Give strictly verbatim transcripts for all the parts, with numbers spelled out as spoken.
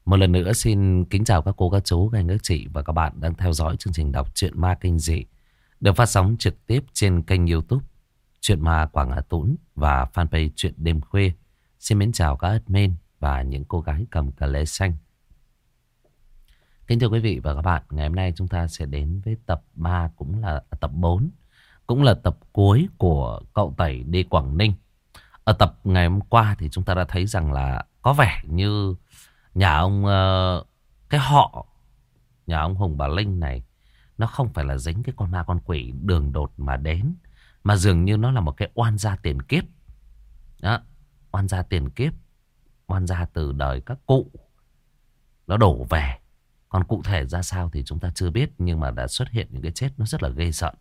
Một lần nữa xin kính chào các cô, các chú, các anh, các chị và các bạn đang theo dõi chương trình đọc truyện ma kinh dị được phát sóng trực tiếp trên kênh YouTube Truyện Ma Quảng Hà Tũng và fanpage Truyện Đêm Khuya. Xin mến chào các admin và những cô gái cầm cà lê xanh. Kính thưa quý vị và các bạn, ngày hôm nay chúng ta sẽ đến với tập ba, cũng là tập bốn, cũng là tập cuối của Cậu Tẩy đi Quảng Ninh. Ở tập ngày hôm qua thì chúng ta đã thấy rằng là có vẻ như nhà ông, uh, cái họ nhà ông Hùng bà Linh này, nó không phải là dính cái con ma con quỷ đường đột mà đến, mà dường như nó là một cái oan gia tiền kiếp. Đó, oan gia tiền kiếp, oan gia từ đời các cụ nó đổ về. Còn cụ thể ra sao thì chúng ta chưa biết, nhưng mà đã xuất hiện những cái chết nó rất là ghê sợ.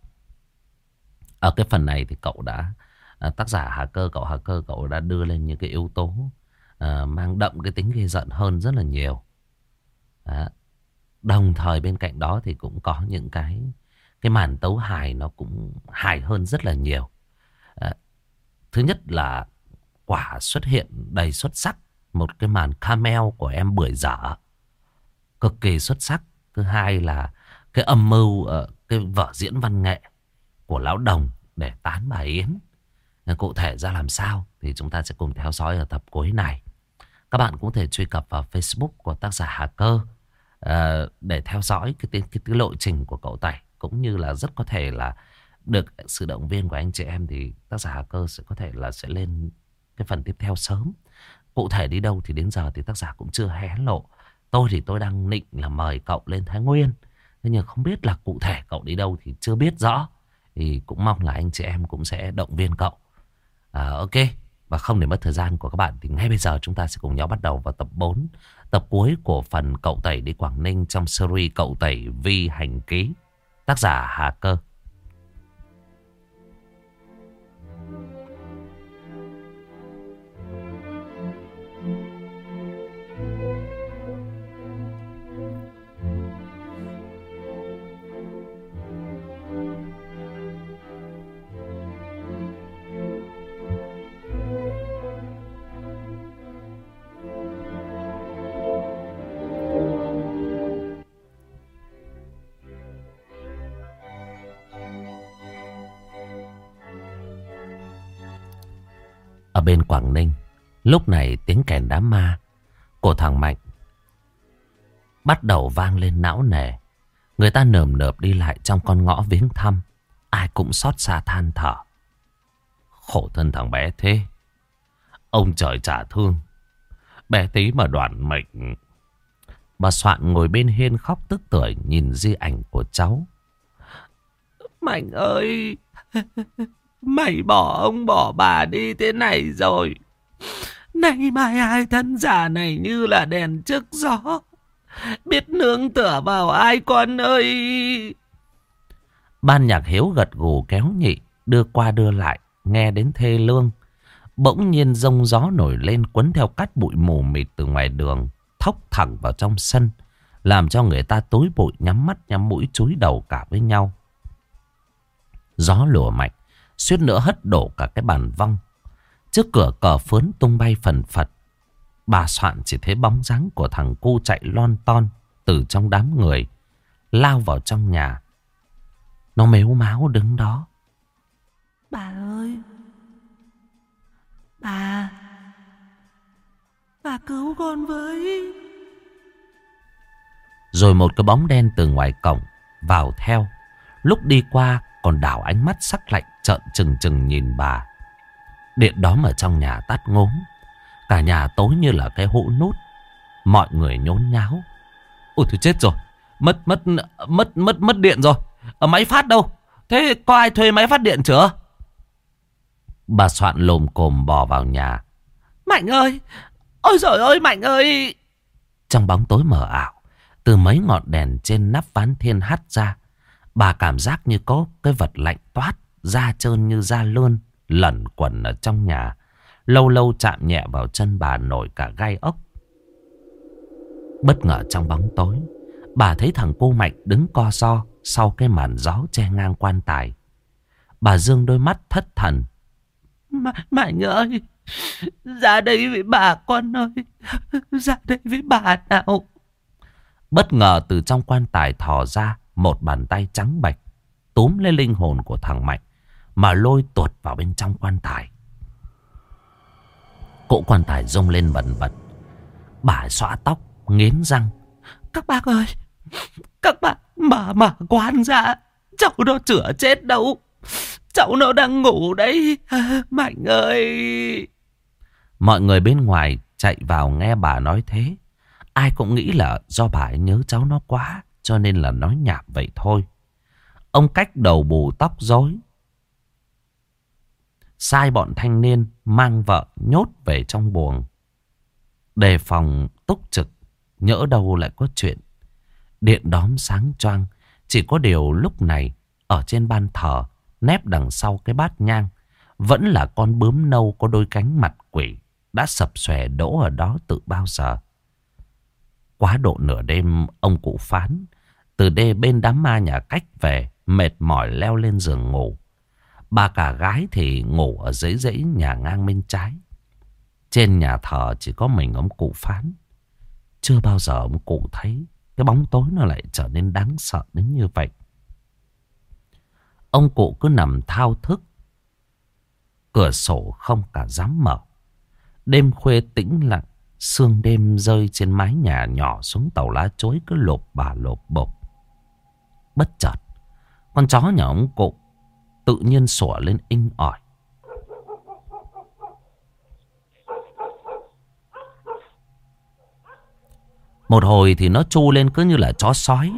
Ở cái phần này thì cậu đã, tác giả Hà Cơ, cậu Hà Cơ cậu đã đưa lên những cái yếu tố uh, mang đậm cái tính ghê giận hơn rất là nhiều. Đó. Đồng thời bên cạnh đó thì cũng có những cái cái màn tấu hài nó cũng hài hơn rất là nhiều. Uh, thứ nhất là quả xuất hiện đầy xuất sắc một cái màn cameo của em Bưởi Dở, cực kỳ xuất sắc. Thứ hai là cái âm mưu, uh, cái vở diễn văn nghệ của Lão Đồng để tán bà Yến. Cụ thể ra làm sao thì chúng ta sẽ cùng theo dõi ở tập cuối này. Các bạn cũng có thể truy cập vào Facebook của tác giả Hà Cơ uh, để theo dõi cái, cái, cái lộ trình của Cậu Tẩy, cũng như là rất có thể là được sự động viên của anh chị em thì tác giả Hà Cơ sẽ có thể là sẽ lên cái phần tiếp theo sớm. Cụ thể đi đâu thì đến giờ thì tác giả cũng chưa hé lộ. Tôi thì tôi đang định là mời cậu lên Thái Nguyên, thế nhưng không biết là cụ thể cậu đi đâu thì chưa biết rõ. Thì cũng mong là anh chị em cũng sẽ động viên cậu. à, Ok. Và không để mất thời gian của các bạn thì ngay bây giờ chúng ta sẽ cùng nhau bắt đầu vào tập bốn, tập cuối của phần Cậu Tẩy đi Quảng Ninh trong series Cậu Tẩy Vi Hành Ký, tác giả Hà Cơ. Ở bên Quảng Ninh, lúc này tiếng kèn đám ma của thằng Mạnh bắt đầu vang lên não nề. Người ta nườm nượp đi lại trong con ngõ viếng thăm, ai cũng xót xa than thở. Khổ thân thằng bé thế, ông trời trả thương, bé tí mà đoạn mệnh. Bà Soạn ngồi bên hiên khóc tức tưởi nhìn di ảnh của cháu. Mạnh ơi, mày bỏ ông bỏ bà đi thế này rồi. Nay mai hai thân già này như là đèn trước gió, biết nương tựa vào ai con ơi. Ban nhạc Hiếu gật gù kéo nhị, đưa qua đưa lại, nghe đến thê lương. Bỗng nhiên giông gió nổi lên cuốn theo cát bụi mù mịt từ ngoài đường, thốc thẳng vào trong sân, làm cho người ta tối bụi nhắm mắt nhắm mũi chúi đầu cả với nhau. Gió lùa mạnh, suýt nữa hất đổ cả cái bàn vong. Trước cửa cờ phướn tung bay phần phật. Bà Soạn chỉ thấy bóng dáng của thằng cu chạy lon ton từ trong đám người, lao vào trong nhà. Nó mếu máo đứng đó. Bà ơi, bà, bà cứu con với. Rồi một cái bóng đen từ ngoài cổng vào theo. Lúc đi qua còn đảo ánh mắt sắc lạnh trợn trừng trừng nhìn bà. Điện đóm ở trong nhà tắt ngốm, cả nhà tối như là cái hũ nút. Mọi người nhốn nháo. Ôi thôi chết rồi, mất mất mất mất mất điện rồi. Ở máy phát đâu? Thế có ai thuê máy phát điện chưa? Bà Soạn lồm cồm bò vào nhà. Mạnh ơi, ôi giời ơi Mạnh ơi. Trong bóng tối mờ ảo, từ mấy ngọn đèn trên nắp ván thiên hắt ra, bà cảm giác như có cái vật lạnh toát, da trơn như da lươn, lẩn quẩn ở trong nhà. Lâu lâu chạm nhẹ vào chân bà nổi cả gai ốc. Bất ngờ trong bóng tối, bà thấy thằng cô Mạnh đứng co ro sau cái màn gió che ngang quan tài. Bà dương đôi mắt thất thần. Mạnh ơi, Ra đây với bà con ơi. Ra đây với bà nào. Bất ngờ từ trong quan tài thò ra một bàn tay trắng bệch, túm lấy linh hồn của thằng Mạnh mà lôi tuột vào bên trong quan tài. Cỗ quan tài rung lên bần bật. Bà xõa tóc, nghiến răng. Các bác ơi, các bác mở mở quan ra. Cháu nó chữa chết đâu. Cháu nó đang ngủ đấy. Mạnh ơi. Mọi người bên ngoài chạy vào nghe bà nói thế. Ai cũng nghĩ là do bà ấy nhớ cháu nó quá, cho nên là nói nhảm vậy thôi. Ông Cách đầu bù tóc rối, sai bọn thanh niên mang vợ nhốt về trong buồng, đề phòng túc trực, nhỡ đâu lại có chuyện. Điện đóm sáng choang. Chỉ có điều lúc này ở trên ban thờ, nép đằng sau cái bát nhang, vẫn là con bướm nâu có đôi cánh mặt quỷ đã sập xòe đỗ ở đó từ bao giờ. Quá độ nửa đêm, ông cụ Phán từ đê bên đám ma nhà Cách về, mệt mỏi leo lên giường ngủ. Bà cả gái thì ngủ ở dưới dãy nhà ngang bên trái. Trên nhà thờ chỉ có mình ông cụ Phán. Chưa bao giờ ông cụ thấy cái bóng tối nó lại trở nên đáng sợ đến như vậy. Ông cụ cứ nằm thao thức, cửa sổ không cả dám mở. Đêm khuya tĩnh lặng, sương đêm rơi trên mái nhà nhỏ xuống tàu lá chối cứ lộp bà lộp bộp. Bất chợt, con chó nhà ông cụ tự nhiên sủa lên inh ỏi. Một hồi thì nó tru lên cứ như là chó sói.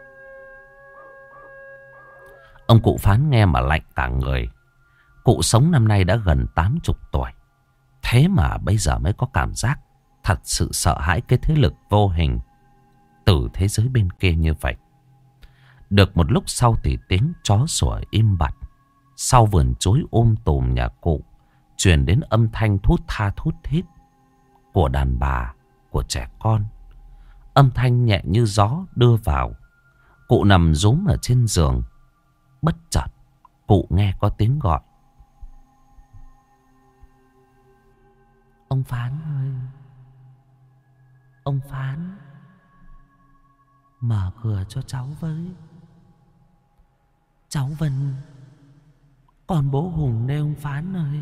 Ông cụ Phán nghe mà lạnh cả người. Cụ sống năm nay đã gần tám chục tuổi. Thế mà bây giờ mới có cảm giác thật sự sợ hãi cái thế lực vô hình từ thế giới bên kia như vậy. Được một lúc sau thì tiếng chó sủa im bặt. Sau vườn chuối um tùm nhà cụ truyền đến âm thanh thút tha thút thít của đàn bà, của trẻ con. Âm thanh nhẹ như gió đưa vào. Cụ nằm rúm ở trên giường. Bất chợt cụ nghe có tiếng gọi. Ông Phán ơi, ông Phán, mở cửa cho cháu với. Cháu Vân, còn bố Hùng đây ông Phán ơi.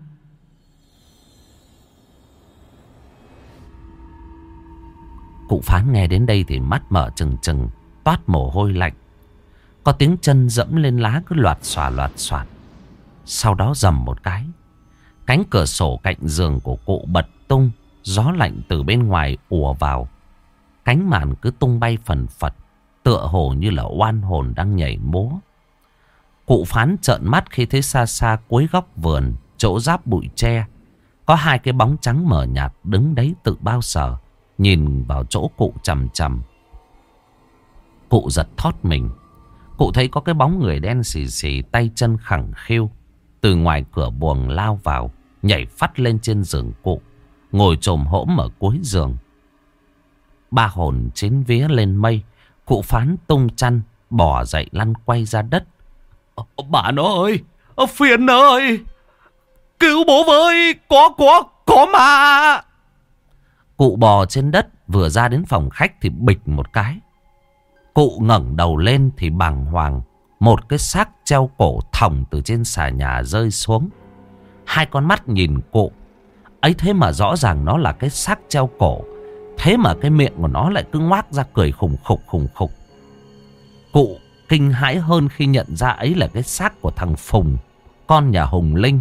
Cụ Phán nghe đến đây thì mắt mở trừng trừng, toát mồ hôi lạnh. Có tiếng chân dẫm lên lá cứ loạt xòa loạt xoạt. Sau đó rầm một cái, cánh cửa sổ cạnh giường của cụ bật tung. Gió lạnh từ bên ngoài ùa vào. Cánh màn cứ tung bay phần phật, tựa hồ như là oan hồn đang nhảy múa. Cụ Phán trợn mắt khi thấy xa xa cuối góc vườn, chỗ giáp bụi tre, có hai cái bóng trắng mờ nhạt đứng đấy tự bao giờ, nhìn vào chỗ cụ chằm chằm. Cụ giật thót mình. Cụ thấy có cái bóng người đen xì xì, tay chân khẳng khiu, từ ngoài cửa buồng lao vào, nhảy phắt lên trên giường cụ, ngồi chồm hổm ở cuối giường. Ba hồn chín vía lên mây. Cụ Phán tung chăn, bò dậy lăn quay ra đất. Bà nó ơi, phiền ơi, cứu bố với, có có có mà. Cụ bò trên đất, vừa ra đến phòng khách thì bịch một cái. Cụ ngẩng đầu lên thì bàng hoàng, một cái xác treo cổ thòng từ trên xà nhà rơi xuống. Hai con mắt nhìn cụ ấy, thế mà rõ ràng nó là cái xác treo cổ, thế mà cái miệng của nó lại cứ ngoác ra cười khủng khục khủng khục. Cụ kinh hãi hơn khi nhận ra ấy là cái xác của thằng Phùng, con nhà Hùng Linh.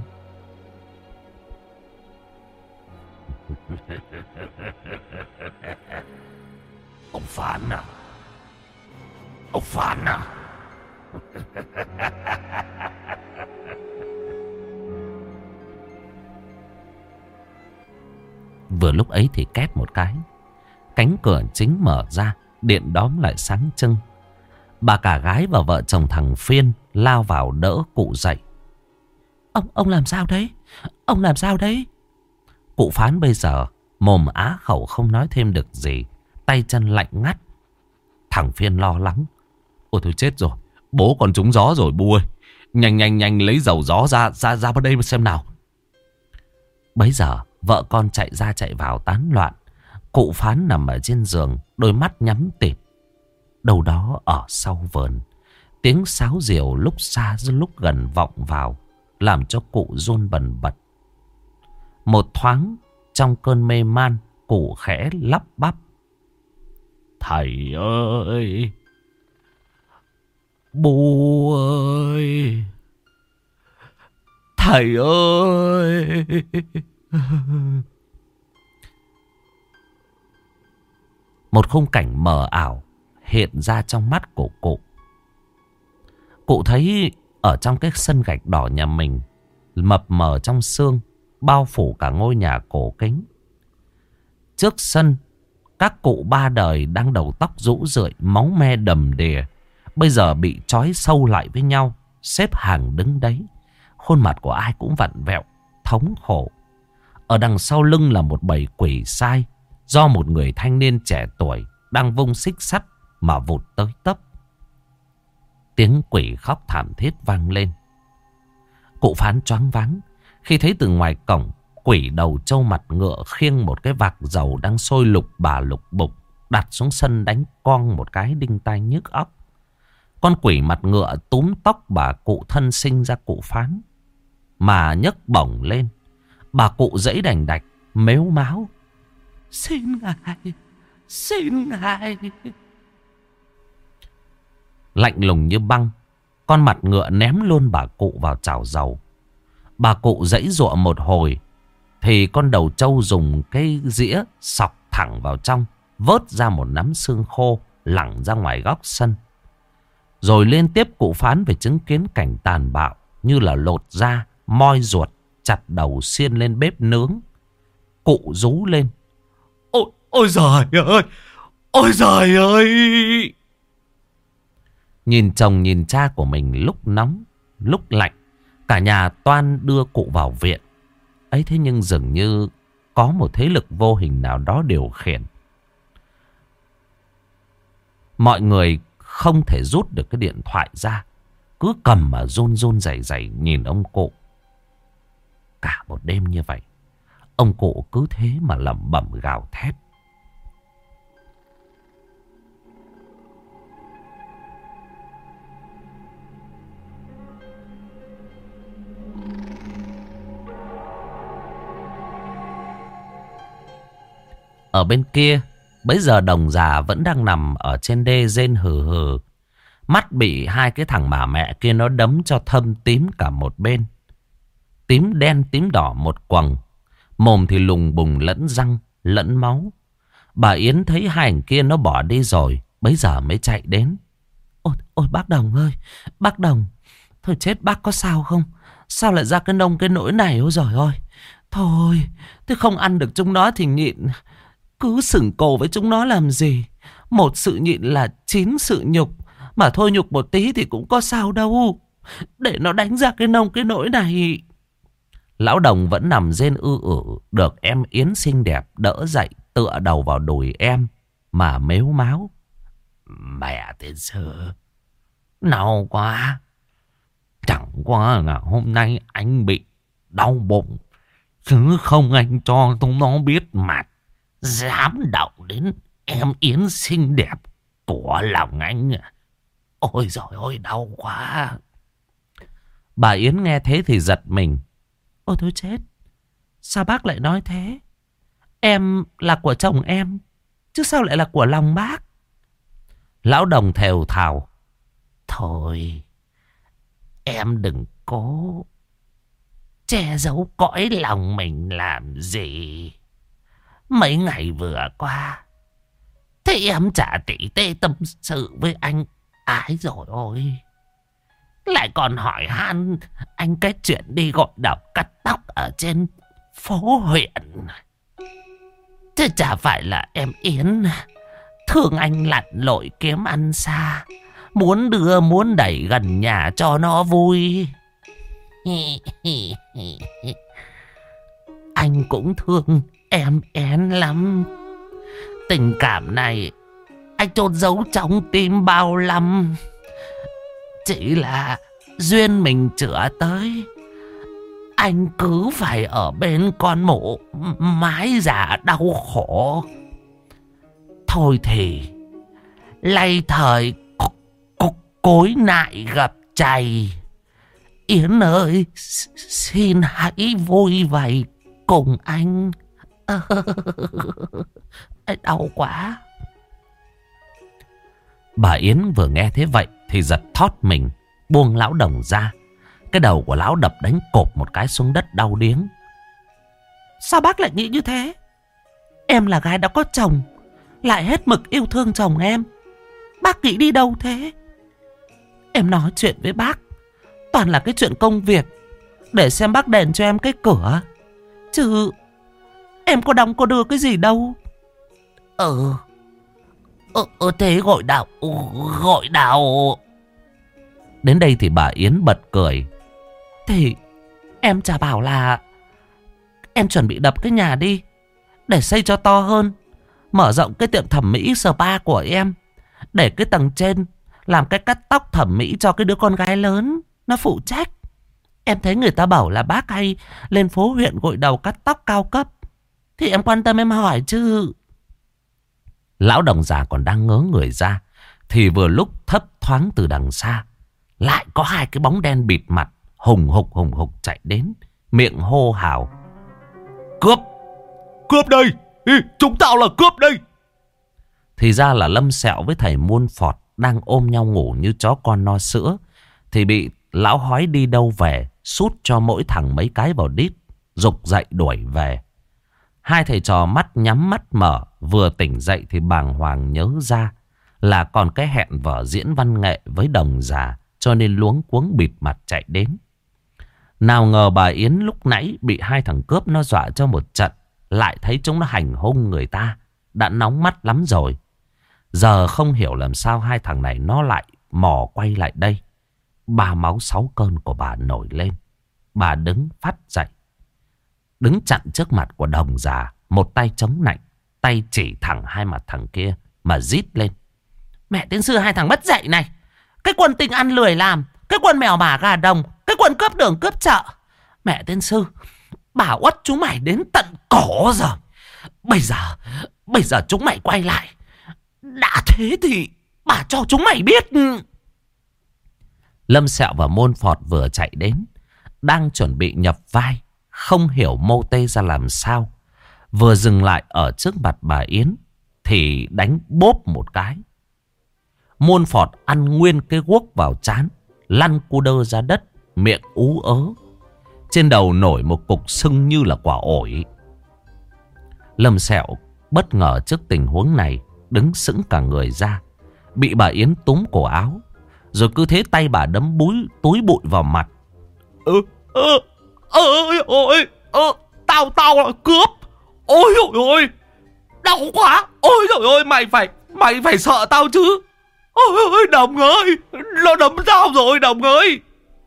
Ông Phán à, ông Phán à. Vừa lúc ấy thì két một cái, cánh cửa chính mở ra, điện đóm lại sáng trưng. Bà cả gái và vợ chồng thằng Phiên lao vào đỡ cụ dậy. Ông ông làm sao đấy? Ông làm sao đấy? Cụ Phán bây giờ mồm á khẩu không nói thêm được gì, tay chân lạnh ngắt. Thằng Phiên lo lắng. Ôi thôi chết rồi, bố còn trúng gió rồi bu ơi. Nhanh nhanh nhanh lấy dầu gió ra ra ra vào đây mà xem nào. Bấy giờ vợ con chạy ra chạy vào tán loạn. Cụ Phán nằm ở trên giường, đôi mắt nhắm tịt. Đâu đó ở sau vườn, tiếng sáo diều lúc xa lúc gần vọng vào, làm cho cụ run bần bật. Một thoáng trong cơn mê man, cụ khẽ lắp bắp: "Thầy ơi, bố ơi, thầy ơi." Một khung cảnh mờ ảo hiện ra trong mắt của cụ. Cụ thấy ở trong cái sân gạch đỏ nhà mình, mập mờ trong sương, bao phủ cả ngôi nhà cổ kính. Trước sân, các cụ ba đời đang đầu tóc rũ rượi, máu me đầm đìa, bây giờ bị trói sâu lại với nhau, xếp hàng đứng đấy. Khuôn mặt của ai cũng vặn vẹo, thống khổ. Ở đằng sau lưng là một bầy quỷ sai, do một người thanh niên trẻ tuổi đang vung xích sắt mà vụt tới tấp. Tiếng quỷ khóc thảm thiết vang lên. Cụ Phán choáng váng khi thấy từ ngoài cổng, quỷ đầu trâu mặt ngựa khiêng một cái vạc dầu đang sôi lục bà lục bục, đặt xuống sân đánh con một cái đinh tai nhức óc. Con quỷ mặt ngựa túm tóc bà cụ thân sinh ra cụ Phán mà nhấc bổng lên. Bà cụ giãy đành đạch, mếu máo: "Xin ngài, xin ngài." Lạnh lùng như băng, con mặt ngựa ném luôn bà cụ vào chảo dầu. Bà cụ giãy giụa một hồi thì con đầu trâu dùng cái dĩa sọc thẳng vào trong, vớt ra một nắm xương khô lẳng ra ngoài góc sân. Rồi liên tiếp cụ Phán phải chứng kiến cảnh tàn bạo như là lột da, moi ruột, chặt đầu xiên lên bếp nướng. Cụ rú lên: "Ôi, ôi giời ơi, ôi giời ơi!" Nhìn chồng nhìn cha của mình lúc nóng, lúc lạnh, cả nhà toan đưa cụ vào viện. Ấy thế nhưng dường như có một thế lực vô hình nào đó điều khiển. Mọi người không thể rút được cái điện thoại ra, cứ cầm mà run run rẩy rẩy nhìn ông cụ. Cả một đêm như vậy, ông cụ cứ thế mà lẩm bẩm gào thét. Ở bên kia, bấy giờ Đồng già vẫn đang nằm ở trên đê rên hừ hừ. Mắt bị hai cái thằng bà mẹ kia nó đấm cho thâm tím cả một bên. Tím đen tím đỏ một quầng. Mồm thì lùng bùng lẫn răng lẫn máu. Bà Yến thấy hai thằng kia nó bỏ đi rồi, bấy giờ mới chạy đến. Ôi, ôi bác Đồng ơi, bác Đồng, thôi chết bác có sao không? Sao lại ra cái nông cái nỗi này? Ôi giời ơi, thôi, tôi không ăn được chúng nó thì nhịn. Cứ sửng cổ với chúng nó làm gì? Một sự nhịn là chín sự nhục. Mà thôi nhục một tí thì cũng có sao đâu. Để nó đánh ra cái nông cái nỗi này. Lão Đồng vẫn nằm rên ư ử, được em Yến xinh đẹp đỡ dậy, tựa đầu vào đùi em mà mếu máo: "Mẹ tiên sư, đau quá. Chẳng qua là hôm nay anh bị đau bụng, chứ không anh cho chúng nó biết mặt. Dám động đến em Yến xinh đẹp của lòng anh. Ôi giời ơi, đau quá." Bà Yến nghe thế thì giật mình. Ôi thôi chết, sao bác lại nói thế? Em là của chồng em, chứ sao lại là của lòng bác? Lão Đồng thều thào: "Thôi, em đừng cố che giấu cõi lòng mình làm gì. Mấy ngày vừa qua thế em chả tỉ tê tâm sự với anh ái rồi ôi. Lại còn hỏi han anh cái chuyện đi gội đầu cắt tóc ở trên phố huyện. Chứ chả phải là em Yến thương anh lặn lội kiếm ăn xa, muốn đưa muốn đẩy gần nhà cho nó vui. Anh cũng thương em Én lắm. Tình cảm này anh chôn giấu trong tim bao năm. Chỉ là duyên mình chữa tới, anh cứ phải ở bên con mụ mái già đau khổ. Thôi thì lay thời cối nại gặp chày. Yến ơi, xin hãy vui vầy cùng anh. Đau quá. Bà Yến vừa nghe thế vậy thì giật thót mình, buông lão Đồng ra. Cái đầu của lão đập đánh cộp một cái xuống đất đau điếng. Sao bác lại nghĩ như thế? Em là gái đã có chồng, lại hết mực yêu thương chồng em. Bác nghĩ đi đâu thế? Em nói chuyện với bác toàn là cái chuyện công việc, để xem bác đền cho em cái cửa. Chứ em có đóng có đưa cái gì đâu. Ừ Ừ, ừ thế gọi đào Gọi đào. Đến đây thì bà Yến bật cười. Thì em chả bảo là em chuẩn bị đập cái nhà đi, để xây cho to hơn, mở rộng cái tiệm thẩm mỹ spa của em, để cái tầng trên làm cái cắt tóc thẩm mỹ cho cái đứa con gái lớn nó phụ trách. Em thấy người ta bảo là bác hay lên phố huyện gội đầu cắt tóc cao cấp, thì em quan tâm em hỏi chứ. Lão Đồng già còn đang ngớ người ra thì vừa lúc thấp thoáng từ đằng xa lại có hai cái bóng đen bịt mặt hùng hục hùng hục chạy đến, miệng hô hào. Cướp! Cướp đây! Chúng tao là cướp đây! Thì ra là Lâm Sẹo với thầy Muôn Phọt đang ôm nhau ngủ như chó con no sữa, thì bị lão hói đi đâu về sút cho mỗi thằng mấy cái vào đít, giục dậy đuổi về. Hai thầy trò mắt nhắm mắt mở, vừa tỉnh dậy thì bàng hoàng nhớ ra là còn cái hẹn vở diễn văn nghệ với Đồng già, cho nên luống cuống bịt mặt chạy đến. Nào ngờ bà Yến lúc nãy bị hai thằng cướp nó dọa cho một trận, lại thấy chúng nó hành hung người ta, đã nóng mắt lắm rồi. Giờ không hiểu làm sao hai thằng này nó lại mò quay lại đây. Ba máu sáu cơn của bà nổi lên. Bà đứng phát dậy, đứng chặn trước mặt của Đồng già, một tay chống nạnh, tay chỉ thẳng hai mặt thằng kia mà rít lên. Mẹ tiên sư hai thằng mất dạy này, cái quân tinh ăn lười làm, cái quân mèo bà gà đồng, cái quân cướp đường cướp chợ. Mẹ tiên sư, bà uất chúng mày đến tận cổ rồi. Bây giờ, bây giờ chúng mày quay lại, đã thế thì bà cho chúng mày biết. Lâm Sẹo và Môn Phọt vừa chạy đến, đang chuẩn bị nhập vai, không hiểu mô tê ra làm sao. Vừa dừng lại ở trước mặt bà Yến thì đánh bốp một cái. Môn Phọt ăn nguyên cái guốc vào trán, lăn cu đơ ra đất, miệng ú ớ. Trên đầu nổi một cục sưng như là quả ổi. Lâm Sẹo bất ngờ trước tình huống này, đứng sững cả người ra, bị bà Yến túm cổ áo, rồi cứ thế tay bà đấm búi túi bụi vào mặt. Ơ ơ ơi ôi ơ tao tao là cướp. Ôi ôi ôi đau quá. Ôi trời ơi, mày phải mày phải sợ tao chứ. Ôi ôi Đồng ơi, nó đấm tao rồi Đồng ơi.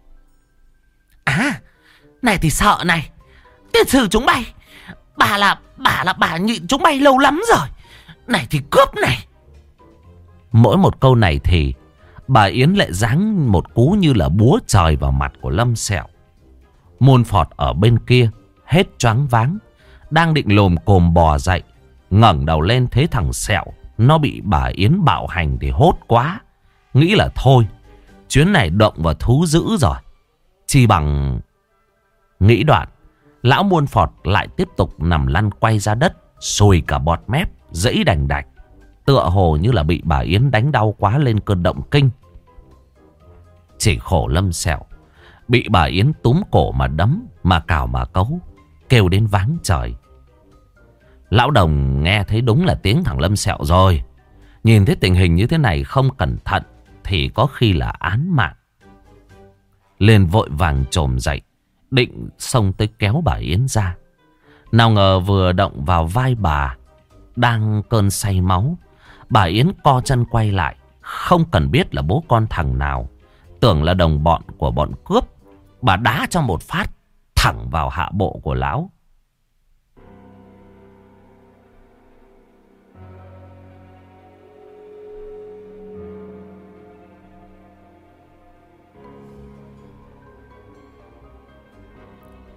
À, này thì sợ này. Tiên sư chúng mày, bà là bà là bà nhịn chúng mày lâu lắm rồi. Này thì cướp này. Mỗi một câu này thì bà Yến lại giáng một cú như là búa trời vào mặt của Lâm Sẹo. Môn Phọt ở bên kia hết choáng váng, đang định lồm cồm bò dậy, ngẩng đầu lên thấy thằng Sẹo nó bị bà Yến bạo hành thì hốt quá, nghĩ là thôi chuyến này động vào thú dữ rồi, chi bằng. Nghĩ đoạn, lão Môn Phọt lại tiếp tục nằm lăn quay ra đất, sùi cả bọt mép, dẫy đành đạch, tựa hồ như là bị bà Yến đánh đau quá lên cơn động kinh. Chỉ khổ Lâm Sẹo bị bà Yến túm cổ mà đấm, mà cào mà cấu, kêu đến váng trời. Lão Đồng nghe thấy đúng là tiếng thằng Lâm Sẹo rồi. Nhìn thấy tình hình như thế này không cẩn thận thì có khi là án mạng. Liền vội vàng chồm dậy, định xông tới kéo bà Yến ra. Nào ngờ vừa động vào vai bà đang cơn say máu, bà Yến co chân quay lại, không cần biết là bố con thằng nào, tưởng là đồng bọn của bọn cướp. Bà đá cho một phát thẳng vào hạ bộ của lão.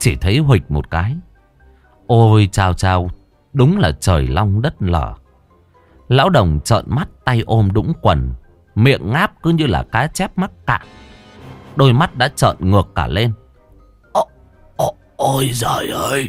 chỉ thấy huỵch một cái. Ôi chao chao, đúng là trời long đất lở. Lão Đồng trợn mắt, tay ôm đũng quần, miệng ngáp cứ như là cá chép mắc cạn. Đôi mắt đã trợn ngược cả lên. Ô, ô, ôi giời ơi!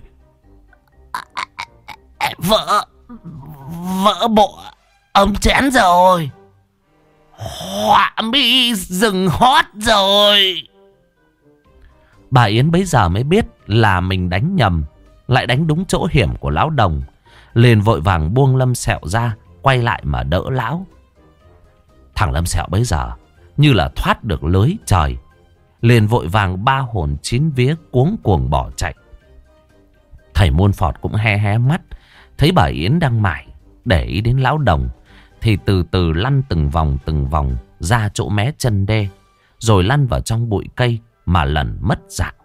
Vỡ, vỡ bộ ống chén rồi. Họa mi dừng hót rồi. Bà Yến bấy giờ mới biết là mình đánh nhầm, lại đánh đúng chỗ hiểm của lão Đồng. Liền vội vàng buông Lâm Sẹo ra, quay lại mà đỡ lão. Thằng Lâm Sẹo bấy giờ như là thoát được lưới trời, liền vội vàng ba hồn chín vía cuống cuồng bỏ chạy. Thầy Môn Phọt cũng hé hé mắt, thấy bà Yến đang mải để ý đến lão Đồng, thì từ từ lăn từng vòng từng vòng ra chỗ mé chân đê, rồi lăn vào trong bụi cây mà lần mất dạng.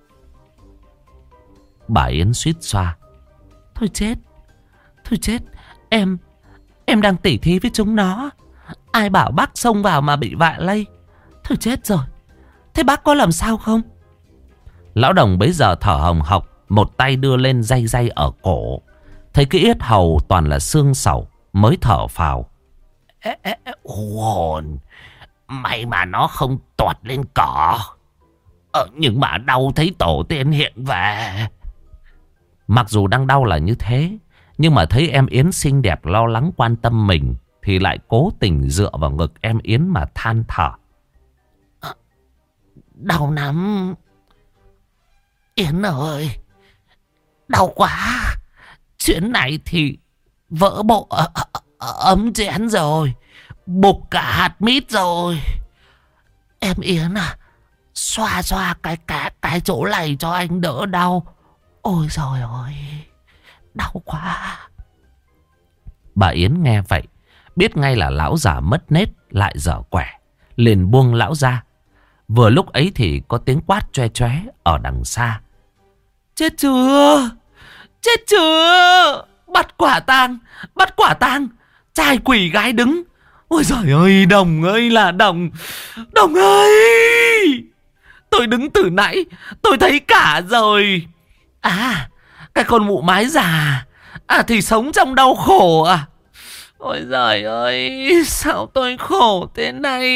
Bà Yến suýt xoa. Thôi chết, thôi chết, em, em đang tỉ thí với chúng nó. Ai bảo bác xông vào mà bị vạ lây. Thôi chết rồi, thế bác có làm sao không? Lão Đồng bấy giờ thở hồng hộc, một tay đưa lên day day ở cổ. Thấy cái yết hầu toàn là xương sẩu, mới thở phào. Ê, ê, ê, hồn, may mà nó không toạt lên cỏ. Ờ, nhưng mà đau thấy tổ tiên hiện về. Mặc dù đang đau là như thế, nhưng mà thấy em Yến xinh đẹp lo lắng quan tâm mình, thì lại cố tình dựa vào ngực em Yến mà than thở. À, đau lắm Yến ơi, đau quá. Chuyện này thì vỡ bộ ở, ở, ở, ấm chén rồi, bục cả hạt mít rồi. Em Yến à, xoa xoa cái, cái, cái chỗ này cho anh đỡ đau. Ôi trời ơi, đau quá. Bà Yến nghe vậy, biết ngay là lão già mất nết lại dở quẻ, liền buông lão ra. Vừa lúc ấy thì có tiếng quát choe choé ở đằng xa. Chết chưa, chết chưa, bắt quả tang, bắt quả tang, trai quỷ gái đứng. Ôi giời ơi, Đồng ơi là Đồng, Đồng ơi, tôi đứng từ nãy, tôi thấy cả rồi. À, cái con mụ mái già, à thì sống trong đau khổ à. Ôi giời ơi, sao tôi khổ thế này.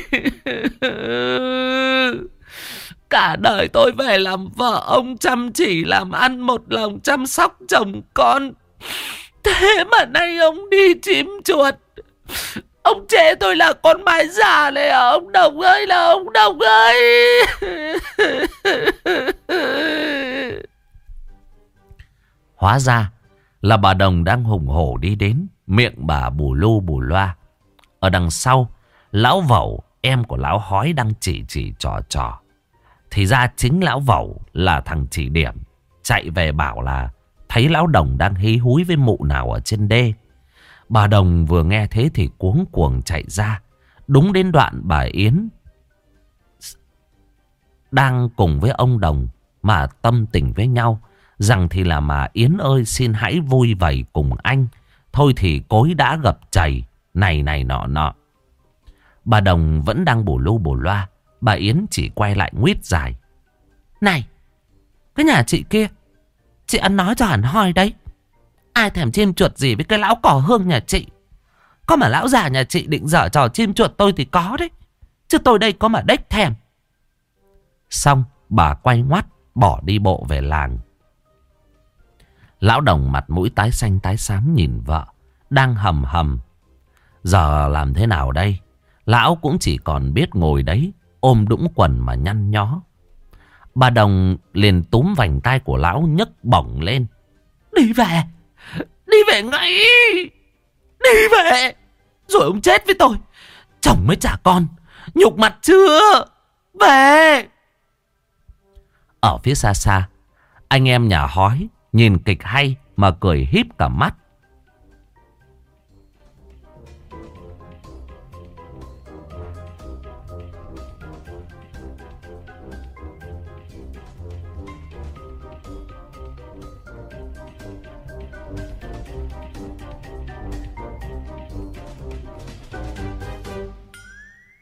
Cả đời tôi về làm vợ ông, chăm chỉ làm ăn một lòng chăm sóc chồng con. Thế mà nay ông đi chim chuột. Ông chê tôi là con mái già này à? Ông Đồng ơi là ông Đồng ơi. Hóa ra là bà Đồng đang hùng hổ đi đến, miệng bà bù lu bù loa. Ở đằng sau, lão Vẩu, em của lão Hói, đang chỉ chỉ trò trò. Thì ra chính lão Vẩu là thằng chỉ điểm, chạy về bảo là thấy lão Đồng đang hí húi với mụ nào ở trên đê. Bà Đồng vừa nghe thế thì cuống cuồng chạy ra. Đúng đến đoạn bà Yến đang cùng với ông Đồng mà tâm tình với nhau, rằng thì là mà Yến ơi xin hãy vui vầy cùng anh. Thôi thì cối đã gập chày, này này nọ nọ. Bà Đồng vẫn đang bù lu bù loa. Bà Yến chỉ quay lại nguyết dài. Này, cái nhà chị kia, chị ăn nói cho hẳn hoi đấy. Ai thèm chim chuột gì với cái lão cỏ hương nhà chị. Có mà lão già nhà chị định dở trò chim chuột tôi thì có đấy, chứ tôi đây có mà đếch thèm. Xong bà quay ngoắt bỏ đi bộ về làng. Lão Đồng mặt mũi tái xanh tái xám nhìn vợ đang hầm hầm. Giờ làm thế nào đây? Lão cũng chỉ còn biết ngồi đấy ôm đũng quần mà nhăn nhó. Bà Đồng liền túm vành tay của lão nhấc bổng lên. Đi về, đi về ngay, đi về, rồi ông chết với tôi. Chồng mới trả con, nhục mặt chưa? Về. Ở phía xa xa, anh em nhà Hói nhìn kịch hay mà cười híp cả mắt.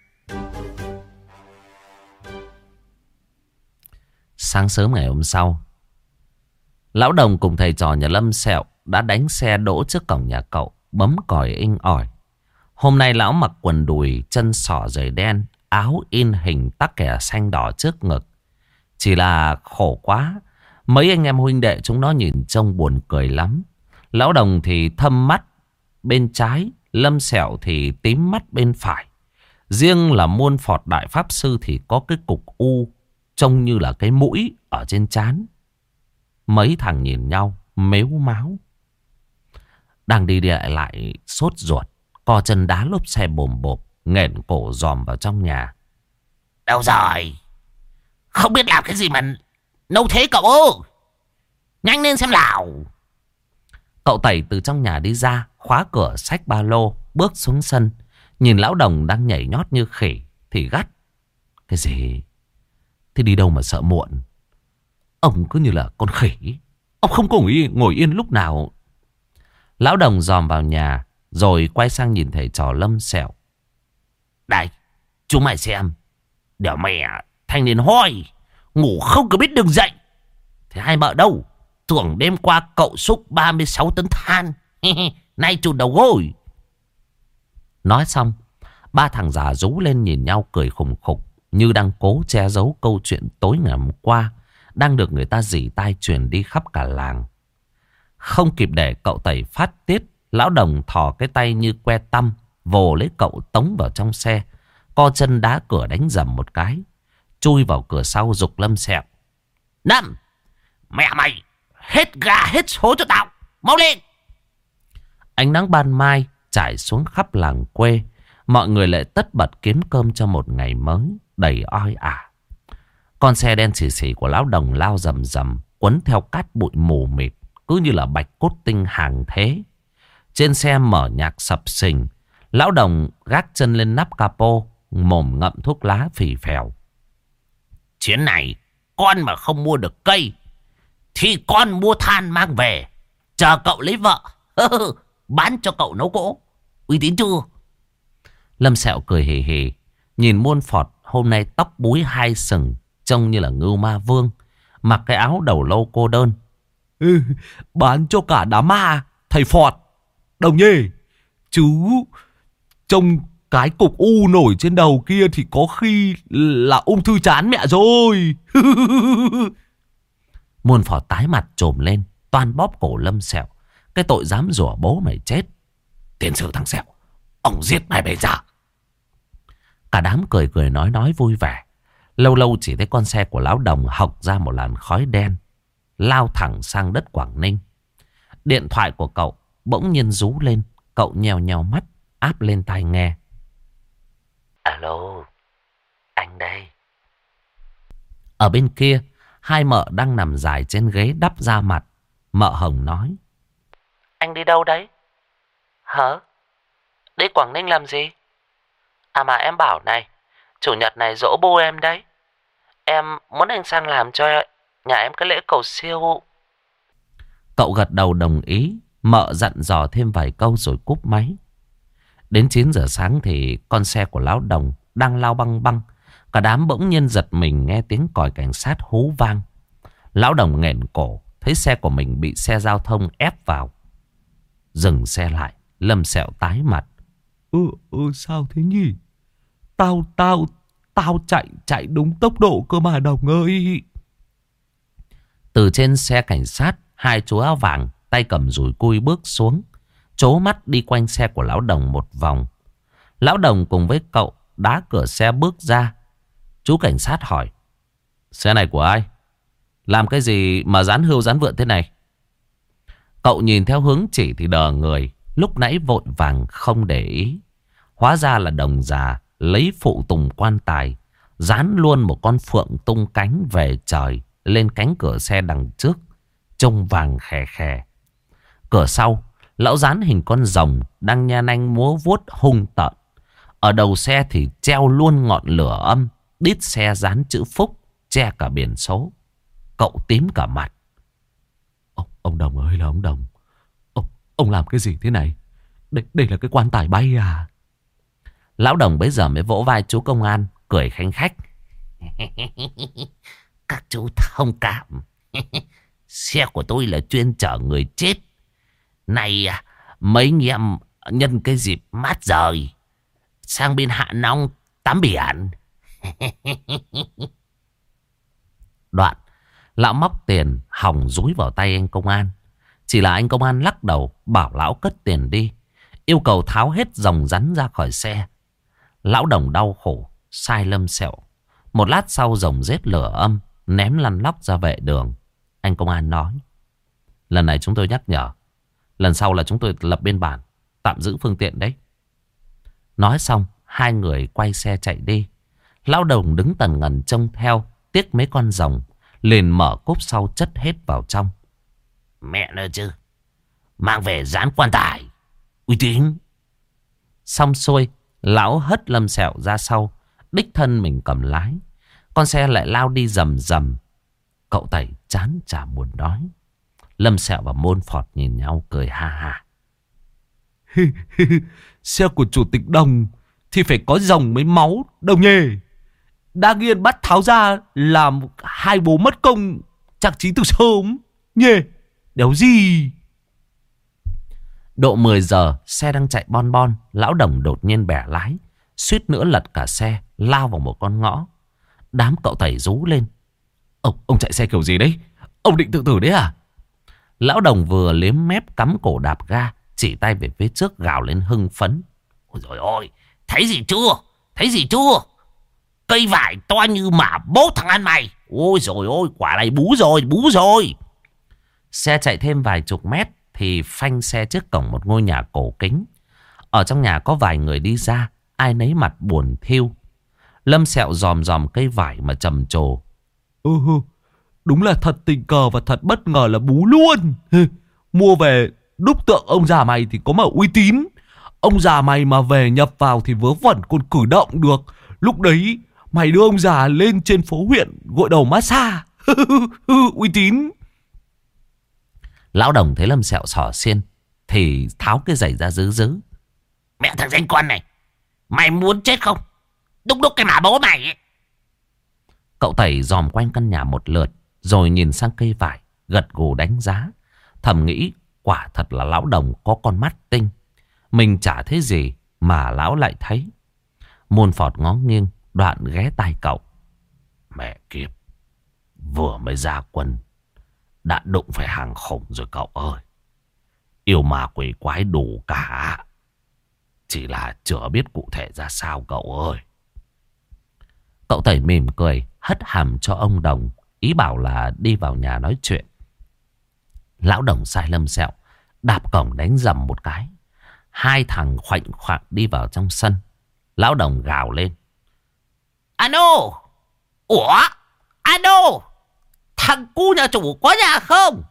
Sáng sớm ngày hôm sau, Lão Đồng cùng thầy trò nhà Lâm Sẹo đã đánh xe đỗ trước cổng nhà cậu, bấm còi inh ỏi. Hôm nay lão mặc quần đùi, chân sỏ giày đen, áo in hình tắc kè xanh đỏ trước ngực. Chỉ là khổ quá, mấy anh em huynh đệ chúng nó nhìn trông buồn cười lắm. Lão Đồng thì thâm mắt bên trái, Lâm Sẹo thì tím mắt bên phải. Riêng là Muôn Phọt Đại Pháp Sư thì có cái cục u trông như là cái mũi ở trên trán. Mấy thằng nhìn nhau mếu máo. Đang đi đi lại lại sốt ruột, co chân đá lốp xe bồm bộp, nghển cổ dòm vào trong nhà. Đâu rồi? Không biết làm cái gì mà nâu thế cậu ơi. Nhanh lên xem nào. Cậu Tẩy từ trong nhà đi ra, khóa cửa xách ba lô, bước xuống sân. Nhìn Lão Đồng đang nhảy nhót như khỉ thì gắt. Cái gì? Thế đi đâu mà sợ muộn? Ông cứ như là con khỉ. Ông không có ngồi, ngồi yên lúc nào. Lão Đồng dòm vào nhà, rồi quay sang nhìn thầy trò Lâm Sẹo. Đây, chúng mày xem. Đẻo mẹ, thanh niên hoi, ngủ không có biết đường dậy. Thế hai mợ đâu? Tưởng đêm qua cậu xúc ba mươi sáu tấn than. Nay chụt đầu gối. Nói xong, ba thằng già rú lên nhìn nhau cười khùng khục, như đang cố che giấu câu chuyện tối ngày hôm qua đang được người ta rỉ tai truyền đi khắp cả làng. Không kịp để cậu Tẩy phát tiết, Lão Đồng thò cái tay như que tăm, vồ lấy cậu tống vào trong xe, co chân đá cửa đánh dầm một cái, chui vào cửa sau giục Lâm Sẹo. Năm, mẹ mày, hết gà hết số cho tao, mau lên. Ánh nắng ban mai trải xuống khắp làng quê. Mọi người lại tất bật kiếm cơm cho một ngày mới đầy oi ả. Con xe đen xì xì của Lão Đồng lao rầm rầm, quấn theo cát bụi mù mịt, cứ như là bạch cốt tinh hàng thế. Trên xe mở nhạc sập sình. Lão Đồng gác chân lên nắp capo, mồm ngậm thuốc lá phì phèo. Chuyến này con mà không mua được cây thì con mua than mang về, chờ cậu lấy vợ. Bán cho cậu nấu cỗ. Uy tín chưa? Lâm Sẹo cười hì hì, nhìn Muôn Phọt hôm nay tóc búi hai sừng, trông như là Ngưu Ma Vương, mặc cái áo đầu lâu cô đơn. Ừ, bán cho cả đám ma, thầy Phọt. Đồng nhỉ, chứ trông cái cục u nổi trên đầu kia thì có khi là ung thư chán mẹ rồi. Muôn Phọt tái mặt trồm lên, toan bóp cổ Lâm Sẹo. Cái tội dám rủa bố mày chết. Tiền sử thằng Sẹo, ông giết mày bây giờ. Cả đám cười cười nói nói vui vẻ. Lâu lâu chỉ thấy con xe của Lão Đồng hộc ra một làn khói đen, lao thẳng sang đất Quảng Ninh. Điện thoại của cậu bỗng nhiên rú lên. Cậu nheo nheo mắt, áp lên tai nghe. Alo, anh đây. Ở bên kia, hai mợ đang nằm dài trên ghế đắp ra mặt. Mợ Hồng nói. Anh đi đâu đấy? Hả? Đi Quảng Ninh làm gì? À mà em bảo này, chủ nhật này giỗ bu em đấy. Em muốn anh sang làm cho nhà em cái lễ cầu siêu. Cậu gật đầu đồng ý. Mợ dặn dò thêm vài câu rồi cúp máy. Đến chín giờ sáng thì con xe của Lão Đồng đang lao băng băng. Cả đám bỗng nhiên giật mình nghe tiếng còi cảnh sát hú vang. Lão Đồng nghẹn cổ, thấy xe của mình bị xe giao thông ép vào. Dừng xe lại, Lâm Sẹo tái mặt. Ừ, ừ sao thế nhỉ? Tao, tao, tao chạy, chạy đúng tốc độ cơ mà Đồng ơi. Từ trên xe cảnh sát, hai chú áo vàng tay cầm dùi cui bước xuống, trố mắt đi quanh xe của Lão Đồng một vòng. Lão Đồng cùng với cậu đá cửa xe bước ra. Chú cảnh sát hỏi. Xe này của ai? Làm cái gì mà dán hươu dán vượn thế này? Cậu nhìn theo hướng chỉ thì đờ người. Lúc nãy vội vàng không để ý. Hóa ra là Đồng già lấy phụ tùng quan tài, dán luôn một con phượng tung cánh về trời lên cánh cửa xe đằng trước, trông vàng khè khè. Cửa sau, lão dán hình con rồng đang nha nanh múa vuốt hung tợn. Ở đầu xe thì treo luôn ngọn lửa âm, đít xe dán chữ Phúc, che cả biển số. Cậu tím cả mặt. Ông, ông Đồng ơi là ông Đồng. Ông, ông làm cái gì thế này? Đây, đây là cái quan tài bay à? Lão Đồng bấy giờ mới vỗ vai chú công an, cười khanh khách. Các chú thông cảm. Xe của tôi là chuyên chở người chết. Này à, mấy anh em nhân cái dịp mát rời sang bên Hạ Long tắm biển. Đoạn lão móc tiền hòng dúi vào tay anh công an. Chỉ là anh công an lắc đầu bảo lão cất tiền đi, yêu cầu tháo hết rồng rắn ra khỏi xe. Lão Đồng đau khổ sai Lâm Sẹo. Một lát sau rồng rết lửa âm ném lăn lóc ra vệ đường. Anh công an nói: lần này chúng tôi nhắc nhở, lần sau là chúng tôi lập biên bản tạm giữ phương tiện đấy. Nói xong hai người quay xe chạy đi. Lão Đồng đứng tần ngần trông theo, tiếc mấy con rồng, liền mở cốp sau chất hết vào trong. Mẹ nữa chứ, mang về dán quan tài uy tín. Xong xuôi, lão hất Lâm Sẹo ra sau, đích thân mình cầm lái. Con xe lại lao đi rầm rầm. Cậu Tẩy chán chả buồn nói. Lâm Sẹo và Môn Phọt nhìn nhau cười ha ha. Xe của chủ tịch Đồng thì phải có rồng mới máu Đồng nhề. Đang yên bắt tháo ra làm hai bố mất công chắc chí từ sớm nhề. Đéo gì. Độ mười giờ xe đang chạy bon bon. Lão Đồng đột nhiên bẻ lái, suýt nữa lật cả xe, lao vào một con ngõ. Đám cậu Tẩy rú lên: Ông, ông chạy xe kiểu gì đấy? Ông định tự tử đấy à? Lão Đồng vừa liếm mép cắm cổ đạp ga, chỉ tay về phía trước gào lên hưng phấn: Ôi dồi ôi, thấy gì chưa? Thấy gì chưa? Cây vải to như mà bố thằng ăn mày. Ôi dồi ôi, quả này bú rồi, bú rồi. Xe chạy thêm vài chục mét thì phanh xe trước cổng một ngôi nhà cổ kính. Ở trong nhà có vài người đi ra, ai nấy mặt buồn thiêu. Lâm Sẹo dòm dòm cây vải mà trầm trồ: Ừ, đúng là thật tình cờ và thật bất ngờ là bú luôn. Mua về đúc tượng ông già mày thì có mà uy tín. Ông già mày mà về nhập vào thì vớ vẩn còn cử động được. Lúc đấy mày đưa ông già lên trên phố huyện gội đầu massage. Uy tín. Lão Đồng thấy Lâm Sẹo xỏ xiên thì tháo cái giày ra dứ dứ: Mẹ thằng danh con này, mày muốn chết không? Đúc đúc cái mà bố mày ấy. Cậu Tẩy dòm quanh căn nhà một lượt, rồi nhìn sang cây vải, gật gù đánh giá, thầm nghĩ quả thật là lão Đồng có con mắt tinh. Mình chả thấy gì mà lão lại thấy. Môn Phọt ngó nghiêng, đoạn ghé tai cậu: Mẹ kiếp, vừa mới ra quân đã đụng phải hàng khủng rồi cậu ơi. Yêu ma quỷ quái đủ cả, chỉ là chưa biết cụ thể ra sao cậu ơi. Cậu Tẩy mỉm cười, hất hàm cho ông Đồng, ý bảo là đi vào nhà nói chuyện. Lão Đồng sai Lâm Sẹo đạp cổng đánh dầm một cái. Hai thằng khoảnh khoạng đi vào trong sân. Lão Đồng gào lên: Alo! Ủa? Alo! Thằng cu nhà chủ có nhà không?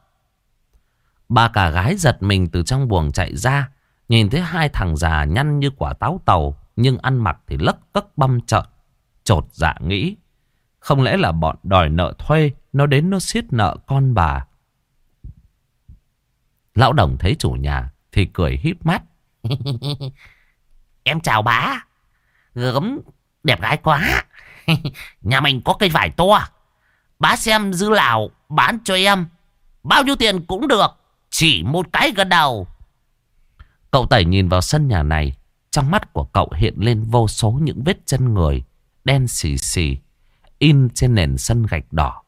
Bà cả gái giật mình từ trong buồng chạy ra, nhìn thấy hai thằng già nhăn như quả táo tàu, nhưng ăn mặc thì lấc cấc băm trợn. Chột dạ nghĩ, không lẽ là bọn đòi nợ thuê nó đến nó siết nợ con bà. Lão Đồng thấy chủ nhà thì cười híp mắt: Em chào bá. Gớm đẹp gái quá. Nhà mình có cây vải to, bá xem dư lào bán cho em, bao nhiêu tiền cũng được, chỉ một cái gật đầu. Cậu Tẩy nhìn vào sân nhà này, trong mắt của cậu hiện lên vô số những vết chân người đen xì xì in trên nền sân gạch đỏ.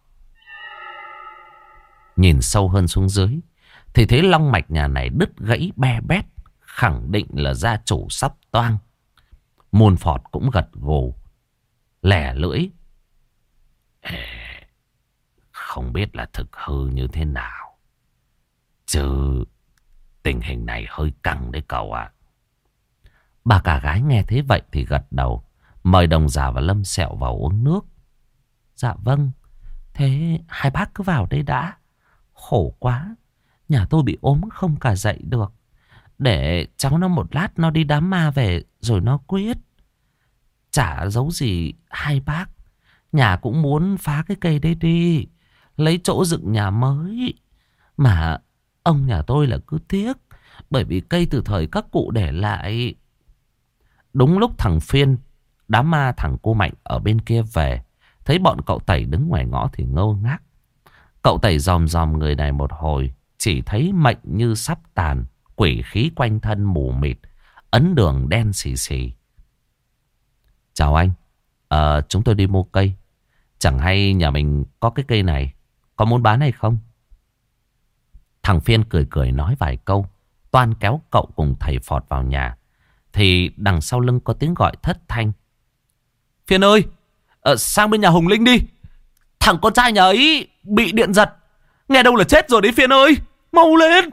Nhìn sâu hơn xuống dưới thì thấy long mạch nhà này đứt gãy be bét, khẳng định là gia chủ sắp toang. Môn Phọt cũng gật gù, lẻ lưỡi: Ê, không biết là thực hư như thế nào, chứ tình hình này hơi căng đấy cậu ạ. Bà cả gái nghe thế vậy thì gật đầu, mời Đồng già và Lâm Sẹo vào uống nước. Dạ vâng, thế hai bác cứ vào đây đã. Khổ quá, nhà tôi bị ốm không cả dậy được. Để cháu nó một lát nó đi đám ma về rồi nó quyết. Chả giấu gì hai bác, nhà cũng muốn phá cái cây đây đi, lấy chỗ dựng nhà mới. Mà ông nhà tôi là cứ tiếc, bởi vì cây từ thời các cụ để lại. Đúng lúc thằng Phiên, đám ma thằng cô Mạnh ở bên kia về, thấy bọn cậu Tẩy đứng ngoài ngõ thì ngơ ngác. Cậu Tẩy dòm dòm người này một hồi, chỉ thấy mệnh như sắp tàn, quỷ khí quanh thân mù mịt, ấn đường đen xì xì. Chào anh, à, chúng tôi đi mua cây. Chẳng hay nhà mình có cái cây này, có muốn bán hay không? Thằng Phiên cười cười nói vài câu, toan kéo cậu cùng thầy Phọt vào nhà. Thì đằng sau lưng có tiếng gọi thất thanh. Phiên ơi, à, sang bên nhà Hùng Linh đi. Thằng con trai nhà ấy bị điện giật, nghe đâu là chết rồi đấy Phiên ơi. Mau lên.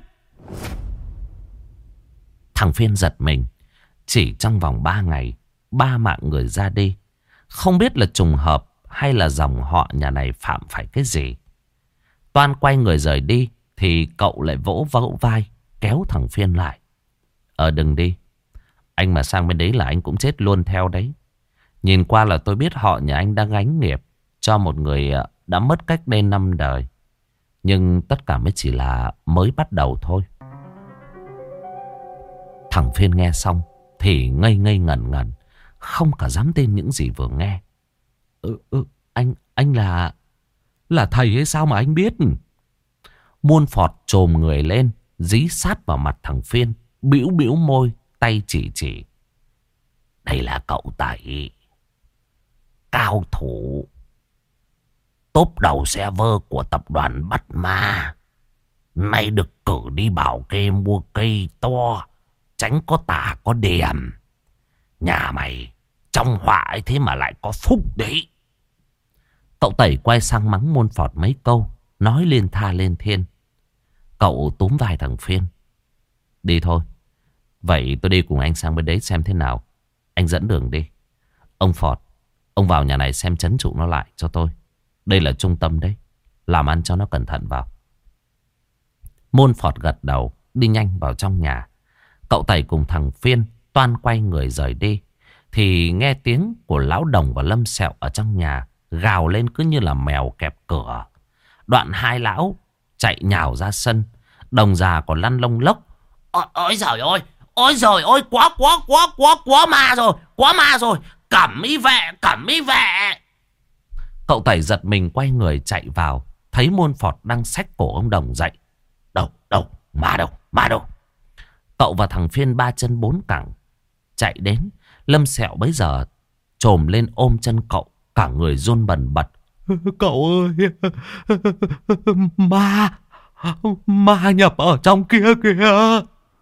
Thằng Phiên giật mình. Chỉ trong vòng ba ngày, ba mạng người ra đi. Không biết là trùng hợp hay là dòng họ nhà này phạm phải cái gì. Toan quay người rời đi thì cậu lại vỗ vỗ vai, kéo thằng Phiên lại. Ờ đừng đi. Anh mà sang bên đấy là anh cũng chết luôn theo đấy. Nhìn qua là tôi biết họ nhà anh đang gánh nghiệp cho một người đã mất cách đây năm đời. Nhưng tất cả mới chỉ là mới bắt đầu thôi. Thằng Phiên nghe xong thì ngây ngây ngẩn ngẩn, không cả dám tin những gì vừa nghe. Ừ, ừ, anh, anh là... Là thầy hay sao mà anh biết? Muôn Phọt chồm người lên, dí sát vào mặt thằng Phiên, bĩu bĩu môi, tay chỉ chỉ. Đây là cậu Tẩy, cao thủ tốp đầu server của tập đoàn Bắt Ma. Nay được cử đi bảo kê mua cây to, tránh có tà có đèn. Nhà mày trong họa ấy thế mà lại có phúc đấy. Cậu Tẩy quay sang mắng Muôn Phọt mấy câu, nói lên tha lên thiên. Cậu túm vai thằng Phiên. Đi thôi. Vậy tôi đi cùng anh sang bên đấy xem thế nào. Anh dẫn đường đi. Ông Phọt, ông vào nhà này xem trấn trụ nó lại cho tôi. Đây là trung tâm đấy. Làm ăn cho nó cẩn thận vào. Muôn Phọt gật đầu, đi nhanh vào trong nhà. Cậu Tẩy cùng thằng Phiên toan quay người rời đi thì nghe tiếng của Lão Đồng và Lâm Sẹo ở trong nhà gào lên cứ như là mèo kẹp cửa. Đoạn hai lão chạy nhào ra sân. Đồng già còn lăn lông lốc. Ôi, ôi giời ơi, ôi giời ơi, quá quá quá quá quá ma rồi, quá ma rồi. Cẩm y vệ, cẩm y vệ. Cậu Tẩy giật mình quay người chạy vào, thấy Muôn Phọt đang xách cổ ông Đồng dậy. Đâu, đâu, ma đâu, ma đâu. Cậu và thằng Phiên ba chân bốn cẳng chạy đến. Lâm Sẹo bấy giờ chồm lên ôm chân cậu, cả người run bần bật. Cậu ơi, ma, ma nhập ở trong kia kìa.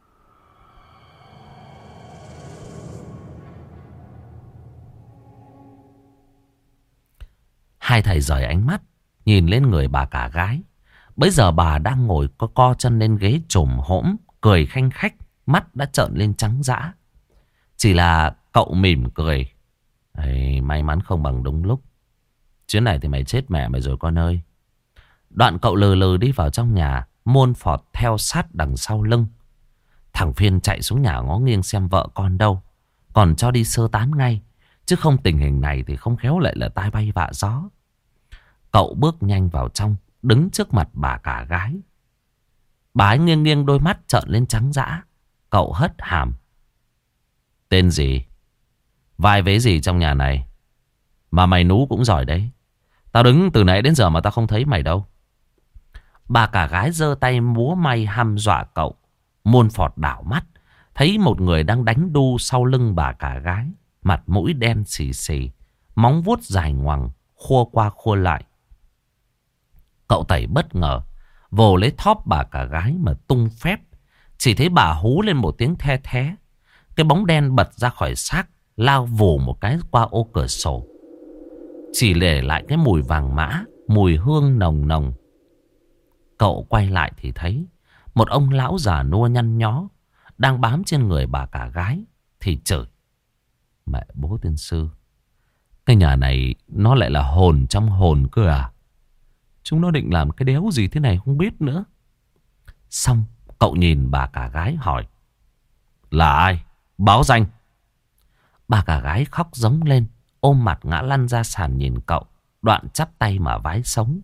Hai thầy rời ánh mắt, nhìn lên người bà cả gái. Bấy giờ bà đang ngồi co co chân lên ghế chồm hỗm, cười khanh khách, mắt đã trợn lên trắng dã. Chỉ là cậu mỉm cười. Ê, may mắn không bằng đúng lúc. Chuyến này thì mày chết mẹ mày rồi con ơi. Đoạn cậu lừ lừ đi vào trong nhà. Muôn Phọt theo sát đằng sau lưng. Thằng Phiên chạy xuống nhà ngó nghiêng xem vợ con đâu, còn cho đi sơ tán ngay. Chứ không tình hình này thì không khéo lại là tai bay vạ gió. Cậu bước nhanh vào trong, đứng trước mặt bà cả gái. Bà ấy nghiêng nghiêng đôi mắt trợn lên trắng dã. Cậu hất hàm. Tên gì? Vai vế gì trong nhà này? Mà mày nú cũng giỏi đấy. Tao đứng từ nãy đến giờ mà tao không thấy mày đâu. Bà cả gái giơ tay múa may hăm dọa cậu. Muôn Phọt đảo mắt, thấy một người đang đánh đu sau lưng bà cả gái. Mặt mũi đen xì xì, móng vuốt dài ngoằng, khua qua khua lại. Cậu Tẩy bất ngờ, vồ lấy thóp bà cả gái mà tung phép. Chỉ thấy bà hú lên một tiếng the thé. Cái bóng đen bật ra khỏi xác, lao vù một cái qua ô cửa sổ. Chỉ để lại cái mùi vàng mã, mùi hương nồng nồng. Cậu quay lại thì thấy một ông lão già nua nhăn nhó đang bám trên người bà cả gái. Thì chửi. Mẹ bố tiên sư, cái nhà này nó lại là hồn trong hồn cơ à? Chúng nó định làm cái đéo gì thế này không biết nữa. Xong cậu nhìn bà cả gái hỏi. Là ai? Báo danh. Bà cả gái khóc giống lên, ôm mặt ngã lăn ra sàn nhìn cậu. Đoạn chắp tay mà vái sống.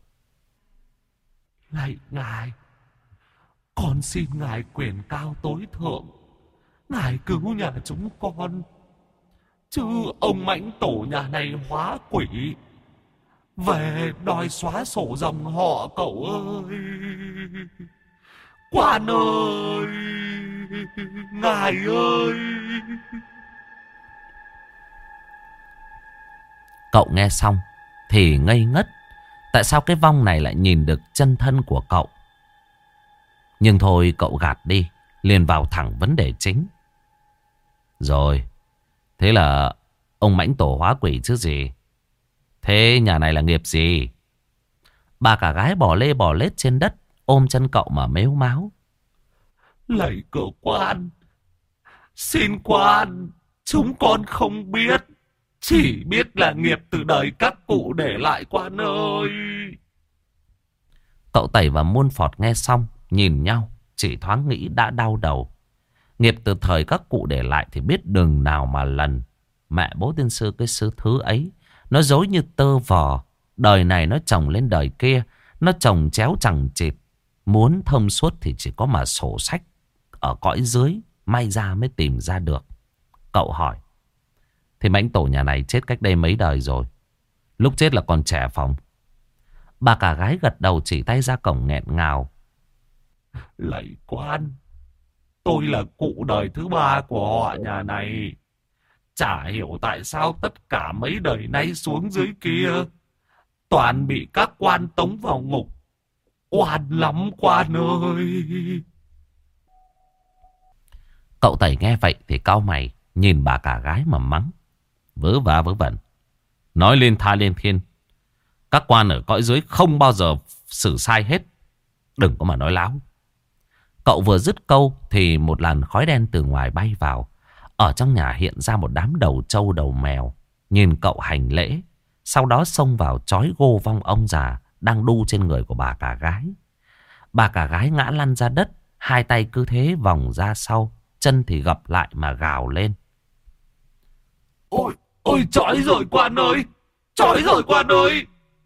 Lạy ngài, con xin ngài quyền cao tối thượng, ngài cứu nhà chúng con. Chứ ông mãnh tổ nhà này hóa quỷ, về đòi xóa sổ dòng họ cậu ơi. Quan ơi, ngài ơi. Cậu nghe xong thì ngây ngất. Tại sao cái vong này lại nhìn được chân thân của cậu? Nhưng thôi cậu gạt đi, liền vào thẳng vấn đề chính. Rồi, thế là ông mãnh tổ hóa quỷ chứ gì? Thế nhà này là nghiệp gì? Bà cả gái bò lê bò lết trên đất, ôm chân cậu mà mếu máo. Lạy cửa quan, xin quan, chúng con không biết. Chỉ biết là nghiệp từ đời các cụ để lại quan ơi. Cậu Tẩy và Muôn Phọt nghe xong, nhìn nhau, chỉ thoáng nghĩ đã đau đầu. Nghiệp từ thời các cụ để lại thì biết đường nào mà lần. Mẹ bố tiên sư cái thứ thứ ấy, nó dối như tơ vò. Đời này nó chồng lên đời kia, nó chồng chéo chẳng chịt. Muốn thông suốt thì chỉ có mà sổ sách ở cõi dưới, may ra mới tìm ra được. Cậu hỏi, thì mãnh tổ nhà này chết cách đây mấy đời rồi? Lúc chết là còn trẻ phòng. Bà cả gái gật đầu chỉ tay ra cổng nghẹn ngào. Lạy quan, tôi là cụ đời thứ ba của họ nhà này. Chả hiểu tại sao tất cả mấy đời nay xuống dưới kia toàn bị các quan tống vào ngục. Oan lắm quan ơi. Cậu Tẩy nghe vậy thì cau mày, nhìn bà cả gái mà mắng. Vớ vả vớ vẩn, nói lên tha lên thiên. Các quan ở cõi dưới không bao giờ xử sai hết. Đừng có mà nói láo. Cậu vừa dứt câu thì một làn khói đen từ ngoài bay vào. Ở trong nhà hiện ra một đám đầu trâu đầu mèo, nhìn cậu hành lễ. Sau đó xông vào trói gô vong ông già đang đu trên người của bà cả gái. Bà cả gái ngã lăn ra đất, hai tay cứ thế vòng ra sau, chân thì gập lại mà gào lên. Ôi, ôi trói rồi quan ơi, trói rồi quan ơi.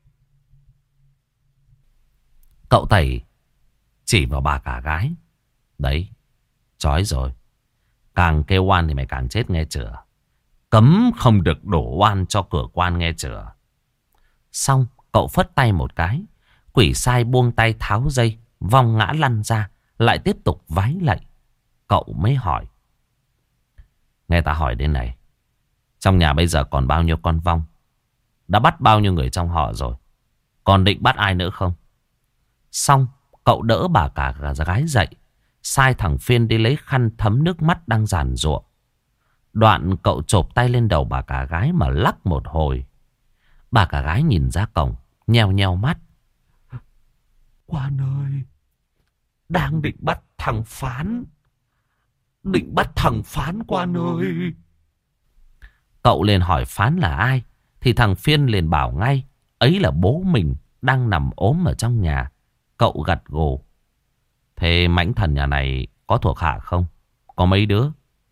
Cậu Tẩy chỉ vào bà cả gái. Đấy, trói rồi. Càng kêu oan thì mày càng chết nghe chưa? Cấm không được đổ oan cho cửa quan nghe chưa? Xong cậu phất tay một cái, quỷ sai buông tay tháo dây, vong ngã lăn ra, lại tiếp tục vái lạy. Cậu mới hỏi, nghe ta hỏi đến này, trong nhà bây giờ còn bao nhiêu con vong? Đã bắt bao nhiêu người trong họ rồi? Còn định bắt ai nữa không? Xong cậu đỡ bà cả gái dậy, sai thằng Phiên đi lấy khăn thấm nước mắt đang giàn giụa. Đoạn cậu chộp tay lên đầu bà cả gái mà lắc một hồi. Bà cả gái nhìn ra cổng, nheo nheo mắt. Quan ơi, đang định bắt thằng Phán. Định bắt thằng Phán quan ơi. Cậu liền hỏi Phán là ai, thì thằng Phiên liền bảo ngay ấy là bố mình đang nằm ốm ở trong nhà. Cậu gật gù. Thế mãnh thần nhà này có thuộc hạ không? Có mấy đứa?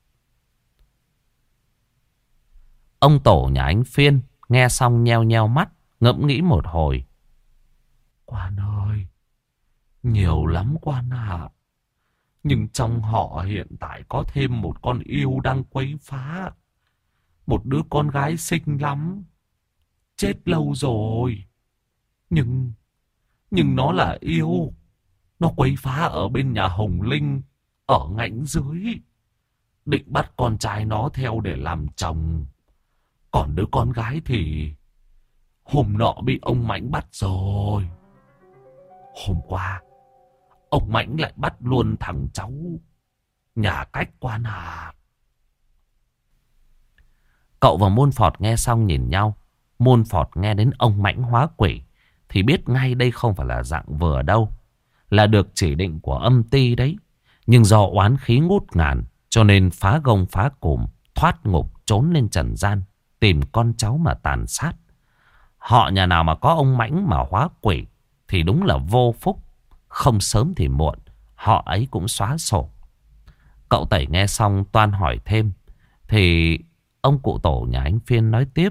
Ông tổ nhà anh Phiên nghe xong nheo nheo mắt, ngẫm nghĩ một hồi. Quan ơi, nhiều lắm quan ạ. Nhưng trong họ hiện tại có thêm một con yêu đang quấy phá. Một đứa con gái xinh lắm, chết lâu rồi. Nhưng, nhưng nó là yêu. Nó quấy phá ở bên nhà Hồng Linh, ở ngãnh dưới. Định bắt con trai nó theo để làm chồng. Còn đứa con gái thì hôm nọ bị ông Mãnh bắt rồi. Hôm qua ông Mãnh lại bắt luôn thằng cháu nhà cách quan à. Cậu và Môn Phọt nghe xong nhìn nhau. Môn Phọt nghe đến ông Mãnh hóa quỷ thì biết ngay đây không phải là dạng vừa đâu, là được chỉ định của âm ty đấy. Nhưng do oán khí ngút ngàn cho nên phá gông phá cùm, thoát ngục trốn lên trần gian, tìm con cháu mà tàn sát. Họ nhà nào mà có ông Mãnh mà hóa quỷ thì đúng là vô phúc. Không sớm thì muộn, họ ấy cũng xóa sổ. Cậu Tẩy nghe xong toan hỏi thêm thì ông cụ tổ nhà anh Phiên nói tiếp.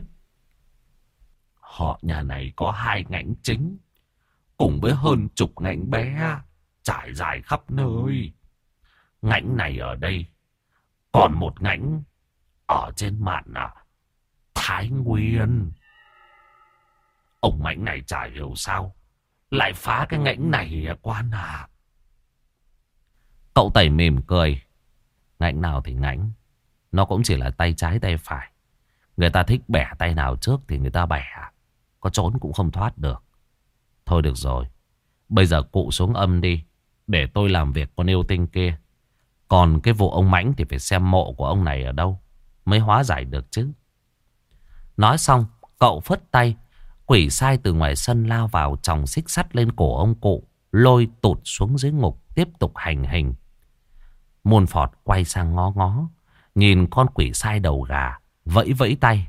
Họ nhà này có hai ngãnh chính, cùng với hơn chục ngãnh bé trải dài khắp nơi. Ngãnh này ở đây, còn một ngãnh ở trên mạn à, Thái Nguyên. Ông Mãnh này chả hiểu sao lại phá cái ngãnh này à, quan à. Cậu Tẩy mỉm cười. Ngãnh nào thì ngãnh, nó cũng chỉ là tay trái tay phải. Người ta thích bẻ tay nào trước thì người ta bẻ, có trốn cũng không thoát được. Thôi được rồi, bây giờ cụ xuống âm đi, để tôi làm việc con yêu tinh kia. Còn cái vụ ông Mãnh thì phải xem mộ của ông này ở đâu mới hóa giải được chứ. Nói xong, cậu phất tay, quỷ sai từ ngoài sân lao vào chòng xích sắt lên cổ ông cụ, lôi tụt xuống dưới ngục, tiếp tục hành hình. Môn Phọt quay sang ngó ngó, nhìn con quỷ sai đầu gà, vẫy vẫy tay.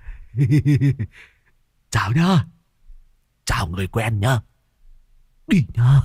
Chào nhá. Chào người quen nhá. Đi nhá.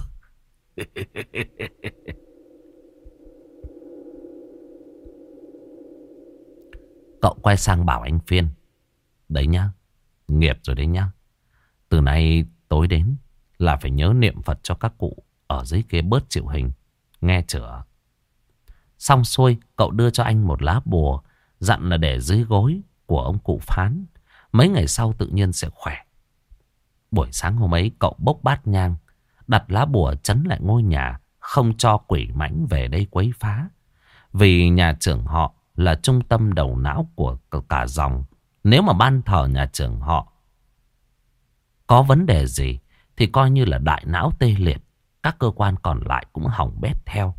Cậu quay sang bảo anh Phiên. Đấy nhá, nghiệp rồi đấy nhá. Từ nay tối đến là phải nhớ niệm Phật cho các cụ ở dưới kia bớt chịu hình. Nghe chưa? Xong xuôi, cậu đưa cho anh một lá bùa, dặn là để dưới gối của ông cụ Phán. Mấy ngày sau tự nhiên sẽ khỏe. Buổi sáng hôm ấy, cậu bốc bát nhang, đặt lá bùa trấn lại ngôi nhà, không cho quỷ mãnh về đây quấy phá. Vì nhà trưởng họ là trung tâm đầu não của cả dòng. Nếu mà ban thờ nhà trưởng họ có vấn đề gì thì coi như là đại não tê liệt, các cơ quan còn lại cũng hỏng bét theo.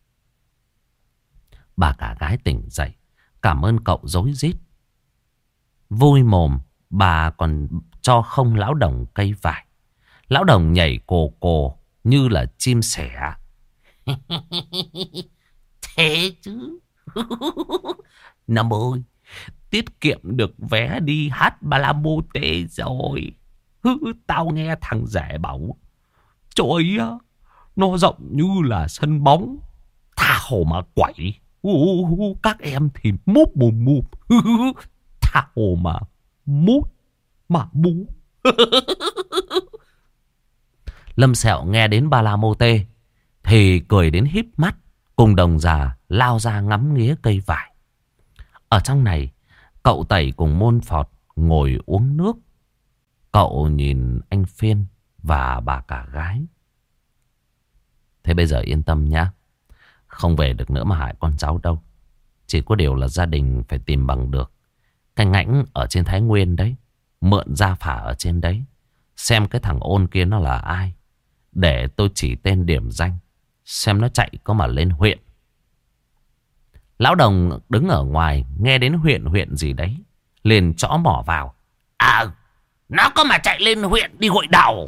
Bà cả gái tỉnh dậy, cảm ơn cậu rối rít. Vui mồm, bà còn cho không lão đồng cây vải. Lão đồng nhảy cồ cồ như là chim sẻ. Thế chứ. Năm ơi, tiết kiệm được vé đi hát Ba La Mô Tê rồi. Tao nghe thằng rể bảo chỗ ấy á, nó rộng như là sân bóng. Tha hồ mà quẩy. Các em thì múp mùm mùm. Tha hồ mà mút mà bú. Lâm Sẹo nghe đến Ba La Mô Tê thì cười đến híp mắt, cùng đồng già lao ra ngắm nghía cây vải. Ở trong này, cậu Tẩy cùng Môn Phọt ngồi uống nước. Cậu nhìn anh Phiên và bà cả gái. Thế bây giờ yên tâm nhá, không về được nữa mà hại con cháu đâu. Chỉ có điều là gia đình phải tìm bằng được cái ngãnh ở trên Thái Nguyên đấy, mượn gia phả ở trên đấy, xem cái thằng ôn kia nó là ai, để tôi chỉ tên điểm danh, xem nó chạy có mà lên huyện. Lão đồng đứng ở ngoài nghe đến huyện huyện gì đấy, liền chõ mỏ vào. À, nó có mà chạy lên huyện đi gội đầu.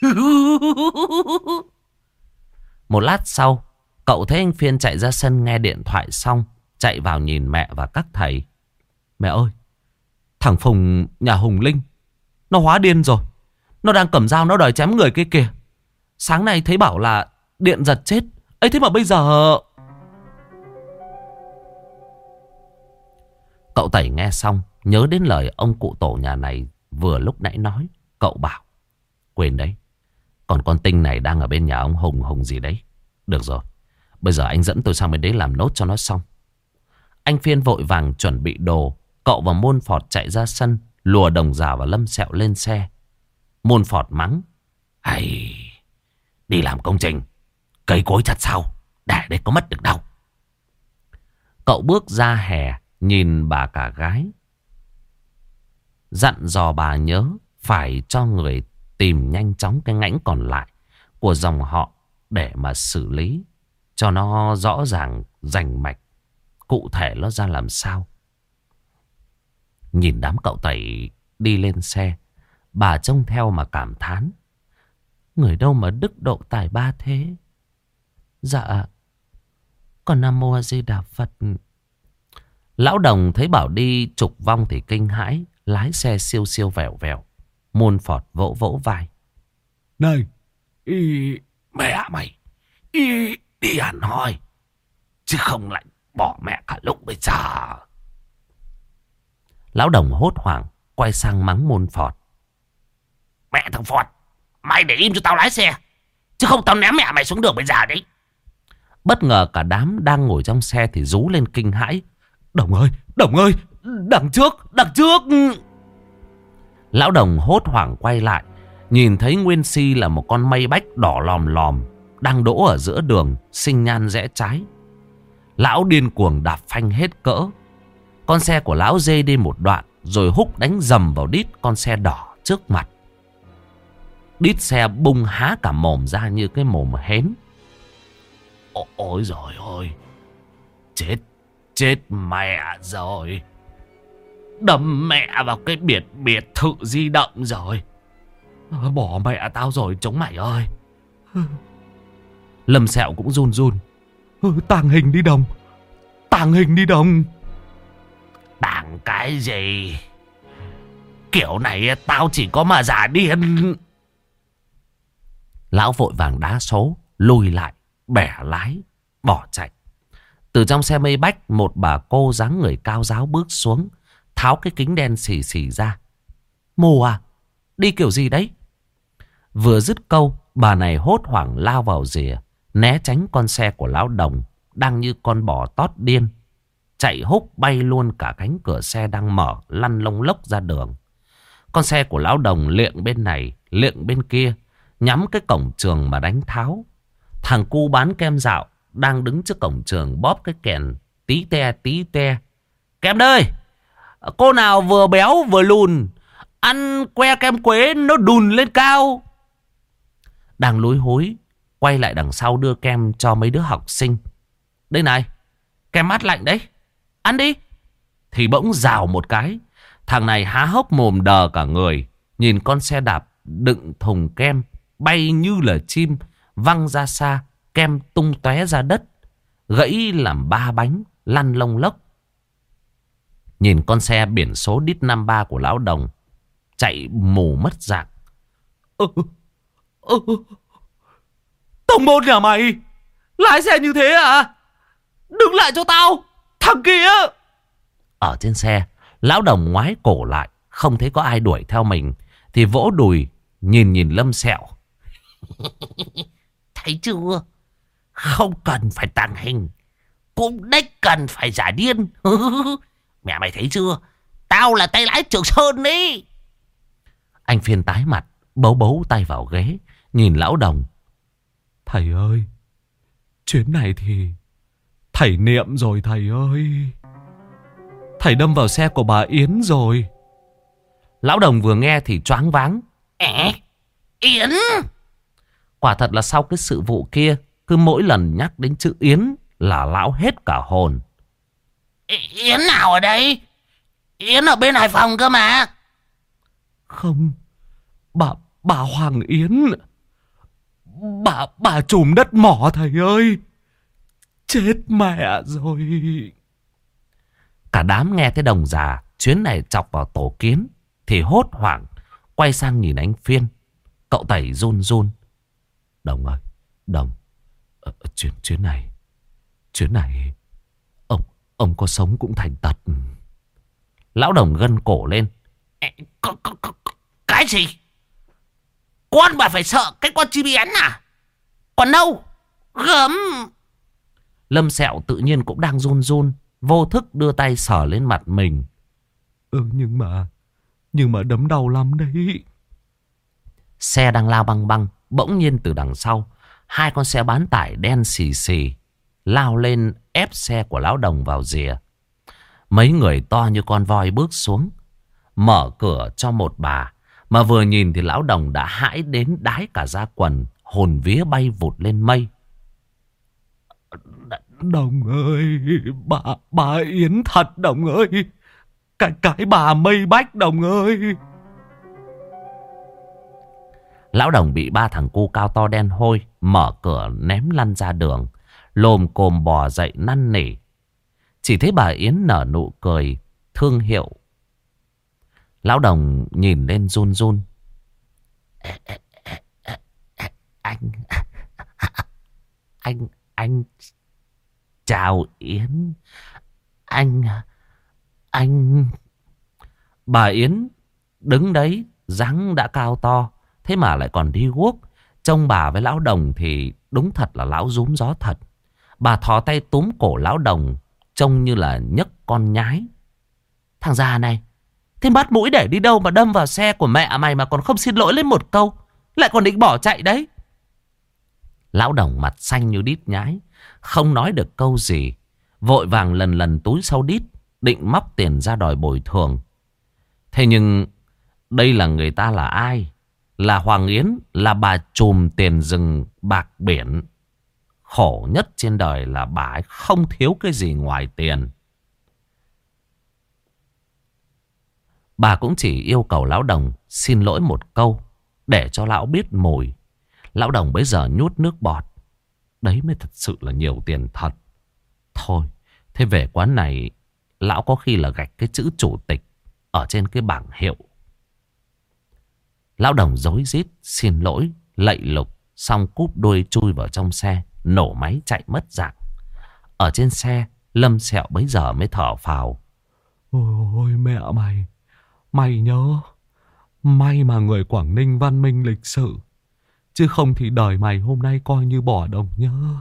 Một lát sau, cậu thấy anh Phiên chạy ra sân nghe điện thoại xong, chạy vào nhìn mẹ và các thầy. Mẹ ơi, thằng Phùng nhà Hùng Linh nó hóa điên rồi. Nó đang cầm dao nó đòi chém người kia kìa. Sáng nay thấy bảo là điện giật chết ấy, thế mà bây giờ... Cậu Tẩy nghe xong nhớ đến lời ông cụ tổ nhà này vừa lúc nãy nói. Cậu bảo quên đấy, còn con Tinh này đang ở bên nhà ông Hùng Hùng gì đấy. Được rồi, bây giờ anh dẫn tôi sang bên đấy làm nốt cho nó xong. Anh Phiên vội vàng chuẩn bị đồ. Cậu và Môn Phọt chạy ra sân, lùa đồng già và Lâm Sẹo lên xe. Môn Phọt mắng: Hay, đi làm công trình, cây cối chặt sau, để đây có mất được đâu. Cậu bước ra hè, nhìn bà cả gái, dặn dò bà nhớ phải cho người tìm nhanh chóng cái ngãnh còn lại của dòng họ để mà xử lý cho nó rõ ràng rành mạch, cụ thể nó ra làm sao. Nhìn đám cậu Tẩy đi lên xe, bà trông theo mà cảm thán: người đâu mà đức độ tài ba thế. Dạ, còn Nam Mô A Di Đà Phật. Lão đồng thấy bảo đi trục vong thì kinh hãi, lái xe siêu siêu vèo vèo. Môn Phọt vỗ vỗ vai: Này, Ý, mẹ mày, ý, đi hẳn hoi, chứ không lại bỏ mẹ cả lúc bây giờ. Lão đồng hốt hoảng quay sang mắng Môn Phọt: Mẹ thằng Phọt, mày để im cho tao lái xe, chứ không tao ném mẹ mày xuống đường bây giờ đấy. Bất ngờ cả đám đang ngồi trong xe thì rú lên kinh hãi: Đồng ơi, Đồng ơi, đằng trước, đằng trước. Lão Đồng hốt hoảng quay lại, nhìn thấy nguyên si là một con mây bách đỏ lòm lòm đang đỗ ở giữa đường, sinh nhan rẽ trái. Lão điên cuồng đạp phanh hết cỡ. Con xe của lão dê đi một đoạn, rồi húc đánh dầm vào đít con xe đỏ trước mặt. Đít xe bung há cả mồm ra như cái mồm hến. Ôi, ôi giời ơi, chết, chết mẹ rồi. Đâm mẹ vào cái biệt biệt thự di động rồi. Bỏ mẹ tao rồi chúng mày ơi. Lâm Sẹo cũng run run. Tàng hình đi Đồng, tàng hình đi Đồng. Tàng cái gì? Kiểu này tao chỉ có mà giả điên. Lão vội vàng đá số, lùi lại, bẻ lái, bỏ chạy. Từ trong xe mây bách, một bà cô dáng người cao ráo bước xuống, tháo cái kính đen xì xì ra. Mù à? Đi kiểu gì đấy? Vừa dứt câu, bà này hốt hoảng lao vào rìa, né tránh con xe của lão Đồng, đang như con bò tót điên. Chạy húc bay luôn cả cánh cửa xe đang mở, lăn lông lốc ra đường. Con xe của lão Đồng liệng bên này, liệng bên kia, nhắm cái cổng trường mà đánh tháo. Thằng cu bán kem dạo đang đứng trước cổng trường bóp cái kèn tí te tí te. Kem đây! Cô nào vừa béo vừa lùn, ăn que kem quế nó đùn lên cao. Đang lối hối, quay lại đằng sau đưa kem cho mấy đứa học sinh. Đây này, kem mát lạnh đấy, ăn đi. Thì bỗng rào một cái, thằng này há hốc mồm đờ cả người, nhìn con xe đạp đựng thùng kem bay như là chim văng ra xa, kem tung tóe ra đất, gãy làm ba bánh, lăn lông lốc. Nhìn con xe biển số đít năm ba của lão Đồng chạy mù mất dạng. Ừ, ừ, Tổng một nhà mày lái xe như thế à? Đứng lại cho tao, thằng kia. Ở trên xe, lão Đồng ngoái cổ lại, không thấy có ai đuổi theo mình, thì vỗ đùi nhìn nhìn Lâm Sẹo. Thấy chưa? Không cần phải tàng hình, cũng đếch cần phải giả điên. Mẹ mày thấy chưa? Tao là tay lái Trường Sơn đấy. Anh Phiên tái mặt, bấu bấu tay vào ghế, nhìn lão Đồng. Thầy ơi, chuyến này thì thầy niệm rồi thầy ơi. Thầy đâm vào xe của bà Yến rồi. Lão Đồng vừa nghe thì choáng váng. Ế, Yến? Quả thật là sau cái sự vụ kia, cứ mỗi lần nhắc đến chữ Yến là lão hết cả hồn. Yến nào ở đây? Yến ở bên Hải Phòng cơ mà. Không, bà, bà Hoàng Yến. Bà, bà trùm đất mỏ thầy ơi. Chết mẹ rồi. Cả đám nghe thấy Đồng già chuyến này chọc vào tổ kiến thì hốt hoảng quay sang nhìn anh Phiên. Cậu Tẩy run run. Đồng ơi, Đồng, ờ, chuyến chuyến này, chuyến này ông ông có sống cũng thành tật. Lão Đồng gân cổ lên. C -c -c Cái gì? Con bà phải sợ cái con chim én à? Còn đâu? Gớm. Lâm Sẹo tự nhiên cũng đang run run, vô thức đưa tay sờ lên mặt mình. Ừ nhưng mà Nhưng mà đấm đau lắm đấy. Xe đang lao băng băng, bỗng nhiên từ đằng sau, hai con xe bán tải đen xì xì lao lên ép xe của lão Đồng vào rìa. Mấy người to như con voi bước xuống, mở cửa cho một bà. Mà vừa nhìn thì lão Đồng đã hãi đến đái cả da quần, hồn vía bay vụt lên mây. Đồng ơi, bà, bà Yến thật Đồng ơi. Cái, cái bà mây bách Đồng ơi. Lão Đồng bị ba thằng cu cao to đen hôi mở cửa ném lăn ra đường, lồm cồm bò dậy năn nỉ. Chỉ thấy bà Yến nở nụ cười thương hiệu. Lão Đồng nhìn lên run run. Anh Anh Anh chào Yến. Anh Anh Bà Yến đứng đấy, dáng đã cao to, thế mà lại còn đi guốc. Trông bà với lão Đồng thì đúng thật là lão rúm gió thật. Bà thò tay túm cổ lão Đồng, trông như là nhấc con nhái. Thằng già này, Thế bắt mũi để đi đâu mà đâm vào xe của mẹ mày mà còn không xin lỗi lên một câu, lại còn định bỏ chạy đấy. Lão Đồng mặt xanh như đít nhái, không nói được câu gì, vội vàng lần lần túi sau đít, định móc tiền ra đòi bồi thường. Thế nhưng đây là người ta là ai? Là Hoàng Yến, là bà trùm tiền rừng bạc biển. Khổ nhất trên đời là bà ấy không thiếu cái gì ngoài tiền. Bà cũng chỉ yêu cầu Lão Đồng xin lỗi một câu để cho lão biết mùi. Lão Đồng bây giờ nhút nước bọt. Đấy mới thật sự là nhiều tiền thật. Thôi, thế về quán này, lão có khi là gạch cái chữ chủ tịch ở trên cái bảng hiệu. Lão Đồng rối rít xin lỗi, lạy lục, xong cúp đuôi chui vào trong xe, nổ máy chạy mất dạng. Ở trên xe, Lâm Sẹo bấy giờ mới thở phào. Ôi mẹ mày, mày nhớ, may mà người Quảng Ninh văn minh lịch sự, chứ không thì đời mày hôm nay coi như bỏ đồng nhớ.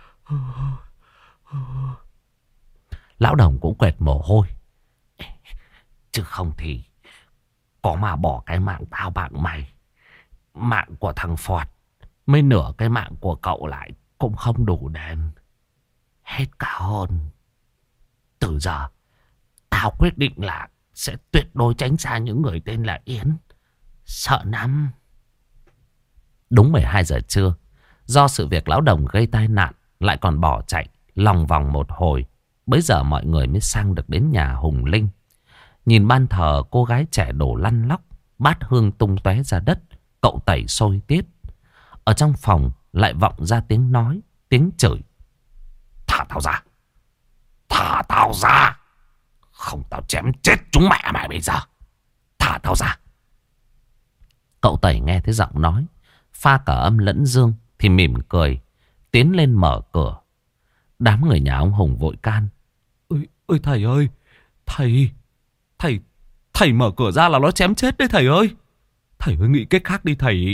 Lão Đồng cũng quệt mồ hôi. Chứ không thì có mà bỏ cái mạng tao mạng mày, mạng của thằng Phọt, mấy nửa cái mạng của cậu lại cũng không đủ đền. Hết cả hồn. Từ giờ tao quyết định là sẽ tuyệt đối tránh xa những người tên là Yến. Sợ lắm. Đúng mười hai giờ trưa, do sự việc Lão Đồng gây tai nạn lại còn bỏ chạy lòng vòng một hồi, bấy giờ mọi người mới sang được đến nhà Hùng Linh. Nhìn ban thờ cô gái trẻ đổ lăn lóc, bát hương tung tóe ra đất, cậu Tẩy sôi tiết. Ở trong phòng lại vọng ra tiếng nói, tiếng chửi. Thả tao ra, thả tao ra, không tao chém chết chúng mẹ mày bây giờ. Thả tao ra. Cậu Tẩy nghe thấy giọng nói pha cả âm lẫn dương thì mỉm cười, tiến lên mở cửa. Đám người nhà ông Hùng vội can. Ơi, ơi thầy ơi, thầy, thầy, thầy mở cửa ra là nó chém chết đấy thầy ơi. Thầy ơi nghĩ cách khác đi thầy.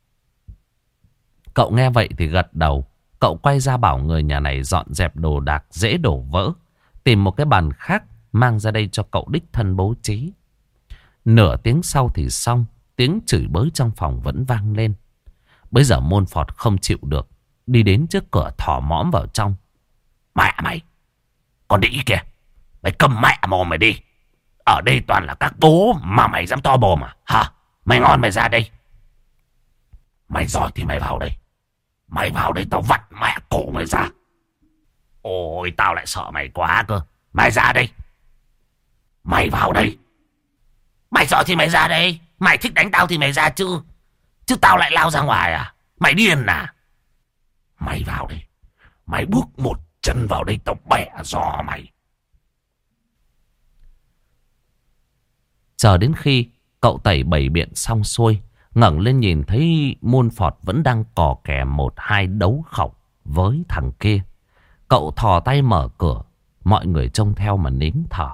Cậu nghe vậy thì gật đầu. Cậu quay ra bảo người nhà này dọn dẹp đồ đạc dễ đổ vỡ, tìm một cái bàn khác mang ra đây cho cậu đích thân bố trí. Nửa tiếng sau thì xong. Tiếng chửi bới trong phòng vẫn vang lên. Bây giờ Môn Phọt không chịu được, đi đến trước cửa thò mõm vào trong. Mẹ mày, con đĩ kìa, mày cầm mẹ mồm mày đi. Ở đây toàn là các bố mà mày dám to bồm à? Hả? Mày ngon mày ra đây. Mày giỏi thì mày vào đây. Mày vào đây tao vặn mẹ cổ mày ra. Ôi tao lại sợ mày quá cơ. Mày ra đây. Mày vào đây. Mày giỏi thì mày ra đây. Mày thích đánh tao thì mày ra chứ. Chứ tao lại lao ra ngoài à? Mày điên à? Mày vào đây. Mày bước một chân vào đây tao bẻ giò mày. Chờ đến khi cậu Tẩy bày biện xong xuôi, ngẩng lên nhìn thấy Môn Phọt vẫn đang cò kè một hai đấu khẩu với thằng kia. Cậu thò tay mở cửa, mọi người trông theo mà nín thở.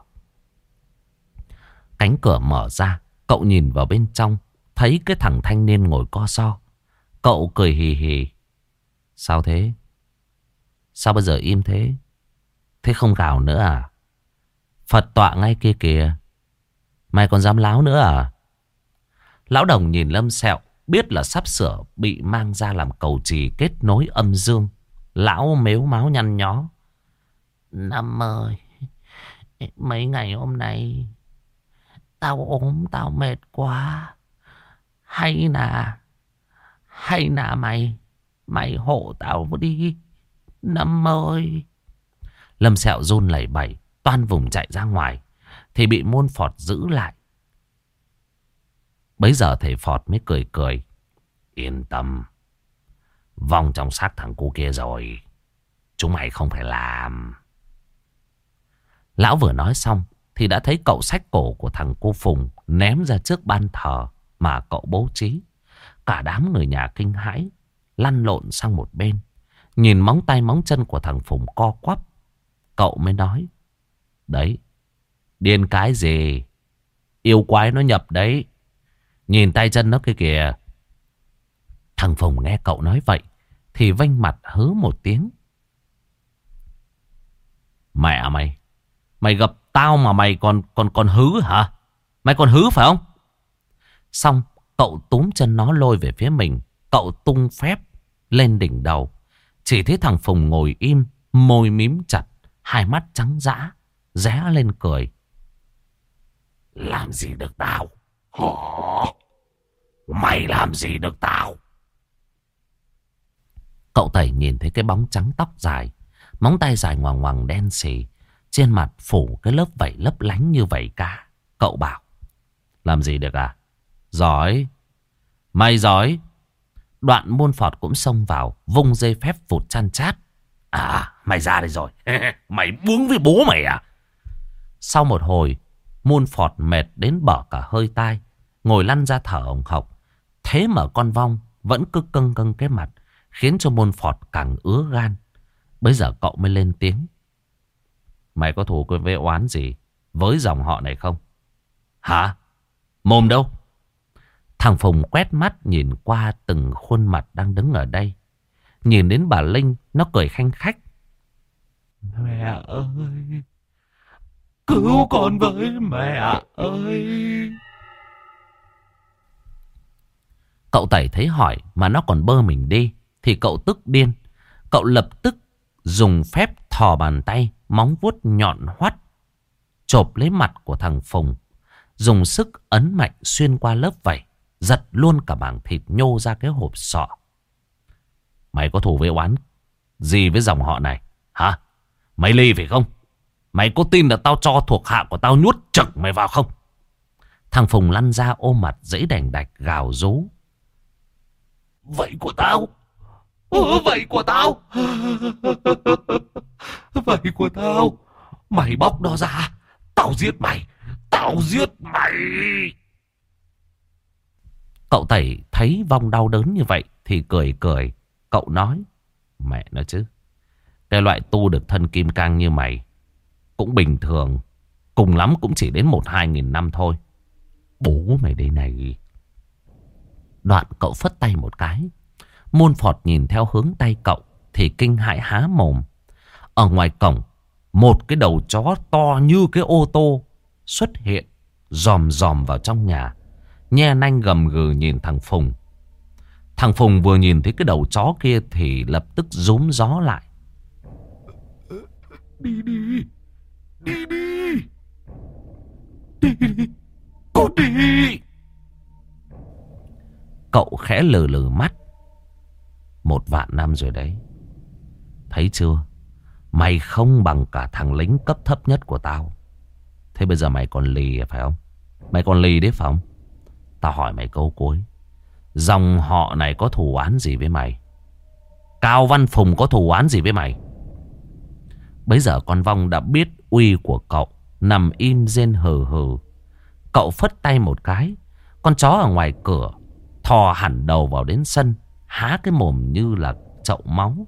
Cánh cửa mở ra, cậu nhìn vào bên trong, thấy cái thằng thanh niên ngồi co ro. Cậu cười hì hì. Sao thế? Sao bây giờ im thế? Thế không gào nữa à? Phật tọa ngay kia kìa. Mày còn dám láo nữa à? Lão Đồng nhìn Lâm Sẹo, biết là sắp sửa bị mang ra làm cầu trì kết nối âm dương. Lão mếu máo nhăn nhó. Năm ơi, mấy ngày hôm nay tao ốm, tao mệt quá. Hay là Hay là mày Mày hộ tao đi Năm ơi. Lâm Sẹo run lẩy bẩy toan vùng chạy ra ngoài thì bị Môn Phọt giữ lại. Bấy giờ thầy Phọt mới cười cười. Yên tâm, vong trong xác thằng cu kia rồi, chúng mày không phải làm. Lão vừa nói xong thì đã thấy cậu xách cổ của thằng cô Phùng ném ra trước ban thờ mà cậu bố trí. Cả đám người nhà kinh hãi, lăn lộn sang một bên, nhìn móng tay móng chân của thằng Phùng co quắp. Cậu mới nói. Đấy, điên cái gì? Yêu quái nó nhập đấy. Nhìn tay chân nó kia kìa. Thằng Phùng nghe cậu nói vậy thì vênh mặt hứ một tiếng. Mẹ mày, mày gặp tao mà mày còn còn còn hứ hả? Mày còn hứ phải không? Xong cậu túm chân nó lôi về phía mình. Cậu tung phép lên đỉnh đầu. Chỉ thấy thằng Phùng ngồi im, môi mím chặt, hai mắt trắng dã, ré lên cười. Làm gì được tao? Hả? Mày làm gì được tao? Cậu Tẩy nhìn thấy cái bóng trắng tóc dài, móng tay dài ngoằng ngoằng đen xì, trên mặt phủ cái lớp vảy lấp lánh như vảy cá. Cậu bảo, làm gì được à? Giỏi. Mày giỏi. Đoạn Môn Phọt cũng xông vào, vung dây phép vụt chăn chát. À, mày ra đây rồi. Mày buông với bố mày à? Sau một hồi, Môn Phọt mệt đến bở cả hơi tai, ngồi lăn ra thở hồng hộc. Thế mà con Vong vẫn cứ cưng cưng cái mặt, khiến cho Môn Phọt càng ứa gan. Bây giờ cậu mới lên tiếng. Mày có thù với oán gì với dòng họ này không? Hả? Mồm đâu? Thằng Phùng quét mắt nhìn qua từng khuôn mặt đang đứng ở đây. Nhìn đến bà Linh, nó cười khanh khách. Mẹ ơi, cứu con với mẹ ơi. Cậu Tẩy thấy hỏi mà nó còn bơ mình đi, thì cậu tức điên. Cậu lập tức dùng phép thò bàn tay, móng vuốt nhọn hoắt, chộp lấy mặt của thằng Phùng. Dùng sức ấn mạnh xuyên qua lớp vảy, giật luôn cả mảng thịt nhô ra cái hộp sọ. Mày có thù với oán gì với dòng họ này? Hả? Mày ly phải không? Mày có tin là tao cho thuộc hạ của tao nuốt chửng mày vào không? Thằng Phùng lăn ra ôm mặt dãy đành đạch gào rú. Vậy của tao? Ừ, vậy của tao? Vậy của tao? Mày bóc nó ra, tao giết mày. Tao giết mày. Cậu Tẩy thấy Vong đau đớn như vậy thì cười cười. Cậu nói, mẹ nó chứ, cái loại tu được thân kim cang như mày cũng bình thường, cùng lắm cũng chỉ đến một hai nghìn năm thôi. Bố mày đây này. Đoạn cậu phất tay một cái. Môn Phọt nhìn theo hướng tay cậu thì kinh hãi há mồm. Ở ngoài cổng, một cái đầu chó to như cái ô tô xuất hiện, dòm dòm vào trong nhà, nhe nanh gầm gừ nhìn thằng Phùng. Thằng Phùng vừa nhìn thấy cái đầu chó kia thì lập tức rúm gió lại. Đi đi. Đi đi. Đi đi. Cút đi. Cậu khẽ lừ lừ mắt. Một vạn năm rồi đấy. Thấy chưa? Mày không bằng cả thằng lính cấp thấp nhất của tao. Thế bây giờ mày còn lì phải không? Mày còn lì đấy phải không? Tao hỏi mày câu cuối. Dòng họ này có thù oán gì với mày? Cao Văn Phùng có thù oán gì với mày? Bấy giờ con Vong đã biết uy của cậu, nằm im rên hừ hừ. Cậu phất tay một cái, con chó ở ngoài cửa thò hẳn đầu vào đến sân, há cái mồm như là chậu máu.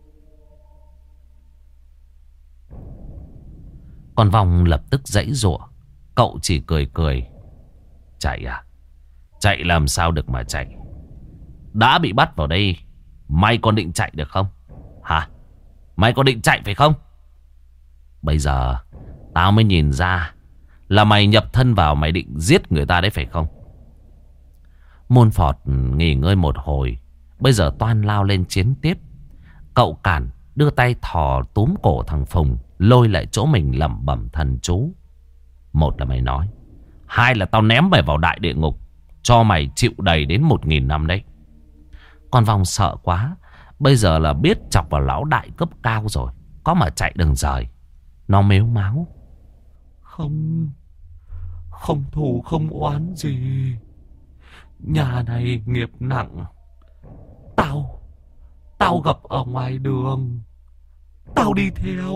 Con Vong lập tức giãy giụa. Cậu chỉ cười cười. Chạy à? Chạy làm sao được mà chạy? Đã bị bắt vào đây, mày còn định chạy được không? Hả? Mày còn định chạy phải không? Bây giờ tao mới nhìn ra là mày nhập thân vào, mày định giết người ta đấy phải không? Môn Phọt nghỉ ngơi một hồi, bây giờ toan lao lên chiến tiếp. Cậu cản, đưa tay thò túm cổ thằng Phùng, lôi lại chỗ mình lẩm bẩm thần chú. Một là mày nói, hai là tao ném mày vào đại địa ngục, cho mày chịu đầy đến một nghìn năm đấy. Con Vong sợ quá, bây giờ là biết chọc vào lão đại cấp cao rồi, có mà chạy đừng rời. Nó mếu máo. Không, không thù không oán gì. Nhà này nghiệp nặng. Tao, tao gặp ở ngoài đường, tao đi theo.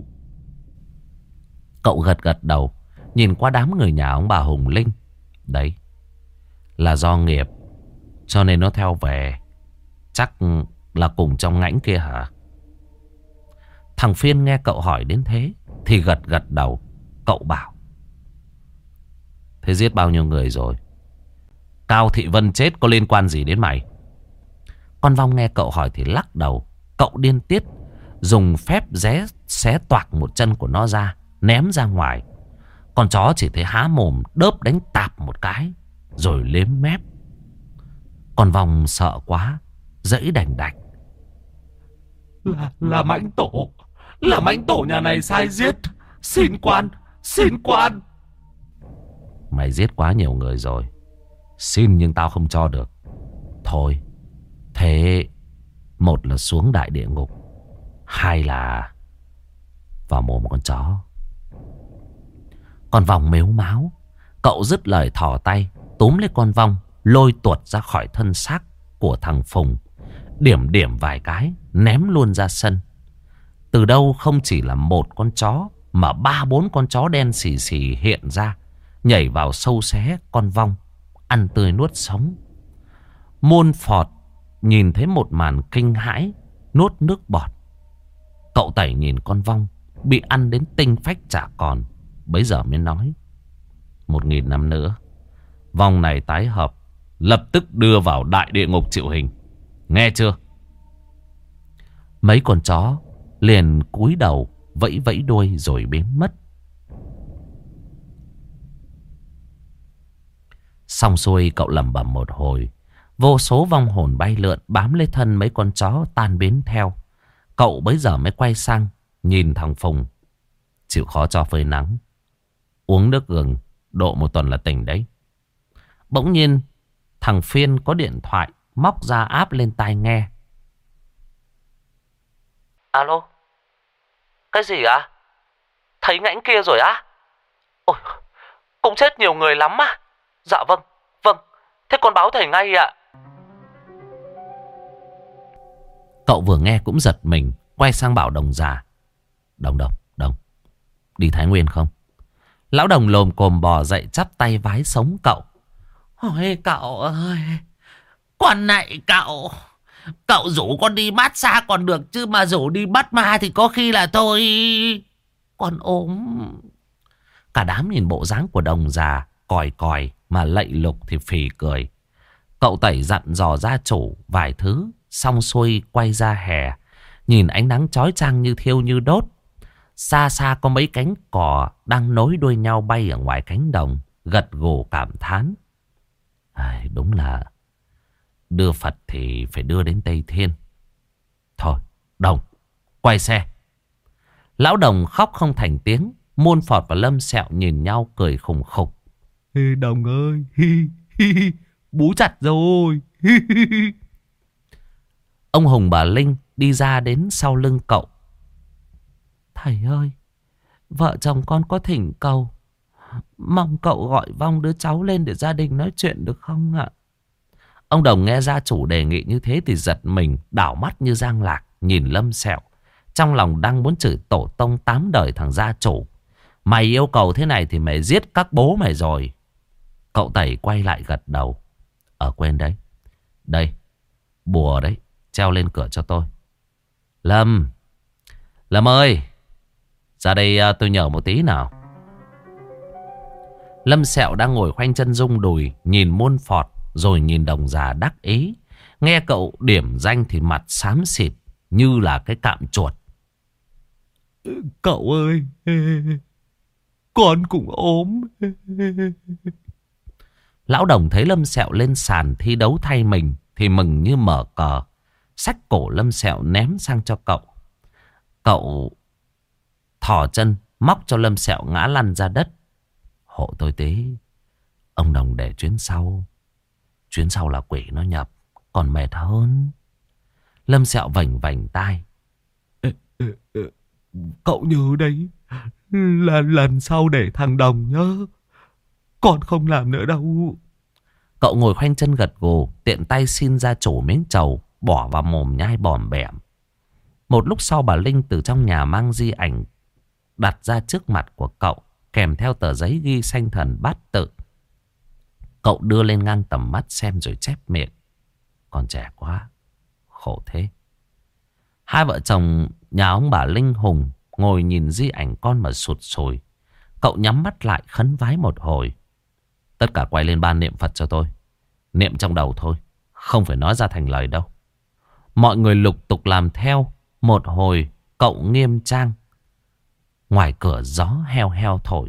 Cậu gật gật đầu, nhìn qua đám người nhà ông bà Hùng Linh. Đấy, là do nghiệp, cho nên nó theo về. Chắc là cùng trong ngãnh kia hả? Thằng Phiên nghe cậu hỏi đến thế thì gật gật đầu. Cậu bảo, thế giết bao nhiêu người rồi? Cao Thị Vân chết có liên quan gì đến mày? Con Vong nghe cậu hỏi thì lắc đầu. Cậu điên tiết, dùng phép ré xé toạc một chân của nó ra, ném ra ngoài. Con chó chỉ thấy há mồm đớp đánh tạp một cái, rồi lếm mép. Con Vong sợ quá, giãy đành đạch. Là, là Mãnh Tổ. Là Mãnh Tổ nhà này sai giết. Xin quan, xin quan. Mày giết quá nhiều người rồi. Xin nhưng tao không cho được. Thôi, thế một là xuống đại địa ngục, hai là vào mồm con chó. Con Vong mếu máo. Cậu dứt lời thò tay túm lấy con Vong, lôi tuột ra khỏi thân xác của thằng Phùng, điểm điểm vài cái, ném luôn ra sân. Từ đâu không chỉ là một con chó, mà ba bốn con chó đen xì xì hiện ra, nhảy vào sâu xé con Vong, ăn tươi nuốt sống. Môn Phọt nhìn thấy một màn kinh hãi, nuốt nước bọt. Cậu Tẩy nhìn con Vong bị ăn đến tinh phách chả còn, bấy giờ mới nói: Một nghìn năm nữa, Vong này tái hợp, lập tức đưa vào đại địa ngục chịu hình. Nghe chưa? Mấy con chó liền cúi đầu vẫy vẫy đuôi rồi biến mất. Xong xuôi cậu lẩm bẩm một hồi, vô số vong hồn bay lượn bám lấy thân mấy con chó tan biến theo. Cậu bấy giờ mới quay sang nhìn thằng Phùng: Chịu khó cho phơi nắng, uống nước gừng, độ một tuần là tỉnh đấy. Bỗng nhiên thằng Phiên có điện thoại, móc ra áp lên tai nghe. Alo? Cái gì ạ? Thấy ngãnh kia rồi á? Ôi, cũng chết nhiều người lắm à? Dạ vâng, vâng, thế con báo thầy ngay ạ. Cậu vừa nghe cũng giật mình, quay sang bảo Đồng già: Đồng đồng, đồng, đi Thái Nguyên không? Lão Đồng lồm cồm bò dậy chắp tay vái sống cậu. Ôi cậu ơi, con này cậu, cậu rủ con đi mát xa còn được, chứ mà rủ đi bắt ma thì có khi là tôi con ốm. Cả đám nhìn bộ dáng của Đồng già còi còi mà lạy lục thì phì cười. Cậu Tẩy dặn dò gia chủ vài thứ, xong xuôi quay ra hè, nhìn ánh nắng chói chang như thiêu như đốt. Xa xa có mấy cánh cò đang nối đuôi nhau bay ở ngoài cánh đồng, gật gù cảm thán: À, đúng là đưa Phật thì phải đưa đến Tây Thiên. Thôi, Đồng, quay xe. Lão Đồng khóc không thành tiếng. Môn Phọt và Lâm Sẹo nhìn nhau cười khùng khục. Ê, Đồng ơi, hi, hi, hi, bú chặt rồi. Hi, hi, hi. Ông Hùng bà Linh đi ra đến sau lưng cậu. Thầy ơi, vợ chồng con có thỉnh cầu, mong cậu gọi Vong đứa cháu lên để gia đình nói chuyện được không ạ? Ông Đồng nghe gia chủ đề nghị như thế thì giật mình, đảo mắt như giang lạc nhìn Lâm Sẹo, trong lòng đang muốn chửi tổ tông tám đời thằng gia chủ. Mày yêu cầu thế này thì mày giết các bố mày rồi. Cậu Tẩy quay lại gật đầu. Ở quên đấy. Đây, bùa đấy, treo lên cửa cho tôi. Lâm, Lâm ơi, ra đây tôi nhờ một tí nào. Lâm Sẹo đang ngồi khoanh chân rung đùi, nhìn Môn Phọt rồi nhìn Đồng già đắc ý. Nghe cậu điểm danh thì mặt xám xịt như là cái cạm chuột. Cậu ơi, con cũng ốm. Lão Đồng thấy Lâm Sẹo lên sàn thi đấu thay mình thì mừng như mở cờ, xách cổ Lâm Sẹo ném sang cho cậu. Cậu thò chân móc cho Lâm Sẹo ngã lăn ra đất. Hộ tôi tí, ông Đồng để chuyến sau. Chuyến sau là quỷ nó nhập, còn mệt hơn. Lâm Sẹo vành vành tai. Ê, ê, ê, cậu nhớ đấy, là lần sau để thằng Đồng nhớ. Con không làm nữa đâu. Cậu ngồi khoanh chân gật gù, tiện tay xin gia chủ miếng trầu, bỏ vào mồm nhai bòm bẻm. Một lúc sau bà Linh từ trong nhà mang di ảnh đặt ra trước mặt của cậu, kèm theo tờ giấy ghi sanh thần bát tự. Cậu đưa lên ngang tầm mắt xem rồi chép miệng. Còn trẻ quá, khổ thế. Hai vợ chồng nhà ông bà Linh Hùng ngồi nhìn di ảnh con mà sụt sùi. Cậu nhắm mắt lại khấn vái một hồi. Tất cả quay lên ban niệm Phật cho tôi. Niệm trong đầu thôi, không phải nói ra thành lời đâu. Mọi người lục tục làm theo. Một hồi cậu nghiêm trang. Ngoài cửa gió heo heo thổi,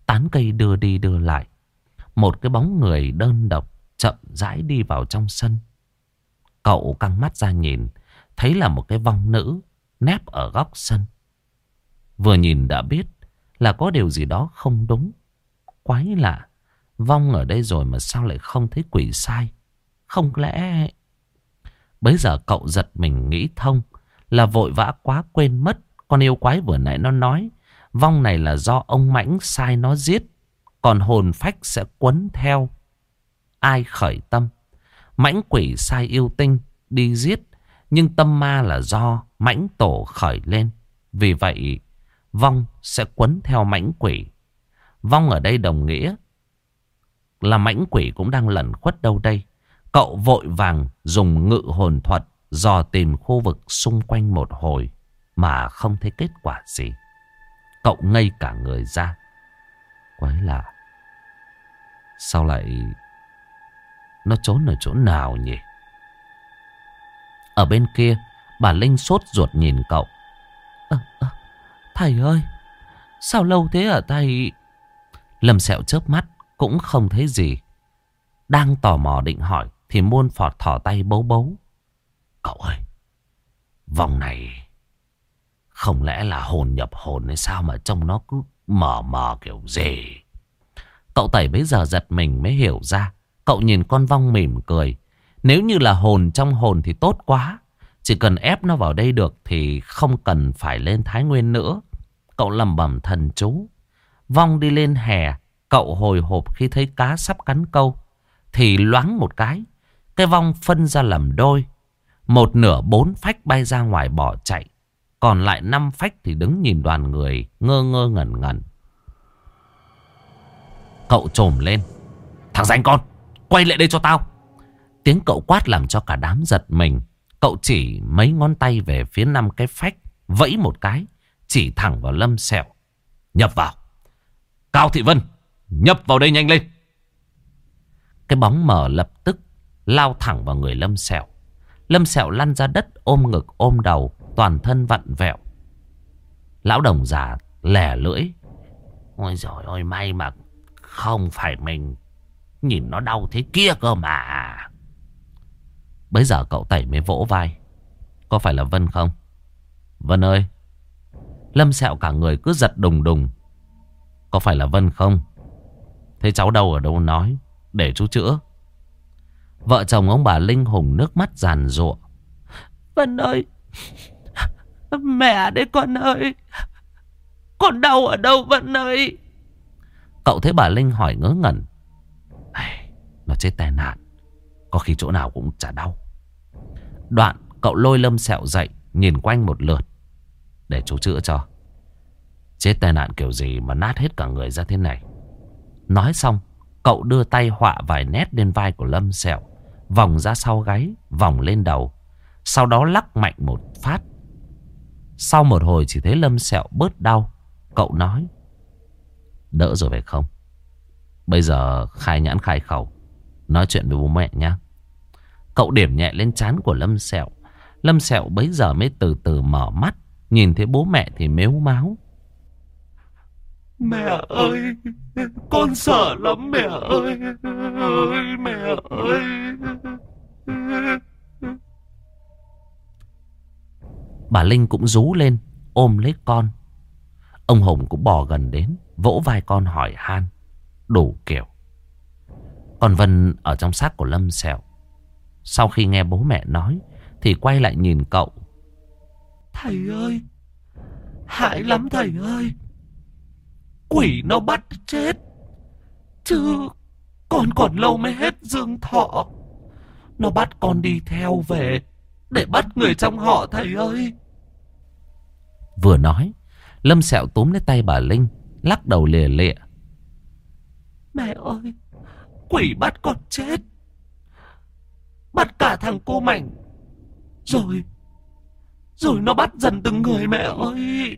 Tán cây đưa đi đưa lại. Một cái bóng người đơn độc chậm rãi đi vào trong sân. Cậu căng mắt ra nhìn, thấy là một cái vong nữ nép ở góc sân. Vừa nhìn đã biết là có điều gì đó không đúng. Quái lạ, vong ở đây rồi mà sao lại không thấy quỷ sai? Không lẽ... Bấy giờ cậu giật mình nghĩ thông, là vội vã quá quên mất con yêu quái vừa nãy nó nói vong này là do ông Mãnh sai nó giết, còn hồn phách sẽ quấn theo ai khởi tâm. Mãnh quỷ sai yêu tinh đi giết, nhưng tâm ma là do Mãnh tổ khởi lên. Vì vậy vong sẽ quấn theo Mãnh quỷ. Vong ở đây đồng nghĩa là Mãnh quỷ cũng đang lẩn khuất đâu đây. Cậu vội vàng dùng ngự hồn thuật dò tìm khu vực xung quanh một hồi mà không thấy kết quả gì. Cậu ngây cả người ra. Quái lạ, sao lại nó trốn ở chỗ nào nhỉ? Ở bên kia, bà Linh sốt ruột nhìn cậu. à, à, Thầy ơi, sao lâu thế hả thầy? Lâm Sẹo chớp mắt cũng không thấy gì. Đang tò mò định hỏi thì Muôn Phọt thỏ tay bấu bấu. Cậu ơi, vòng này không lẽ là hồn nhập hồn hay sao mà trông nó cứ mờ mờ kiểu gì? Cậu Tẩy bấy giờ giật mình mới hiểu ra. Cậu nhìn con vong mỉm cười. Nếu như là hồn trong hồn thì tốt quá. Chỉ cần ép nó vào đây được thì không cần phải lên Thái Nguyên nữa. Cậu lẩm bẩm thần chú. Vong đi lên hè. Cậu hồi hộp khi thấy cá sắp cắn câu. Thì loáng một cái, cái vong phân ra làm đôi. Một nửa bốn phách bay ra ngoài bỏ chạy. Còn lại năm phách thì đứng nhìn đoàn người ngơ ngơ ngẩn ngẩn. Cậu trồm lên. Thằng rảnh con, quay lại đây cho tao. Tiếng cậu quát làm cho cả đám giật mình. Cậu chỉ mấy ngón tay về phía năm cái phách, vẫy một cái, chỉ thẳng vào Lâm Sẹo. Nhập vào. Cao Thị Vân, nhập vào đây nhanh lên. Cái bóng mờ lập tức lao thẳng vào người Lâm Sẹo. Lâm Sẹo lăn ra đất ôm ngực ôm đầu, toàn thân vặn vẹo. Lão đồng già lẻ lưỡi. Ôi giời ơi, may mà không phải mình. Nhìn nó đau thế kia cơ mà. Bấy giờ cậu Tẩy mới vỗ vai. Có phải là Vân không? Vân ơi. Lâm Sẹo cả người cứ giật đùng đùng. Có phải là Vân không? Thế cháu đâu ở đâu nói, để chú chữa. Vợ chồng ông bà Linh Hùng nước mắt giàn giụa. Vân ơi, mẹ đấy con ơi, con đau ở đâu Vân ơi? Cậu thấy bà Linh hỏi ngớ ngẩn. Nó chết tai nạn, có khi chỗ nào cũng chả đau. Đoạn cậu lôi Lâm Sẹo dậy, nhìn quanh một lượt. Để chú chữa cho. Chết tai nạn kiểu gì mà nát hết cả người ra thế này. Nói xong, cậu đưa tay họa vài nét lên vai của Lâm Sẹo, vòng ra sau gáy, vòng lên đầu. Sau đó lắc mạnh một phát. Sau một hồi chỉ thấy Lâm Sẹo bớt đau. Cậu nói. Đỡ rồi phải không? Bây giờ khai nhãn khai khẩu, nói chuyện với bố mẹ nhé. Cậu điểm nhẹ lên trán của Lâm Sẹo. Lâm Sẹo bấy giờ mới từ từ mở mắt. Nhìn thấy bố mẹ thì mếu máo. Mẹ ơi, con sợ lắm mẹ ơi, ơi mẹ ơi. Bà Linh cũng rú lên, ôm lấy con. Ông Hùng cũng bò gần đến, vỗ vai con hỏi han đủ kiểu. Còn Vân ở trong xác của Lâm Sẹo, sau khi nghe bố mẹ nói thì quay lại nhìn cậu. Thầy ơi, hại lắm thầy ơi. Quỷ nó bắt chết, chứ con còn lâu mới hết dương thọ. Nó bắt con đi theo về để bắt người trong họ thầy ơi. Vừa nói, Lâm Sẹo túm lấy tay bà Linh, lắc đầu lìa lịa. Mẹ ơi, quỷ bắt con chết, bắt cả thằng cô Mạnh. Rồi Rồi nó bắt dần từng người mẹ ơi.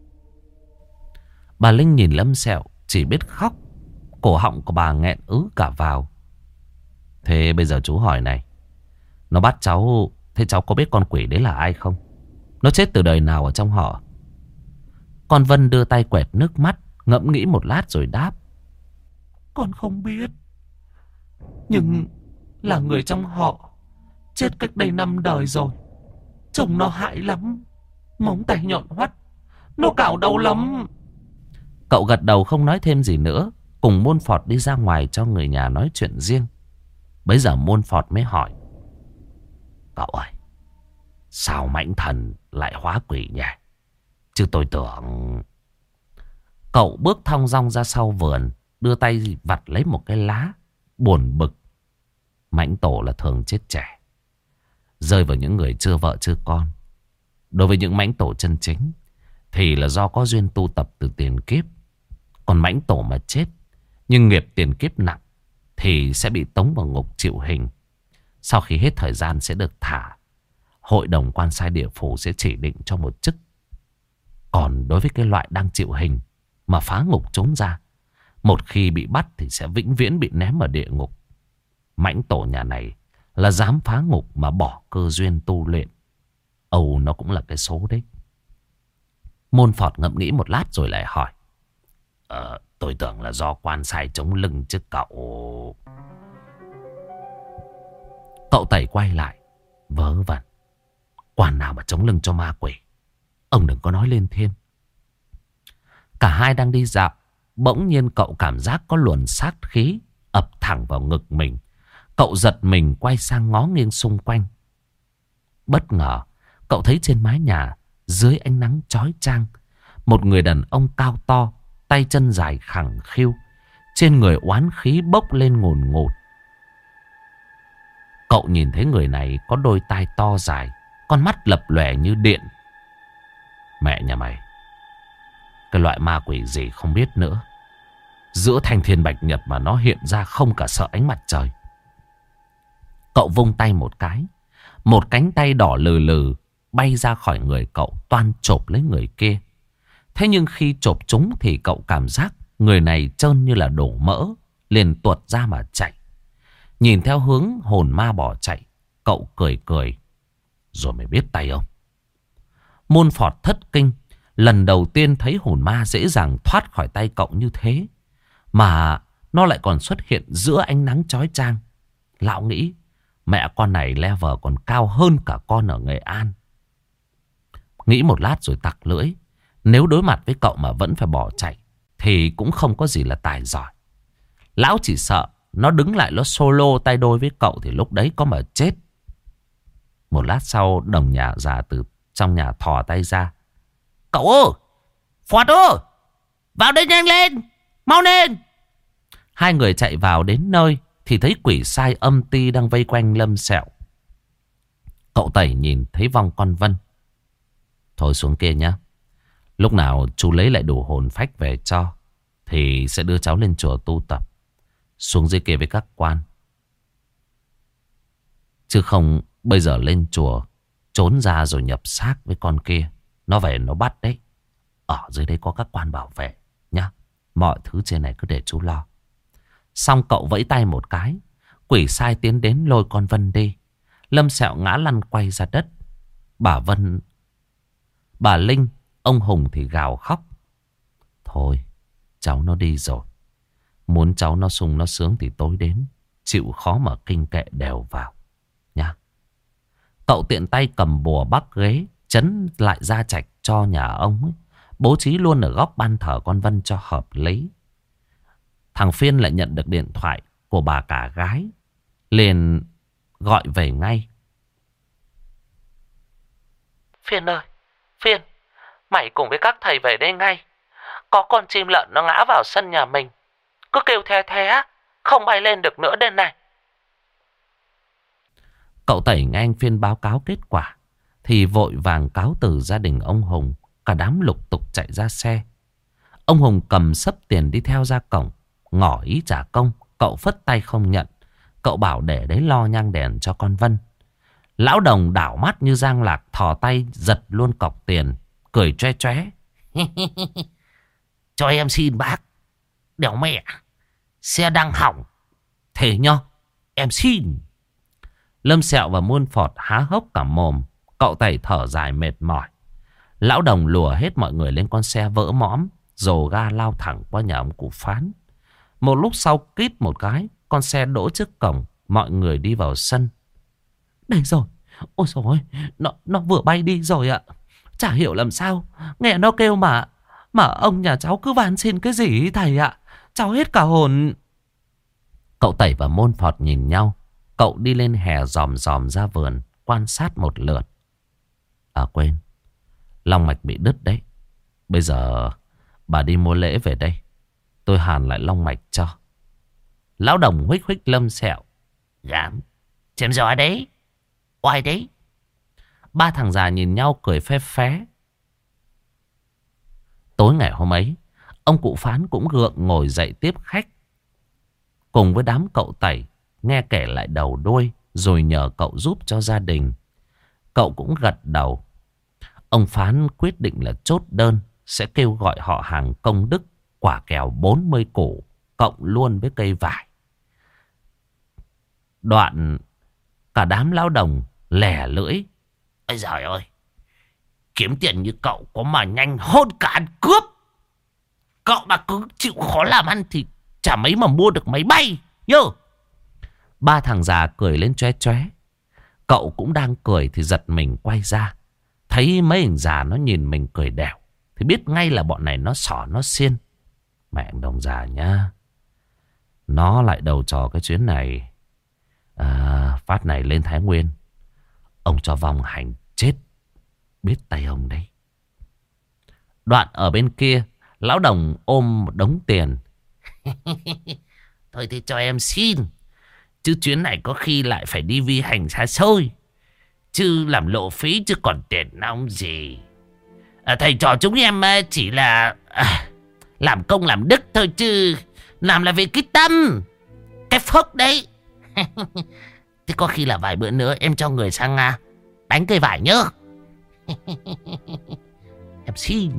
Bà Linh nhìn Lâm Sẹo chỉ biết khóc. Cổ họng của bà nghẹn ứ cả vào. Thế bây giờ chú hỏi này, nó bắt cháu, thế cháu có biết con quỷ đấy là ai không? Nó chết từ đời nào ở trong họ? Con Vân đưa tay quẹt nước mắt, ngẫm nghĩ một lát rồi đáp. Con không biết. Nhưng là người trong họ chết cách đây năm đời rồi. Trông nó hại lắm. Móng tay nhọn hoắt. Nó cào đau lắm. Cậu gật đầu không nói thêm gì nữa. Cùng Môn Phọt đi ra ngoài cho người nhà nói chuyện riêng. Bấy giờ Môn Phọt mới hỏi. Cậu ơi, sao mãnh thần lại hóa quỷ nhỉ? Chứ tôi tưởng... Cậu bước thong dong ra sau vườn, đưa tay vặt lấy một cái lá, buồn bực. Mãnh tổ là thường chết trẻ, rơi vào những người chưa vợ chưa con. Đối với những mãnh tổ chân chính thì là do có duyên tu tập từ tiền kiếp. Còn mãnh tổ mà chết nhưng nghiệp tiền kiếp nặng thì sẽ bị tống vào ngục chịu hình. Sau khi hết thời gian sẽ được thả. Hội đồng quan sai địa phủ sẽ chỉ định cho một chức. Còn đối với cái loại đang chịu hình mà phá ngục trốn ra, một khi bị bắt thì sẽ vĩnh viễn bị ném ở địa ngục. Mãnh tổ nhà này là dám phá ngục mà bỏ cơ duyên tu luyện. Âu nó cũng là cái số đấy. Môn Phọt ngẫm nghĩ một lát rồi lại hỏi. Ờ, tôi tưởng là do quan sai chống lưng chứ cậu. Cậu Tẩy quay lại. Vớ vẩn. Quan nào mà chống lưng cho ma quỷ? Ông đừng có nói lên thêm. Cả hai đang đi dạo. Bỗng nhiên cậu cảm giác có luồn sát khí ập thẳng vào ngực mình. Cậu giật mình quay sang ngó nghiêng xung quanh. Bất ngờ cậu thấy trên mái nhà, dưới ánh nắng chói chang, một người đàn ông cao to, tay chân dài khẳng khiu, trên người oán khí bốc lên ngùn ngụt. Cậu nhìn thấy người này có đôi tai to dài, con mắt lập lòe như điện. Mẹ nhà mày, cái loại ma quỷ gì không biết nữa. Giữa thanh thiên bạch nhật mà nó hiện ra không cả sợ ánh mặt trời. Cậu vung tay một cái, một cánh tay đỏ lừ lừ bay ra khỏi người cậu, toan chộp lấy người kia. Thế nhưng khi chộp chúng thì cậu cảm giác người này trơn như là đổ mỡ, liền tuột ra mà chạy. Nhìn theo hướng hồn ma bỏ chạy, cậu cười cười. Rồi mày biết tay không? Môn Phọt thất kinh. Lần đầu tiên thấy hồn ma dễ dàng thoát khỏi tay cậu như thế, mà nó lại còn xuất hiện giữa ánh nắng chói chang. Lão nghĩ mẹ con này level còn cao hơn cả con ở Nghệ An. Nghĩ một lát rồi tặc lưỡi. Nếu đối mặt với cậu mà vẫn phải bỏ chạy thì cũng không có gì là tài giỏi. Lão chỉ sợ nó đứng lại nó solo tay đôi với cậu thì lúc đấy có mà chết. Một lát sau, đồng nhà già từ trong nhà thò tay ra. Cậu ơi, Phọt ơi, vào đây nhanh lên, mau lên. Hai người chạy vào đến nơi thì thấy quỷ sai âm ti đang vây quanh Lâm Sẹo. Cậu Tẩy nhìn thấy vong con Vân. Thôi xuống kia nhá. Lúc nào chú lấy lại đủ hồn phách về cho thì sẽ đưa cháu lên chùa tu tập. Xuống dưới kia với các quan. Chứ không bây giờ lên chùa trốn ra rồi nhập xác với con kia, nó về nó bắt đấy. Ở dưới đây có các quan bảo vệ nhá. Mọi thứ trên này cứ để chú lo. Xong cậu vẫy tay một cái, quỷ sai tiến đến lôi con Vân đi. Lâm Sẹo ngã lăn quay ra đất. Bà Vân, bà Linh, ông Hùng thì gào khóc. Thôi, cháu nó đi rồi. Muốn cháu nó sung nó sướng thì tối đến. Chịu khó mà kinh kệ đều vào nha. Cậu tiện tay cầm bùa bắc ghế, chấn lại gia trạch cho nhà ông ấy. Bố trí luôn ở góc ban thờ con Vân cho hợp lý. Thằng Phiên lại nhận được điện thoại của bà cả gái, liền gọi về ngay. Phiên ơi, Phiên, mày cùng với các thầy về đây ngay. Có con chim lợn nó ngã vào sân nhà mình. Cứ kêu the the, không bay lên được nữa đây này. Cậu Tẩy nghe anh Phiên báo cáo kết quả thì vội vàng cáo từ gia đình ông Hùng. Cả đám lục tục chạy ra xe. Ông Hùng cầm xấp tiền đi theo ra cổng, ngỏ ý trả công. Cậu phất tay không nhận. Cậu bảo để đấy lo nhang đèn cho con Vân. Lão Đồng đảo mắt như giang lạc, thò tay giật luôn cọc tiền, cười choe choé. Cho em xin bác. Đéo mẹ, xe đang hỏng. Thế nhá, em xin. Lâm Sẹo và Môn Phọt há hốc cả mồm. Cậu Tẩy thở dài mệt mỏi. Lão Đồng lùa hết mọi người lên con xe vỡ mõm, dồ ga lao thẳng qua nhà ông cụ Phán. Một lúc sau kít một cái, con xe đỗ trước cổng, mọi người đi vào sân. Đây rồi, ôi dồi ôi, nó, nó vừa bay đi rồi ạ. Chả hiểu làm sao, nghe nó kêu mà, mà ông nhà cháu cứ van xin cái gì thầy ạ. Cháu hết cả hồn. Cậu Tẩy và Môn Phọt nhìn nhau. Cậu đi lên hè dòm dòm ra vườn, quan sát một lượt. À quên, long mạch bị đứt đấy. Bây giờ bà đi mua lễ về đây, tôi hàn lại long mạch cho. Lão Đồng huých huých Lâm Sẹo. Dám, chém gió đấy. Oai đấy. Ba thằng già nhìn nhau cười phé phé. Tối ngày hôm ấy, ông cụ Phán cũng gượng ngồi dậy tiếp khách. Cùng với đám cậu Tẩy, nghe kể lại đầu đuôi, rồi nhờ cậu giúp cho gia đình. Cậu cũng gật đầu. Ông Phán quyết định là chốt đơn, sẽ kêu gọi họ hàng công đức quả kèo bốn mươi củ, cộng luôn với cây vải. Đoạn cả đám lão đồng lẻ lưỡi. Ôi giời ơi, kiếm tiền như cậu có mà nhanh hơn cả ăn cướp. Cậu mà cứ chịu khó làm ăn thì chả mấy mà mua được máy bay nhớ. Ba thằng già cười lên choé choé. Cậu cũng đang cười thì giật mình quay ra. Thấy mấy hình già nó nhìn mình cười đẻo thì biết ngay là bọn này nó xỏ nó xiên. Mẹ Đồng già nhá, nó lại đầu trò cái chuyến này. À, phát này lên Thái Nguyên, ông cho vong hành chết, biết tay ông đấy. Đoạn ở bên kia, lão Đồng ôm một đống tiền. Thôi thì cho em xin, chứ chuyến này có khi lại phải đi vi hành xa xôi, chứ làm lộ phí chứ còn tiền nong gì. À, thầy trò chúng em chỉ là à, làm công làm đức thôi, chứ làm là vì cái tâm, cái phước đấy. Thế có khi là vài bữa nữa em cho người sang à, đánh cây vải nhớ. Em xin.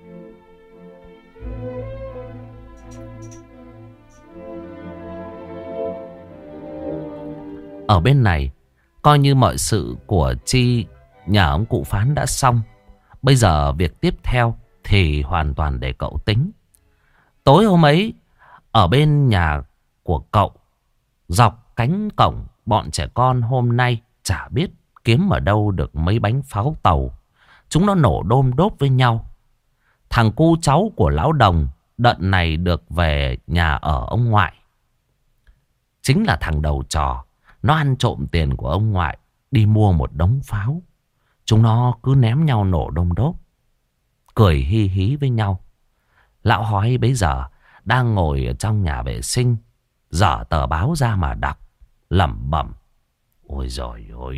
Ở bên này, coi như mọi sự của Chi nhà ông cụ Phán đã xong. Bây giờ việc tiếp theo thì hoàn toàn để cậu tính. Tối hôm ấy, ở bên nhà của cậu, dọc cánh cổng, bọn trẻ con hôm nay chả biết kiếm ở đâu được mấy bánh pháo tàu. Chúng nó nổ đôm đốp với nhau. Thằng cu cháu của lão Đồng đợt này được về nhà ở ông ngoại. Chính là thằng đầu trò. Nó ăn trộm tiền của ông ngoại, đi mua một đống pháo. Chúng nó cứ ném nhau nổ đôm đốp, cười hi hí với nhau. Lão Hói bấy giờ đang ngồi ở trong nhà vệ sinh, dở tờ báo ra mà đọc, lẩm bẩm. Ôi giời ơi,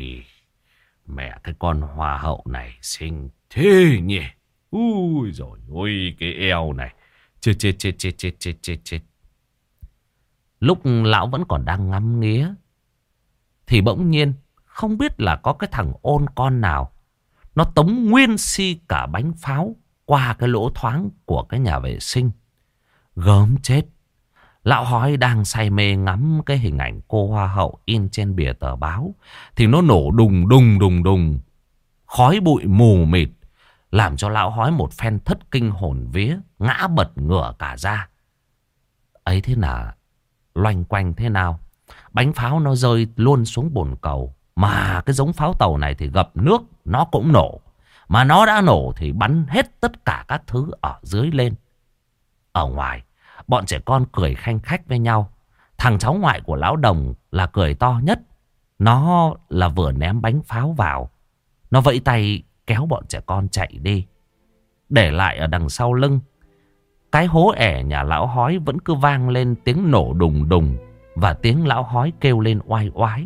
mẹ cái con hoa hậu này xinh thế nhỉ. Ui giời ơi, cái eo này. Chết chết chết chết chết chết chết chết. Lúc lão vẫn còn đang ngắm nghía thì bỗng nhiên không biết là có cái thằng ôn con nào, nó tống nguyên si cả bánh pháo qua cái lỗ thoáng của cái nhà vệ sinh. Gớm chết. Lão Hói đang say mê ngắm cái hình ảnh cô hoa hậu in trên bìa tờ báo thì nó nổ đùng đùng đùng đùng, khói bụi mù mịt, làm cho lão Hói một phen thất kinh hồn vía, ngã bật ngửa cả ra. Ấy thế là loanh quanh thế nào, bánh pháo nó rơi luôn xuống bồn cầu. Mà cái giống pháo tàu này thì gập nước nó cũng nổ. Mà nó đã nổ thì bắn hết tất cả các thứ ở dưới lên. Ở ngoài, bọn trẻ con cười khanh khách với nhau. Thằng cháu ngoại của lão Đồng là cười to nhất. Nó là vừa ném bánh pháo vào, nó vẫy tay kéo bọn trẻ con chạy đi. Để lại ở đằng sau lưng, cái hố ẻ nhà lão Hói vẫn cứ vang lên tiếng nổ đùng đùng và tiếng lão Hói kêu lên oai oái.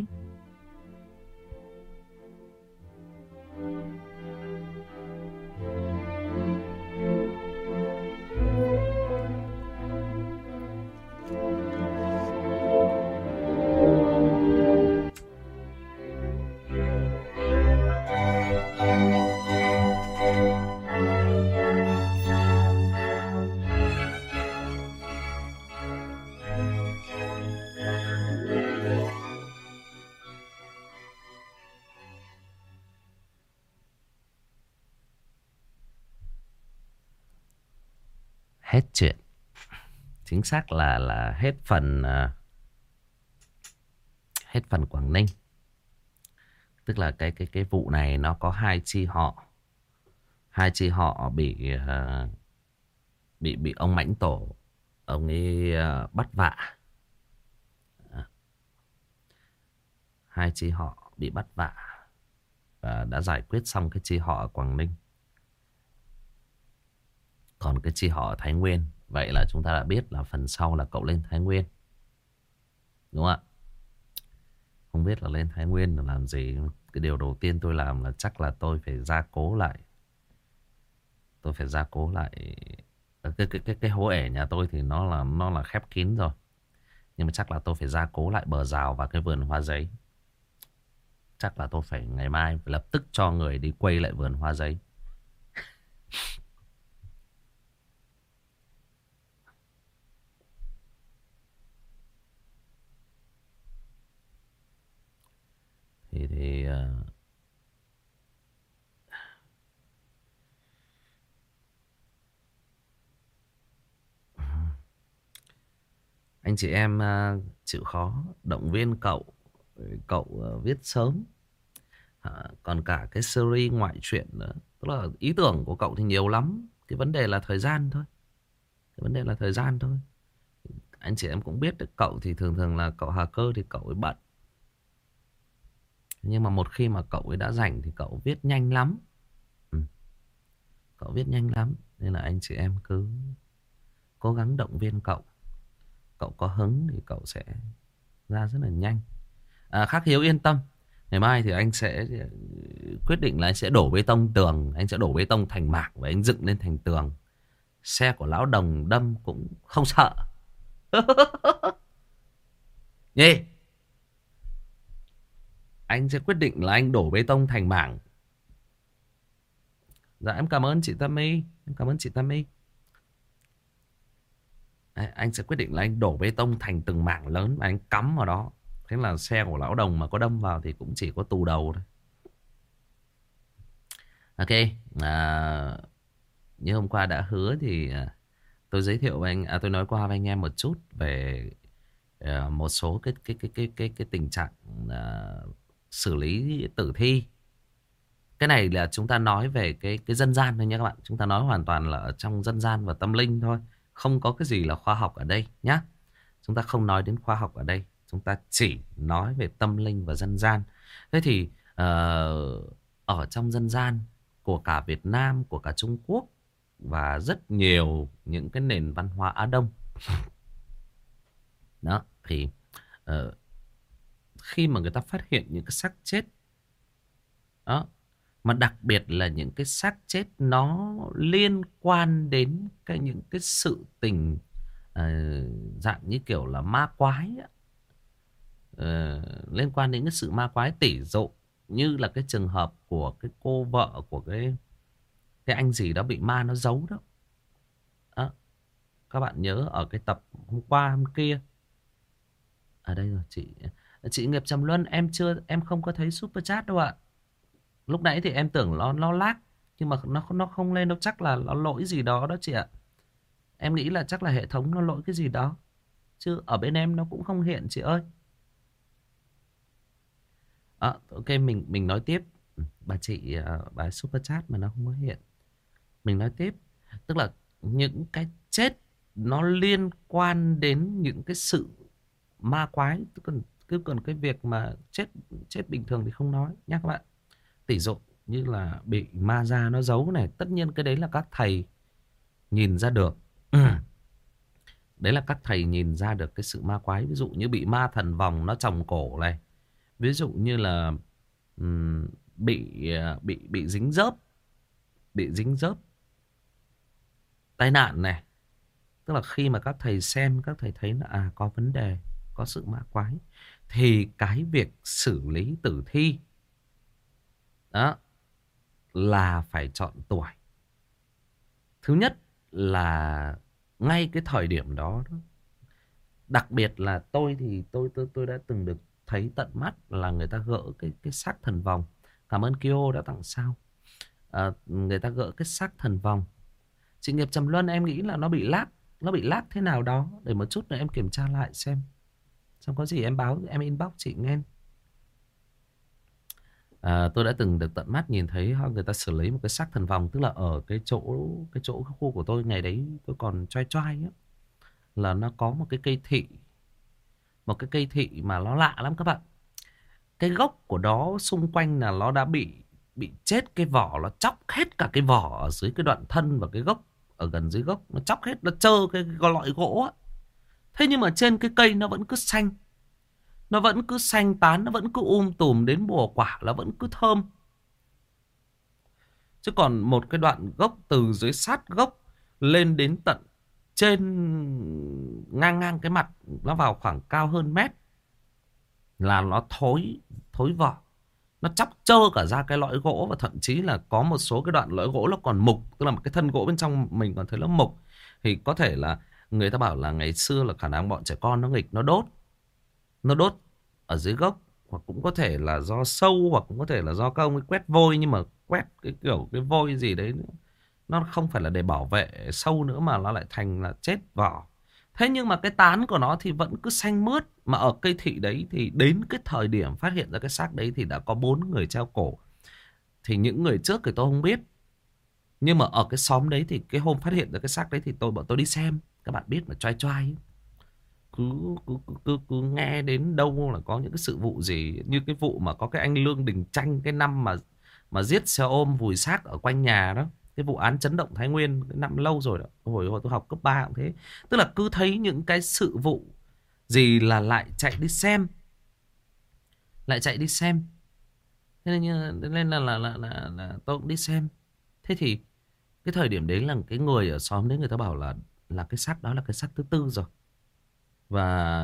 hết chuyện. Chính xác là là hết phần uh, hết phần Quảng Ninh. Tức là cái cái cái vụ này nó có hai chi họ. Hai chi họ bị uh, bị bị ông Mãnh Tổ ông ấy uh, bắt vạ. À. Hai chi họ bị bắt vạ và đã giải quyết xong cái chi họ ở Quảng Ninh. Còn cái chi họ ở Thái Nguyên, vậy là chúng ta đã biết là phần sau là cậu lên Thái Nguyên, đúng không ạ? Không biết là lên Thái Nguyên là làm gì. Cái điều đầu tiên tôi làm là chắc là tôi phải gia cố lại. Tôi phải gia cố lại cái cái cái cái hố ể nhà tôi thì nó là nó là khép kín rồi. Nhưng mà chắc là tôi phải gia cố lại bờ rào và cái vườn hoa giấy. Chắc là tôi phải ngày mai phải lập tức cho người đi quay lại vườn hoa giấy. Thì thì uh... anh chị em uh, chịu khó động viên cậu. Cậu uh, viết sớm. À, còn cả cái series ngoại truyện nữa. Tức là ý tưởng của cậu thì nhiều lắm. Cái vấn đề là thời gian thôi. Cái vấn đề là thời gian thôi. Anh chị em cũng biết được cậu thì thường thường là cậu Hà Cơ thì cậu ấy bận. Nhưng mà một khi mà cậu ấy đã rảnh thì cậu viết nhanh lắm. Ừ. Cậu viết nhanh lắm. Nên là anh chị em cứ cố gắng động viên cậu. Cậu có hứng thì cậu sẽ ra rất là nhanh. À, Khắc Hiếu yên tâm. Ngày mai thì anh sẽ quyết định là anh sẽ đổ bê tông tường. Anh sẽ đổ bê tông thành mảng và anh dựng lên thành tường. Xe của lão Đồng đâm cũng không sợ. Nhê. Anh sẽ quyết định là anh đổ bê tông thành mảng. Dạ em cảm ơn chị Tammy. Em cảm ơn chị Tammy. Đấy, anh sẽ quyết định là anh đổ bê tông thành từng mảng lớn và anh cắm vào đó. Thế là xe của lão Đồng mà có đâm vào thì cũng chỉ có tù đầu thôi. Ok. À, như hôm qua đã hứa thì tôi giới thiệu với anh, à, tôi nói qua với anh em một chút về uh, một số cái cái cái cái cái cái tình trạng uh, xử lý tử thi. Cái này là chúng ta nói về cái cái dân gian thôi nhé các bạn. Chúng ta nói hoàn toàn là ở trong dân gian và tâm linh thôi. Không có cái gì là khoa học ở đây nhé. Chúng ta không nói đến khoa học ở đây. Chúng ta chỉ nói về tâm linh và dân gian. Thế thì uh, ở trong dân gian của cả Việt Nam, của cả Trung Quốc và rất nhiều những cái nền văn hóa Á Đông. Đó, thì uh, khi mà người ta phát hiện những cái xác chết đó, mà đặc biệt là những cái xác chết nó liên quan đến cái những cái sự tình uh, dạng như kiểu là ma quái á. Uh, liên quan đến cái sự ma quái tỉ dụ, như là cái trường hợp của cái cô vợ của cái cái anh gì đó bị ma nó giấu đó. Đó, các bạn nhớ ở cái tập hôm qua hôm kia. Ở đây rồi chị chị Nghiệp Trầm Luân, em chưa em không có thấy super chat đâu ạ. Lúc nãy thì em tưởng nó nó lag nhưng mà nó nó không lên đâu, chắc là nó lỗi gì đó đó chị ạ. Em nghĩ là chắc là hệ thống nó lỗi cái gì đó, chứ ở bên em nó cũng không hiện chị ơi. À, ok, mình mình nói tiếp. Bà chị uh, bà super chat mà nó không có hiện. Mình nói tiếp. Tức là những cái chết nó liên quan đến những cái sự ma quái. Còn, cứ còn cái việc mà chết chết bình thường thì không nói nhé các bạn. Tỷ dụ như là bị ma da nó giấu này. Tất nhiên cái đấy là các thầy nhìn ra được. Đấy là các thầy nhìn ra được cái sự ma quái. Ví dụ như bị ma thần vòng nó tròng cổ này. Ví dụ như là um, bị bị bị dính dớp, bị dính dớp, tai nạn này. Tức là khi mà các thầy xem, các thầy thấy là à có vấn đề, có sự ma quái, thì cái việc xử lý tử thi đó là phải chọn tuổi. Thứ nhất là ngay cái thời điểm đó, đó. Đặc biệt là tôi thì tôi tôi tôi đã từng được thấy tận mắt là người ta gỡ cái cái xác thần vòng. Cảm ơn Kyo đã tặng sao. À, người ta gỡ cái xác thần vòng. Chị Nghiệp Trầm Luân em nghĩ là nó bị lag. Nó bị lag thế nào đó. Để một chút nữa em kiểm tra lại xem. Xong có gì em báo, em inbox chị nghe. À, tôi đã từng được tận mắt nhìn thấy người ta xử lý một cái xác thần vòng. Tức là ở cái chỗ cái chỗ cái khu của tôi ngày đấy tôi còn choai choai á, là nó có một cái cây thị. Một cái cây thị mà nó lạ lắm các bạn. Cái gốc của nó xung quanh là nó đã bị bị chết cái vỏ, nó chóc hết cả cái vỏ ở dưới cái đoạn thân và cái gốc ở gần dưới gốc, nó chóc hết, nó trơ cái loại gỗ á. Thế nhưng mà trên cái cây nó vẫn cứ xanh, nó vẫn cứ xanh tán, nó vẫn cứ um tùm, đến mùa quả nó vẫn cứ thơm. Chứ còn một cái đoạn gốc từ dưới sát gốc lên đến tận trên ngang ngang cái mặt, nó vào khoảng cao hơn mét, là nó thối thối vỏ, nó chóc trơ cả ra cái lõi gỗ. Và thậm chí là có một số cái đoạn lõi gỗ nó còn mục, tức là một cái thân gỗ bên trong mình còn thấy nó mục. Thì có thể là người ta bảo là ngày xưa là khả năng bọn trẻ con nó nghịch, nó đốt nó đốt ở dưới gốc. Hoặc cũng có thể là do sâu, hoặc cũng có thể là do các ông ấy quét vôi. Nhưng mà quét cái kiểu cái vôi gì đấy, nó không phải là để bảo vệ sâu nữa, mà nó lại thành là chết vỏ. Thế nhưng mà cái tán của nó thì vẫn cứ xanh mướt. Mà ở cây thị đấy thì đến cái thời điểm phát hiện ra cái xác đấy thì đã có bốn người treo cổ. Thì những người trước thì tôi không biết. Nhưng mà ở cái xóm đấy thì cái hôm phát hiện ra cái xác đấy thì tôi bọn tôi đi xem. Các bạn biết mà, choai choai cứ, cứ, cứ, cứ, cứ nghe đến đâu là có những cái sự vụ gì. Như cái vụ mà có cái anh Lương Đình Tranh, cái năm mà mà giết xe ôm vùi xác ở quanh nhà đó. Cái vụ án chấn động Thái Nguyên, cái năm lâu rồi đó. Hồi, hồi tôi học cấp ba cũng thế. Tức là cứ thấy những cái sự vụ gì là lại chạy đi xem. Lại chạy đi xem. Thế nên, nên là, là, là, là, là tôi cũng đi xem. Thế thì cái thời điểm đấy là cái người ở xóm đấy người ta bảo là là cái xác đó là cái xác thứ tư rồi. Và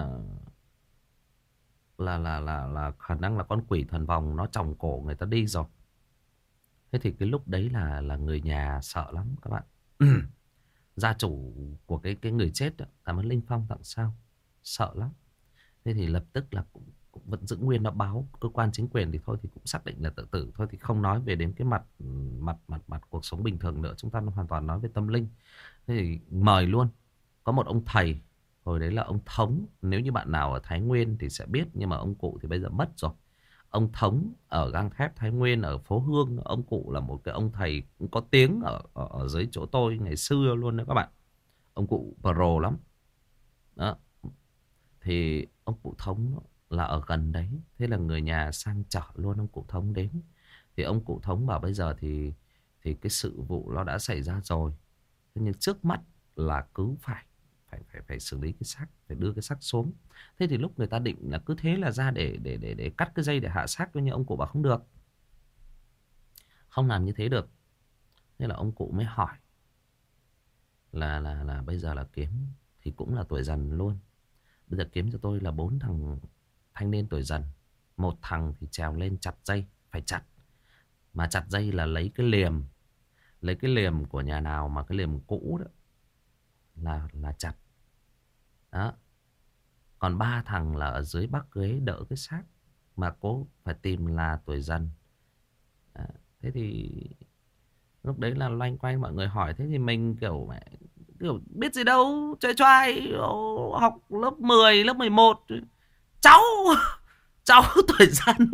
là, là, là, là khả năng là con quỷ thần vòng nó tròng cổ người ta đi rồi. Thế thì cái lúc đấy là là người nhà sợ lắm các bạn. Gia chủ của cái cái người chết đó, cảm ơn Linh Phong tặng sao, sợ lắm. Thế thì lập tức là cũng, cũng vẫn giữ nguyên, nó báo cơ quan chính quyền thì thôi thì cũng xác định là tự tử thôi, thì không nói về đến cái mặt mặt mặt mặt cuộc sống bình thường nữa, chúng ta hoàn toàn nói về tâm linh. Thế thì mời luôn, có một ông thầy, hồi đấy là ông Thống, nếu như bạn nào ở Thái Nguyên thì sẽ biết, nhưng mà ông cụ thì bây giờ mất rồi. Ông Thống ở gang thép Thái Nguyên, ở phố Hương. Ông cụ là một cái ông thầy cũng có tiếng ở, ở, ở dưới chỗ tôi ngày xưa luôn đó các bạn. Ông cụ pro lắm. Đó. Thì ông cụ Thống là ở gần đấy. Thế là người nhà sang chở luôn ông cụ Thống đến. Thì ông cụ Thống bảo bây giờ thì thì cái sự vụ nó đã xảy ra rồi. Thế nhưng trước mắt là cứ phải phải phải phải xử lý cái xác, phải đưa cái xác xuống. Thế thì lúc người ta định là cứ thế là ra để để để để cắt cái dây để hạ xác, nhưng ông cụ bảo không được, không làm như thế được. Thế là ông cụ mới hỏi là là là bây giờ là kiếm, thì cũng là tuổi dần luôn. Bây giờ kiếm cho tôi là bốn thằng thanh niên tuổi dần. Một thằng thì trèo lên chặt dây, phải chặt. Mà chặt dây là lấy cái liềm, lấy cái liềm của nhà nào mà cái liềm cũ đó là là chặt. Đó. Còn ba thằng là ở dưới bắc ghế đỡ cái xác, mà cố phải tìm là tuổi dần. Đó. Thế thì lúc đấy là loanh quanh mọi người hỏi. Thế thì mình kiểu mẹ kiểu biết gì đâu, chơi choai, học lớp mười, lớp mười một. Cháu cháu tuổi dần.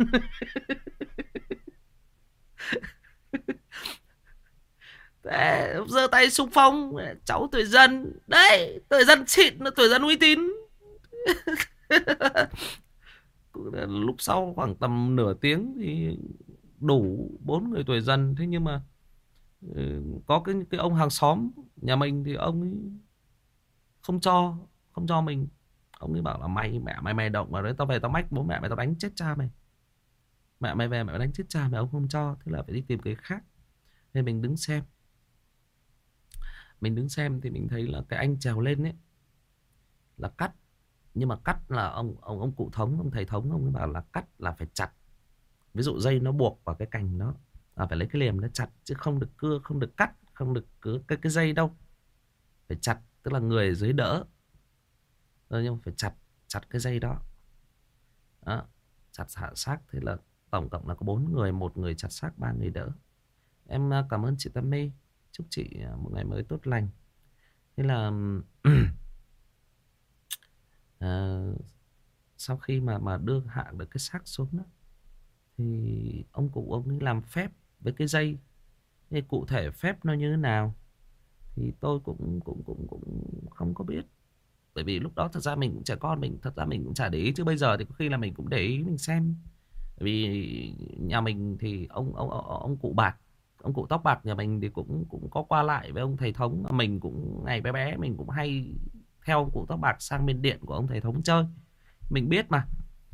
Thế giơ tay xung phong, cháu tuổi dần đấy, tuổi dần xịn, tuổi dần uy tín. Lúc sau khoảng tầm nửa tiếng thì đủ bốn người tuổi dần. Thế nhưng mà có cái cái ông hàng xóm nhà mình thì ông ấy không cho không cho mình. Ông ấy bảo là mày mẹ mày mày động vào đấy, tao về tao mách bố mẹ mày, tao đánh chết cha mày. Mẹ mày về mẹ đánh chết cha mày, ông không cho. Thế là phải đi tìm cái khác. Nên mình đứng xem. Mình đứng xem thì mình thấy là cái anh trèo lên ấy là cắt. Nhưng mà cắt là ông ông ông cụ Thống, ông thầy Thống, ông ấy bảo là cắt là phải chặt. Ví dụ dây nó buộc vào cái cành đó là phải lấy cái liềm nó chặt, chứ không được cưa, không được cắt, không được cứ cái cái dây đâu. Phải chặt, tức là người ở dưới đỡ. Rồi nhưng mà phải chặt chặt cái dây đó. Đó, chặt hạ xác. Thế là tổng cộng là có bốn người, một người chặt xác, ba người đỡ. Em cảm ơn chị Tâm My. chúc chị một ngày mới tốt lành. Thế là à, sau khi mà mà đưa hạ được cái xác xuống đó, thì ông cụ ông ấy làm phép với cái dây. Thế cụ thể phép nó như thế nào thì tôi cũng cũng cũng cũng không có biết. Bởi vì lúc đó thật ra mình cũng trẻ con, mình thật ra mình cũng chả để ý. Chứ bây giờ thì có khi là mình cũng để ý, mình xem. Bởi vì nhà mình thì ông ông ông, ông cụ bạc, ông cụ tóc bạc nhà mình thì cũng cũng có qua lại với ông thầy thống. Mình cũng ngày bé bé mình cũng hay theo ông cụ tóc bạc sang bên điện của ông thầy thống chơi. Mình biết mà.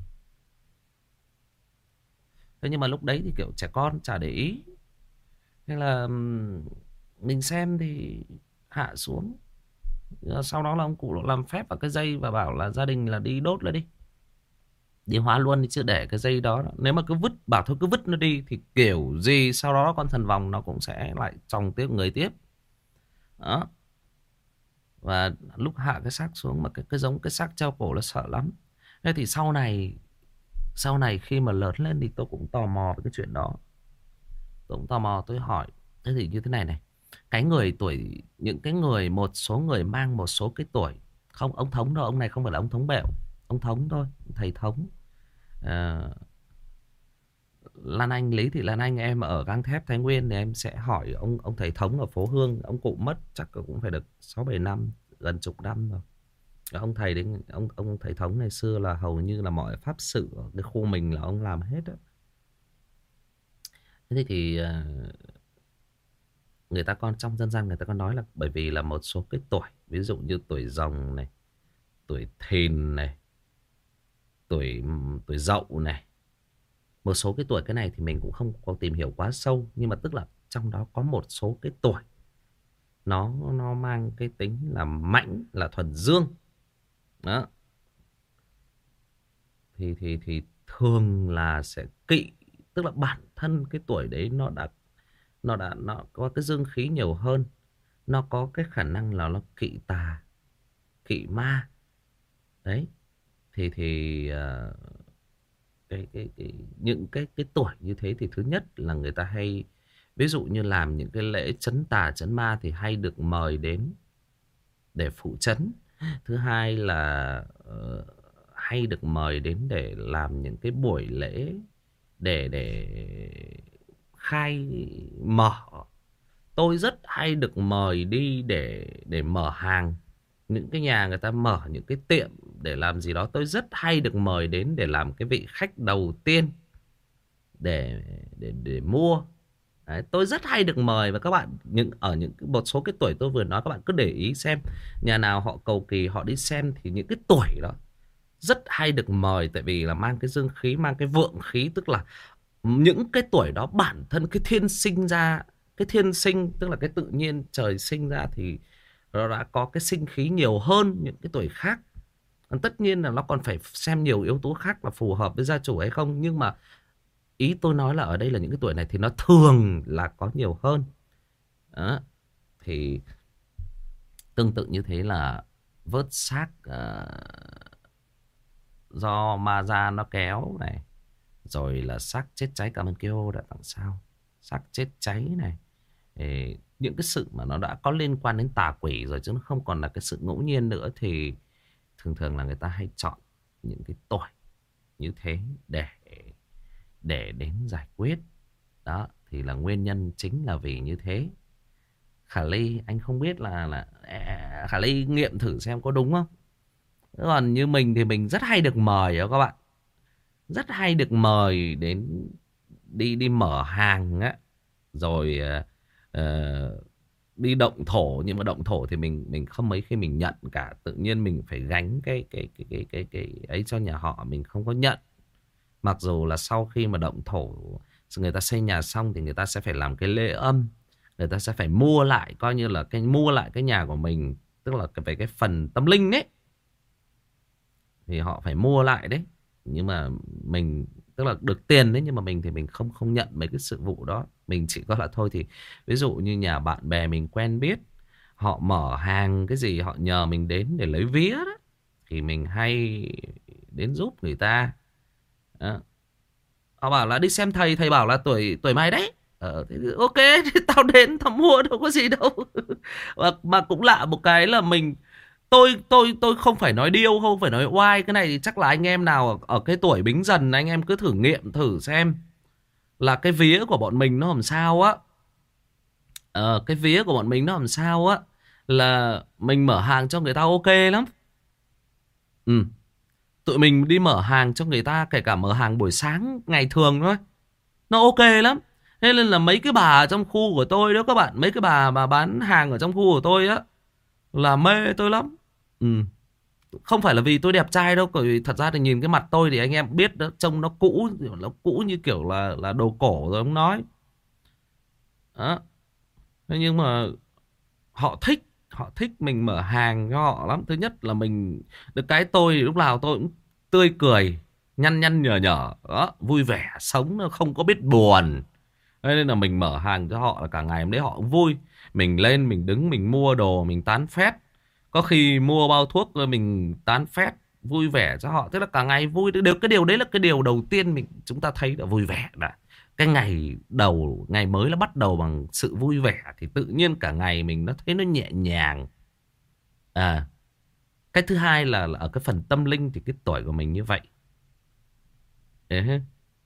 Thế nhưng mà lúc đấy thì kiểu trẻ con chả để ý. Nên là mình xem thì hạ xuống. Sau đó là ông cụ làm phép vào cái dây và bảo là gia đình là đi đốt lại đi, đi hóa luôn đi, chứ để cái dây đó. Nếu mà cứ vứt, bảo thôi cứ vứt nó đi thì kiểu gì sau đó con thần vòng nó cũng sẽ lại chồng tiếp người tiếp. Đó. Và lúc hạ cái xác xuống mà cái, cái giống cái xác treo cổ là sợ lắm. Thế thì sau này Sau này khi mà lớn lên thì tôi cũng tò mò về cái chuyện đó. Tôi cũng tò mò, tôi hỏi. Thế thì như thế này này, cái người tuổi, những cái người, một số người mang một số cái tuổi. Không, ông thống đâu, ông này không phải là ông thống bẹo. Ông thống thôi, thầy thống. à, Lan Anh, Lý Thị Lan Anh em ở gang thép Thái Nguyên thì em sẽ hỏi ông ông thầy thống ở phố Hương. Ông cụ mất chắc cũng phải được sáu bảy năm, gần chục năm rồi. Ông thầy đấy, ông ông thầy thống ngày xưa là hầu như là mọi pháp sự ở cái khu mình là ông làm hết á. Thế thì người ta còn trong dân gian người ta còn nói là bởi vì là một số cái tuổi, ví dụ như tuổi Rồng này, tuổi Thìn này, tuổi tuổi Dậu này, một số cái tuổi cái này thì mình cũng không có tìm hiểu quá sâu, nhưng mà tức là trong đó có một số cái tuổi nó nó mang cái tính là mãnh, là thuần dương. Đó. Thì thì thì thường là sẽ kỵ, tức là bản thân cái tuổi đấy nó đã nó đã nó có cái dương khí nhiều hơn, nó có cái khả năng là nó kỵ tà, kỵ ma. Đấy. Thì thì uh, cái, cái cái những cái cái tuổi như thế thì thứ nhất là người ta hay, ví dụ như làm những cái lễ trấn tà trấn ma thì hay được mời đến để phụ trấn. Thứ hai là uh, hay được mời đến để làm những cái buổi lễ để để khai mở. Tôi rất hay được mời đi để để mở hàng. Những cái nhà người ta mở những cái tiệm để làm gì đó, tôi rất hay được mời đến để làm cái vị khách đầu tiên để để để mua. Đấy, tôi rất hay được mời. Và các bạn những ở những một số cái tuổi tôi vừa nói, các bạn cứ để ý xem nhà nào họ cầu kỳ họ đi xem thì những cái tuổi đó rất hay được mời, tại vì là mang cái dương khí, mang cái vượng khí, tức là những cái tuổi đó bản thân cái thiên sinh ra, cái thiên sinh tức là cái tự nhiên trời sinh ra thì nó đã có cái sinh khí nhiều hơn những cái tuổi khác. Tất nhiên là nó còn phải xem nhiều yếu tố khác là phù hợp với gia chủ hay không, nhưng mà ý tôi nói là ở đây là những cái tuổi này thì nó thường là có nhiều hơn. Đó. Thì tương tự như thế là vớt xác uh, do ma da nó kéo này, rồi là xác chết cháy, cảm ơn Kêu đã tặng sao, xác chết cháy này. Thì những cái sự mà nó đã có liên quan đến tà quỷ rồi, chứ nó không còn là cái sự ngẫu nhiên nữa, thì thường thường là người ta hay chọn những cái tuổi như thế để để đến giải quyết. Đó thì là nguyên nhân chính là vì như thế. Khả Ly, anh không biết là là Khả Ly nghiệm thử xem có đúng không. Còn như mình thì mình rất hay được mời đó các bạn, rất hay được mời đến đi đi mở hàng á, rồi uh, đi động thổ. Nhưng mà động thổ thì mình mình không mấy khi mình nhận cả, tự nhiên mình phải gánh cái cái cái cái cái cái ấy cho nhà họ, mình không có nhận. Mặc dù là sau khi mà động thổ người ta xây nhà xong thì người ta sẽ phải làm cái lễ âm, người ta sẽ phải mua lại, coi như là cái mua lại cái nhà của mình, tức là về cái phần tâm linh ấy thì họ phải mua lại đấy. Nhưng mà mình tức là được tiền đấy, nhưng mà mình thì mình không không nhận mấy cái sự vụ đó. Mình chỉ có là thôi thì ví dụ như nhà bạn bè mình quen biết, họ mở hàng cái gì, họ nhờ mình đến để lấy vía đó, thì mình hay đến giúp người ta. Đó. Họ bảo là đi xem thầy, thầy bảo là tuổi tuổi mày đấy, Ờ, thế thì ok thì tao đến tao mua đâu có gì đâu. mà, mà cũng lạ một cái là mình tôi tôi tôi không phải nói điêu, không phải nói oai, cái này thì chắc là anh em nào ở, ở cái tuổi Bính Dần anh em cứ thử nghiệm thử xem là cái vía của bọn mình nó làm sao á. Ờ, cái vía của bọn mình nó làm sao á là mình mở hàng cho người ta ok lắm. Ừ, tụi mình đi mở hàng cho người ta, kể cả mở hàng buổi sáng ngày thường thôi, nó ok lắm. Thế nên là mấy cái bà ở trong khu của tôi đó các bạn, mấy cái bà mà bán hàng ở trong khu của tôi á là mê tôi lắm. Ừ. Không phải là vì tôi đẹp trai đâu, bởi vì thật ra thì nhìn cái mặt tôi thì anh em biết đó, trông nó cũ, nó cũ như kiểu là là đồ cổ rồi ông nói. Đó. Thế nhưng mà họ thích, họ thích mình mở hàng cho họ lắm. Thứ nhất là mình được cái tôi thì lúc nào tôi cũng tươi cười, nhăn nhăn nhở nhở, đó, vui vẻ, sống nó không có biết buồn. Thế nên là mình mở hàng cho họ là cả ngày hôm đấy họ cũng vui. Mình lên mình đứng mình mua đồ mình tán phét. Có khi mua bao thuốc rồi mình tán phét vui vẻ cho họ. Tức là cả ngày vui. Được cái điều đấy là cái điều đầu tiên mình chúng ta thấy là vui vẻ đã. Cái ngày đầu, ngày mới nó bắt đầu bằng sự vui vẻ thì tự nhiên cả ngày mình nó thấy nó nhẹ nhàng. À, cái thứ hai là, là ở cái phần tâm linh thì cái tuổi của mình như vậy. Ê,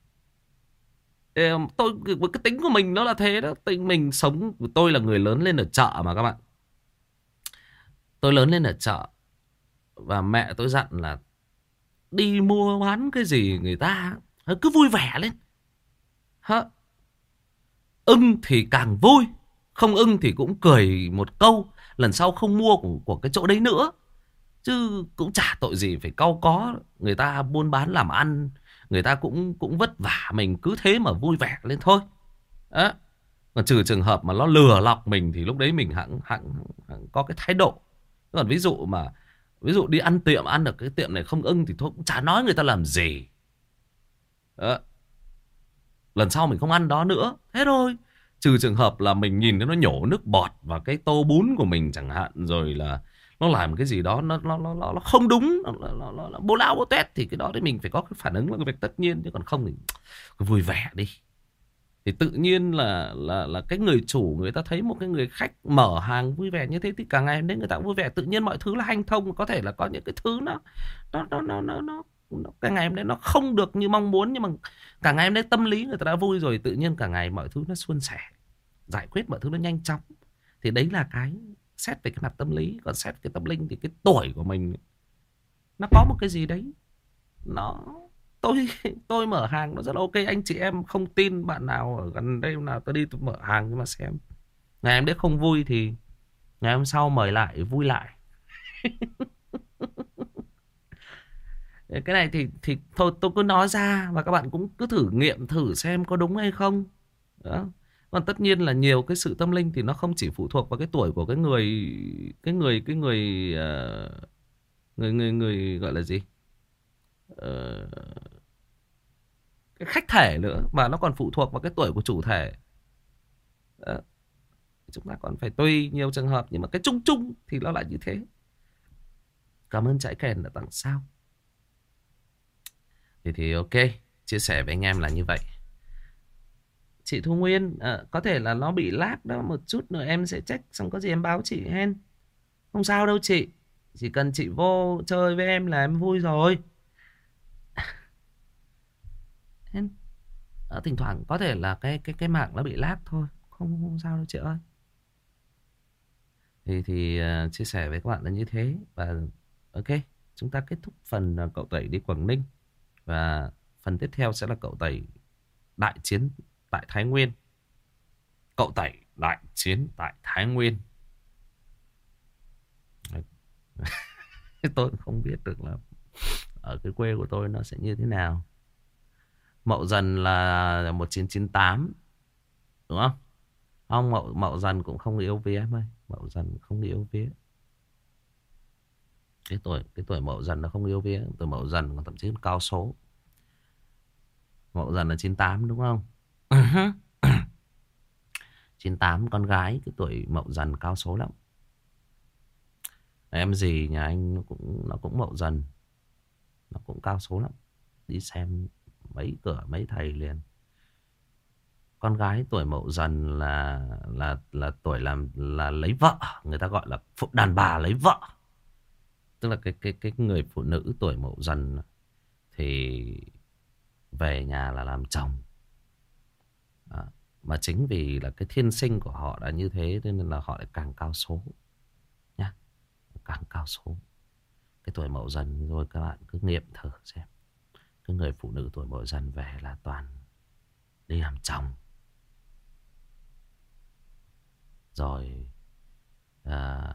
tôi cái tính của mình nó là thế đó. Tính mình sống, tôi là người lớn lên ở chợ mà các bạn. Tôi lớn lên ở chợ và mẹ tôi dặn là đi mua bán cái gì người ta cứ vui vẻ lên. Hả? Ưng thì càng vui, không ưng thì cũng cười một câu, lần sau không mua của, của cái chỗ đấy nữa. Chứ cũng chả tội gì phải cau có. Người ta buôn bán làm ăn, người ta cũng cũng vất vả, mình cứ thế mà vui vẻ lên thôi. Đó. Còn trừ trường hợp mà nó lừa lọc mình thì lúc đấy mình hẳn, hẳn, hẳn có cái thái độ. Còn ví dụ mà ví dụ đi ăn tiệm, ăn được cái tiệm này không ưng thì thôi cũng chả nói người ta làm gì. Đó. Lần sau mình không ăn đó nữa. Thế thôi. Trừ trường hợp là mình nhìn thấy nó nhổ nước bọt vào cái tô bún của mình chẳng hạn, rồi là nó làm cái gì đó nó nó nó nó không đúng, nó, nó, nó, nó bố lao bố tét, thì cái đó thì mình phải có cái phản ứng là cái việc tất nhiên. Chứ còn không thì cứ vui vẻ đi. Thì tự nhiên là là là cái người chủ người ta thấy một cái người khách mở hàng vui vẻ như thế thì cả ngày đến người ta vui vẻ, tự nhiên mọi thứ là hanh thông. Có thể là có những cái thứ nó nó nó nó nó, nó cái ngày hôm nay nó không được như mong muốn, nhưng mà cả ngày hôm nay tâm lý người ta đã vui rồi, tự nhiên cả ngày mọi thứ nó suôn sẻ, giải quyết mọi thứ nó nhanh chóng. Thì đấy là cái xét về cái mặt tâm lý. Còn xét cái tâm linh thì cái tuổi của mình nó có một cái gì đấy nó tôi tôi mở hàng nó rất là ok. Anh chị em không tin bạn nào ở gần đây nào tôi đi tôi mở hàng nhưng mà xem ngày em đấy không vui thì ngày hôm sau mời lại vui lại. Cái này thì thì thôi tôi cứ nói ra và các bạn cũng cứ thử nghiệm thử xem có đúng hay không. Đó. Còn tất nhiên là nhiều cái sự tâm linh thì nó không chỉ phụ thuộc vào cái tuổi của cái người cái người cái người uh, người người người gọi là gì, uh, cái khách thể nữa, mà nó còn phụ thuộc vào cái tuổi của chủ thể. Đó. Chúng ta còn phải tùy nhiều trường hợp, nhưng mà cái chung chung thì nó lại như thế. Cảm ơn Trãi Kèn đã tặng sao. Thì thì ok, chia sẻ với anh em là như vậy. Chị Thu Nguyên, à, có thể là nó bị lag đó, một chút nữa em sẽ check, xong có gì em báo chị hen. Không sao đâu chị, chỉ cần chị vô chơi với em là em vui rồi. À, thỉnh thoảng có thể là cái cái cái mạng nó bị lag thôi, không không sao đâu chị ơi. Thì thì uh, chia sẻ với các bạn là như thế. Và ok, chúng ta kết thúc phần uh, cậu tẩy đi Quảng Ninh. Và phần tiếp theo sẽ là cậu tẩy đại chiến tại Thái Nguyên. Cậu tẩy đại chiến tại Thái Nguyên. Tôi không biết được là ở cái quê của tôi nó sẽ như thế nào. Mậu Dần là một chín chín tám, đúng không? Không, Mậu, Mậu Dần cũng không yêu vía em ơi. Mậu Dần không yêu vía. Cái tuổi cái tuổi Mậu Dần nó không yêu vía. Tuổi Mậu Dần còn thậm chí cao số. Mậu Dần là chín tám đúng không? chín tám con gái cái tuổi Mậu Dần cao số lắm. Em gì nhà anh nó cũng nó cũng Mậu Dần, nó cũng cao số lắm. Đi xem mấy cửa mấy thầy liền. con gái tuổi Mậu Dần là là là tuổi làm là lấy vợ, người ta gọi là phụ đàn bà lấy vợ. Tức là cái cái cái người phụ nữ tuổi Mậu Dần thì về nhà là làm chồng. Đó. Mà chính vì là cái thiên sinh của họ đã như thế nên là họ lại càng cao số nhá, càng cao số. Cái tuổi Mậu Dần rồi các bạn cứ nghiệm thử xem, cái người phụ nữ tuổi Mậu Dần về là toàn đi làm chồng. Rồi à,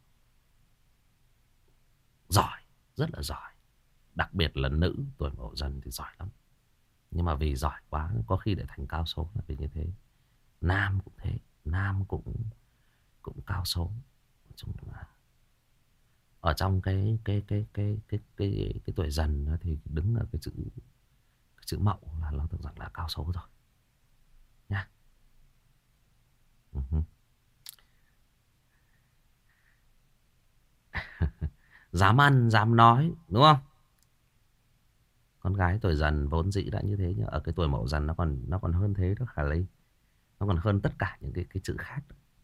giỏi, rất là giỏi. Đặc biệt là nữ tuổi Mậu Dần thì giỏi lắm. Nhưng mà vì giỏi quá có khi lại thành cao số là vì như thế. Nam cũng thế, nam cũng cũng cao số. Nói chung là ở trong cái cái cái cái cái cái cái, cái tuổi Dần thì đứng ở cái chữ cái chữ Mậu là nó tưởng rằng là cao số rồi nha. Uh-huh. Dám ăn, dám nói, đúng không? Con gái tuổi Dần vốn dĩ đã như thế, nhưng ở cái tuổi Mậu Dần nó còn nó còn hơn thế đó Khả Ly. Nó còn hơn tất cả những cái cái chữ khác.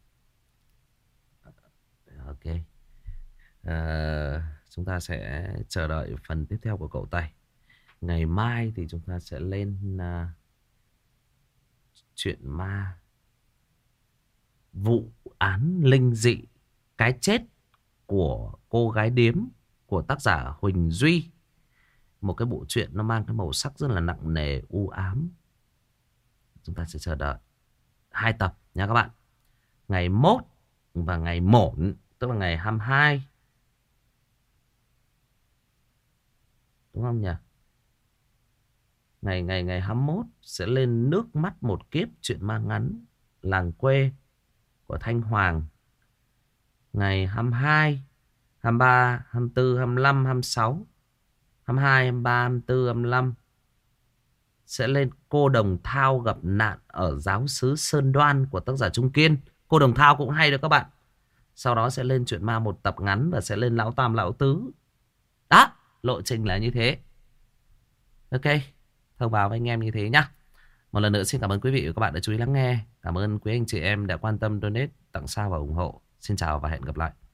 Ok. À, chúng ta sẽ chờ đợi phần tiếp theo của cậu Tây. Ngày mai thì chúng ta sẽ lên uh, chuyện ma vụ án linh dị cái chết của cô gái điếm của tác giả Huỳnh Duy. Một cái bộ truyện nó mang cái màu sắc rất là nặng nề, u ám. Chúng ta sẽ chờ đợi hai tập nha các bạn. Ngày mốt và ngày mổn, tức là ngày hai mươi hai. Đúng không nhỉ? Ngày ngày ngày hai mươi mốt sẽ lên Nước Mắt Một Kiếp, chuyện ma ngắn làng quê của Thanh Hoàng. Ngày hai mươi hai, hai mươi ba, hai mươi tư, hai mươi lăm, hai mươi sáu, hai mươi hai, hai mươi ba, hai mươi tư, hai mươi lăm sẽ lên Cô Đồng Thao gặp nạn ở giáo xứ Sơn Đoan của tác giả Trung Kiên. Cô Đồng Thao cũng hay đó các bạn. Sau đó sẽ lên chuyện ma một tập ngắn và sẽ lên Lão Tam Lão Tứ. Đó, lộ trình là như thế. Ok, thông báo với anh em như thế nhá. Một lần nữa xin cảm ơn quý vị và các bạn đã chú ý lắng nghe. Cảm ơn quý anh chị em đã quan tâm donate, tặng sao và ủng hộ. Xin chào và hẹn gặp lại.